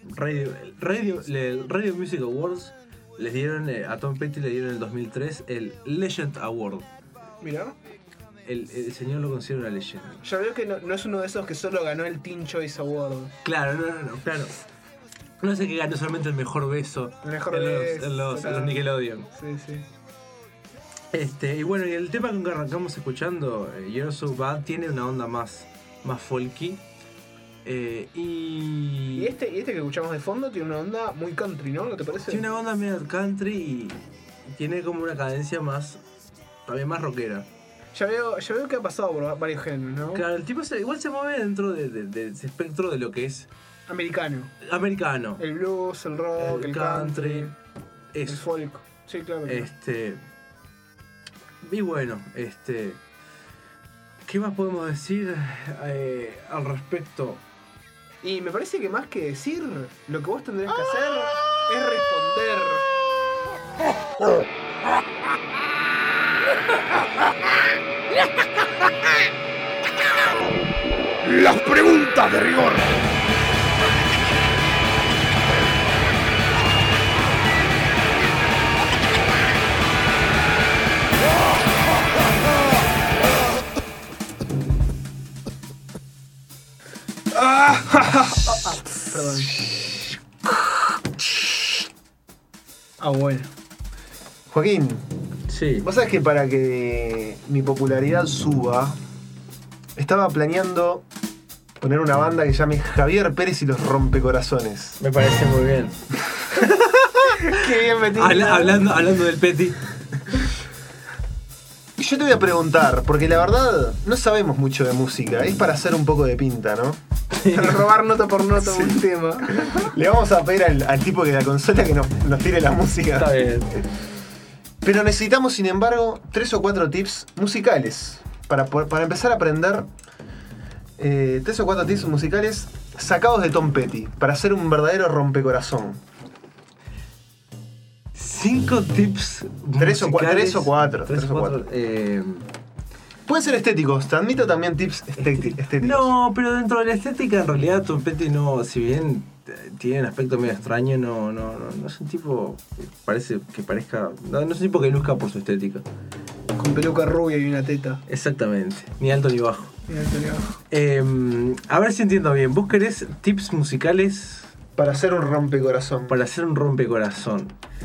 Radio Music Awards. Les dieron, a Tom Petty le dieron en el 2003 el Legend Award. Mira. El señor lo considera una leyenda. Ya veo que no es uno de esos que solo ganó el Teen Choice Award. Claro, claro. No sé que ganó solamente el mejor beso en los Nickelodeon. Sí. Y bueno, y el tema con que arrancamos escuchando, You're So Bad, tiene una onda más folky. Y este que escuchamos de fondo tiene una onda muy country, ¿no? ¿No te parece? Tiene una onda medio country y tiene como una cadencia también más rockera. Ya veo que ha pasado por varios géneros, ¿no? Claro, el tipo igual se mueve dentro de ese espectro de lo que es americano. El blues, el rock, el country, el folk. Sí, claro. Y bueno, ¿qué más podemos decir al respecto? Y me parece que más que decir, lo que vos tendrías que hacer es responder. Las preguntas de rigor. Perdón. Bueno. Joaquín. Sí. Vos sabés que para que mi popularidad suba, estaba planeando poner una banda que llame Javier Pérez y los Rompecorazones. Me parece muy bien. Qué bien metido. Hablando del Petty. Y yo te voy a preguntar, porque la verdad no sabemos mucho de música, es para hacer un poco de pinta, ¿no? Para robar nota por nota un tema. Le vamos a pedir al tipo de la consola que nos tire la música. Está bien. Pero necesitamos, sin embargo, 3 o 4 tips musicales para empezar a aprender. 3 o 4 tips musicales sacados de Tom Petty para hacer un verdadero rompecorazón. 5 tips 3 o 4. Pueden ser estéticos, te admito también tips estéticos. No, pero dentro de la estética en realidad Tom Petty no, si bien tiene un aspecto medio extraño, no es un tipo que parezca, no es un tipo que luzca por su estética. Con peluca rubia y una teta. Exactamente, ni alto ni bajo. Ni alto ni bajo. A ver si entiendo bien, ¿vos querés tips musicales? Para hacer un rompecorazón. Para hacer un rompecorazón.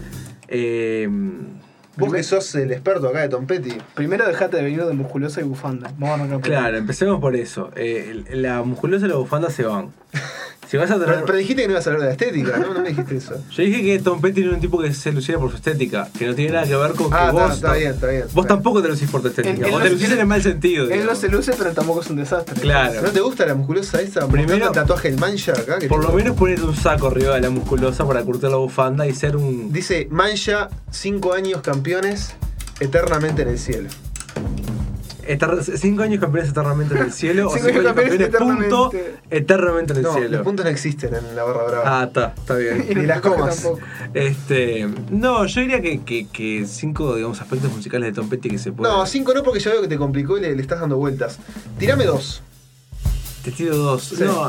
Vos que sos el experto acá de Tom Petty. Primero dejate de venir de musculosa y bufanda. Claro, empecemos por eso. La musculosa y la bufanda se van. Si vas a tener... pero dijiste que no ibas a hablar de la estética, ¿no? No me dijiste eso. Yo dije que Tom Petty era un tipo que se lucía por su estética, que no tiene nada que ver con que vos... Está bien. Vos tampoco te lucís por tu estética, vos te lucís en el mal sentido. Él no se luce, pero tampoco es un desastre. Claro. ¿No te gusta la musculosa esa? Primero, el tatuaje del Mancha acá. Por lo menos ponete un saco arriba de la musculosa para curtir la bufanda y ser un... Dice, Mancha, 5 años campeones, eternamente en el cielo. 5 años campeones eternamente en el cielo. 5 años campeones punto eternamente en el cielo. Los puntos no existen en la barra brava. Está bien. Ni las comas. No, yo diría que 5, digamos, aspectos musicales de Tom Petty que se pueden... No, 5 no, porque ya veo que te complicó y le estás dando vueltas. Tirame 2. Te tiro 2. Sí. No,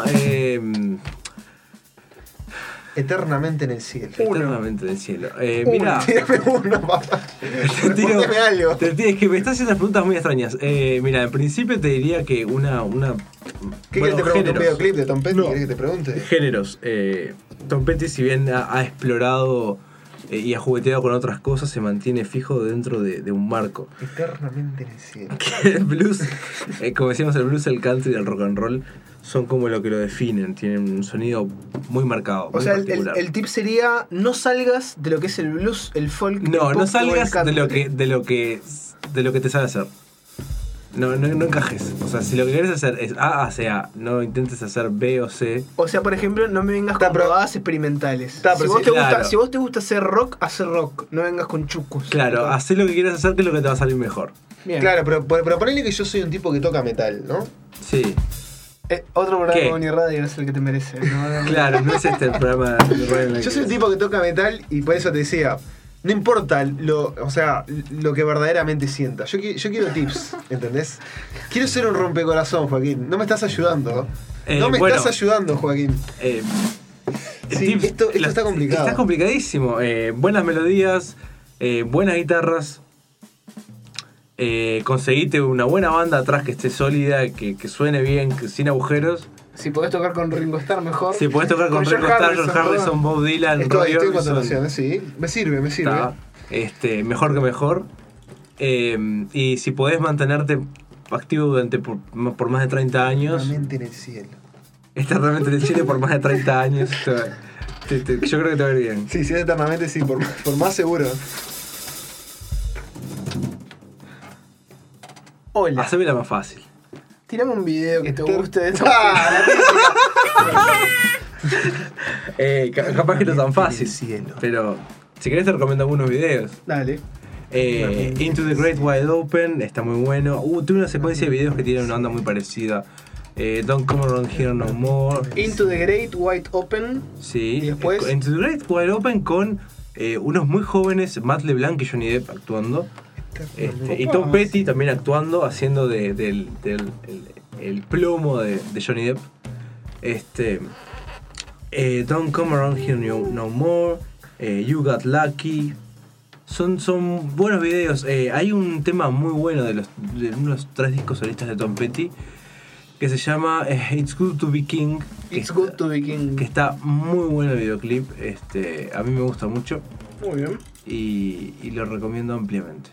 eternamente en el cielo. Eternamente en el cielo. Mira. Tírame uno, papá. Respondeme algo. Es que me estás haciendo unas preguntas muy extrañas. Mira, en principio te diría que una ¿Qué quieres que te pregunte? ¿Un videoclip de Tom Petty? ¿Querés que te pregunte? Géneros. Tom Petty, si bien ha explorado y ha jugueteado con otras cosas, se mantiene fijo dentro de un marco. Eternamente en el cielo. El blues, como decíamos, el blues, el country y el rock and roll son como lo que lo definen, tienen un sonido muy marcado. O sea, el tip sería no salgas de lo que es el blues, el folk. No salgas de lo que te sabe hacer. No encajes. O sea, si lo que querés hacer es A hace A, no intentes hacer B o C. O sea, por ejemplo, no me vengas con probadas experimentales. Si vos te gusta hacer rock, hacer rock. No vengas con chucos. Claro, hacé lo que quieras hacer, que es lo que te va a salir mejor. Bien. Claro, pero ponele que yo soy un tipo que toca metal, ¿no? Sí. Otro programa de Uniradio es el que te merece. Claro, no es este el programa de radio. Yo soy un tipo que toca metal y por eso te decía, no importa lo que verdaderamente sienta. Yo quiero tips, ¿entendés? Quiero ser un rompecorazón, Joaquín. No me estás ayudando. Estás ayudando, Joaquín. Sí, esto está complicado. Está complicadísimo. Buenas melodías, buenas guitarras. Conseguite una buena banda atrás que esté sólida, que suene bien, que sin agujeros. Si podés tocar con Ringo Starr, mejor. Si podés tocar con Ringo Starr, George Harrison, Bob Dylan, Roy Orbison. Sí, me sirve. Mejor que mejor. Y si podés mantenerte activo durante por más de 30 años. Eternamente en el cielo. Eternamente en el cielo por más de 30 años. Yo creo que te va a ir bien. Sí, eternamente sí, por más seguro. Hola. Haceme la más fácil. Tirame un video que te guste de esto. Capaz que no es tan fácil. Pero si querés te recomiendo algunos videos. Dale. Into the Great Wide Open está muy bueno. Tuve una secuencia de videos que tienen una onda muy parecida. Don't Come Around Here No More. Into the Great Wide Open. Sí. Y después Into the Great Wide Open con unos muy jóvenes, Matt LeBlanc y Johnny Depp actuando. Y Tom Petty también actuando, haciendo del plomo de Johnny Depp. Don't Come Around Here No More. You Got Lucky. Son buenos videos. Hay un tema muy bueno de unos 3 discos solistas de Tom Petty que se llama It's Good to Be King. Good to Be King. Que está muy bueno el videoclip. A mí me gusta mucho. Muy bien. Y lo recomiendo ampliamente.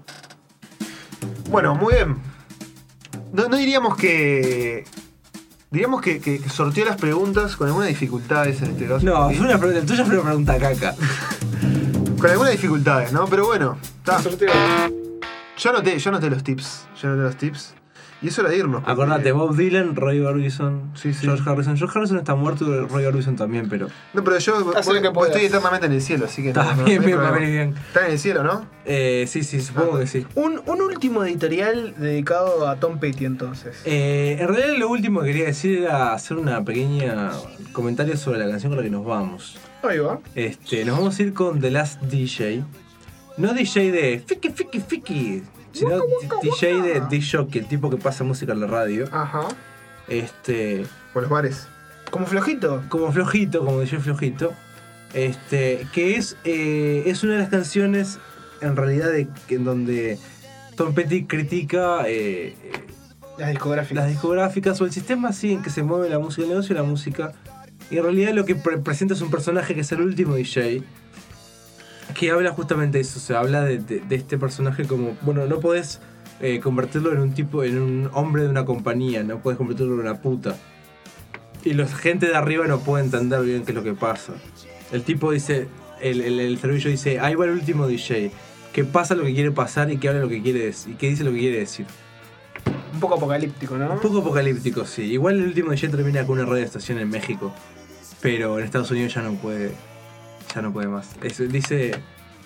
Bueno, muy bien. No diríamos que Digamos que sorteó las preguntas con algunas dificultades en este caso. No, fue una pregunta, tuya fue una pregunta caca. Con algunas dificultades, ¿no? Pero bueno, está. Yo anoté los tips. Y eso era de irnos. Acordate, Bob Dylan, Roy Orbison, George Harrison. George Harrison está muerto y Roy Orbison también, pero... No, pero yo estoy eternamente en el cielo, así que está no. Bien. Está en el cielo, ¿no? Sí, supongo que sí. Un último editorial dedicado a Tom Petty, entonces. En realidad lo último que quería decir era hacer una pequeña comentario sobre la canción con la que nos vamos. Ahí va. Nos vamos a ir con The Last DJ. No DJ de Fiki, sino DJ de disc jockey, el tipo que pasa música en la radio. Ajá. Por los bares. Como flojito, como DJ flojito. Que es una de las canciones, en realidad, en donde Tom Petty critica las discográficas o el sistema así en que se mueve la música, el negocio de la música. Y en realidad lo que presenta es un personaje que es el último DJ, que habla justamente de eso. O sea, habla de este personaje como, bueno, no podés convertirlo en un hombre de una compañía, no podés convertirlo en una puta. Y la gente de arriba no puede entender bien qué es lo que pasa. El tipo dice, el servicio dice, ahí va el último DJ, que pasa lo que quiere pasar y que habla lo que quiere decir, y que dice lo que quiere decir. Un poco apocalíptico, ¿no? Un poco apocalíptico, sí. Igual el último DJ termina con una radioestación en México, pero en Estados Unidos ya no puede más. Dice,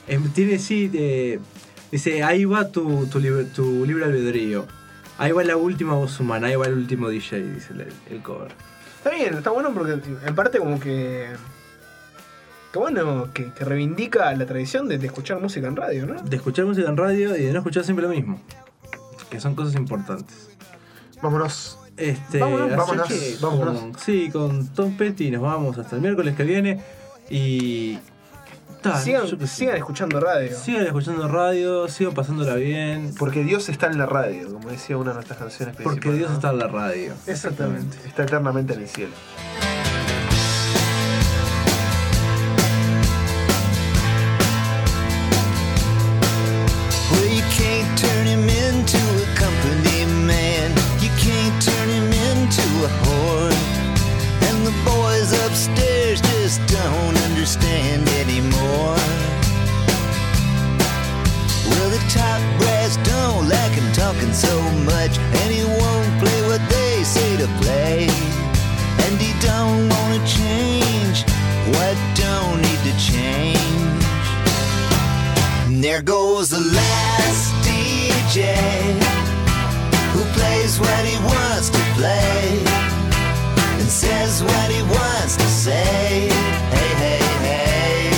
ahí va tu libre albedrío. Ahí va la última voz humana, ahí va el último DJ, dice el cover. Está bien, está bueno porque en parte como que bueno, que reivindica la tradición de escuchar música en radio, ¿no? De escuchar música en radio y de no escuchar siempre lo mismo. Que son cosas importantes. Vámonos. Vámonos. Sí, con Tom Petty nos vamos hasta el miércoles que viene. Y... Sigan escuchando radio. Sigan pasándola bien. Porque Dios está en la radio, como decía una de nuestras canciones principales. Porque Dios está en la radio. Exactamente. Está eternamente en el cielo. Well, you can't turn him into a company man. You can't turn him into a whore. And the boys upstairs just don't understand anymore. Well, the top brass don't like him talking so much, and he won't play what they say to play. And he don't wanna change what don't need to change. And there goes the last DJ who plays what he wants to play and says what he wants to say. Hey, hey, hey.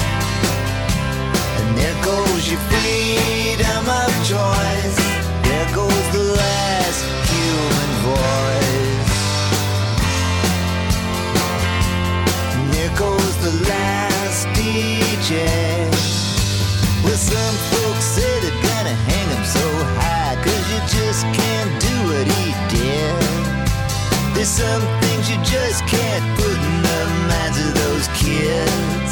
And there goes your freedom of choice. There goes the last human voice. And there goes the last DJ. Well, some folks say they're gonna hang him so high, 'cause you just can't do what he did. There's some things you just can't put in the minds of those kids.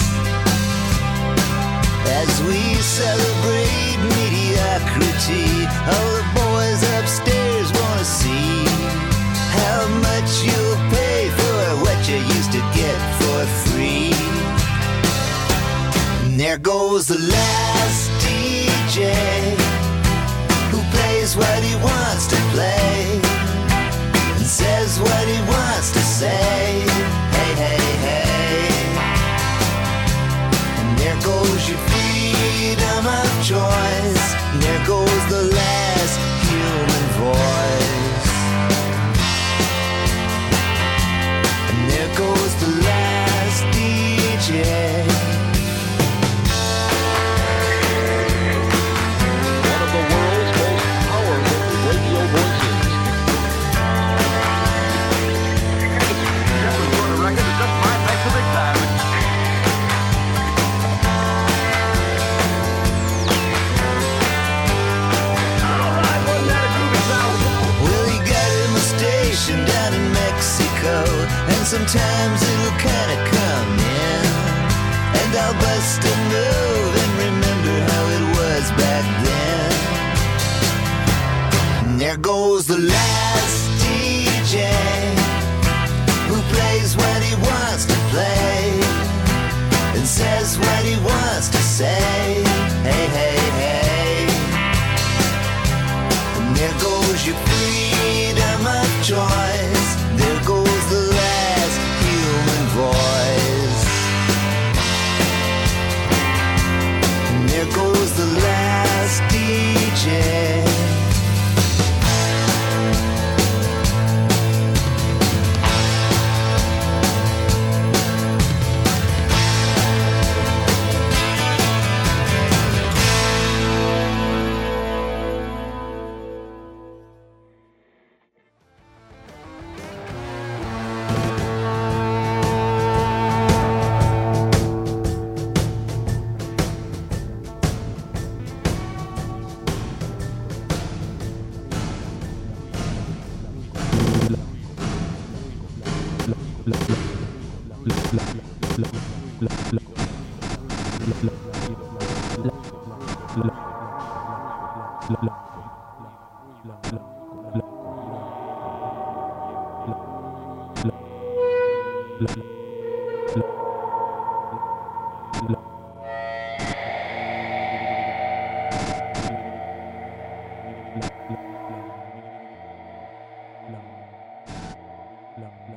As we celebrate mediocrity, all the boys upstairs wanna see how much you'll pay for what you used to get for free. And there goes the last DJ who plays what he wants to play and says what he wants to say. Hey, hey, hey. And there goes your freedom of choice. And there goes the last human voice. And there goes the last DJ. Down in Mexico, and sometimes it'll kinda come in, and I'll bust a move and remember how it was back then. And there goes the last DJ plays when he wants to play and says what he wants to say. Hey, hey, hey. And there goes your freedom of choice. There goes the last human voice. And there goes the last DJ. La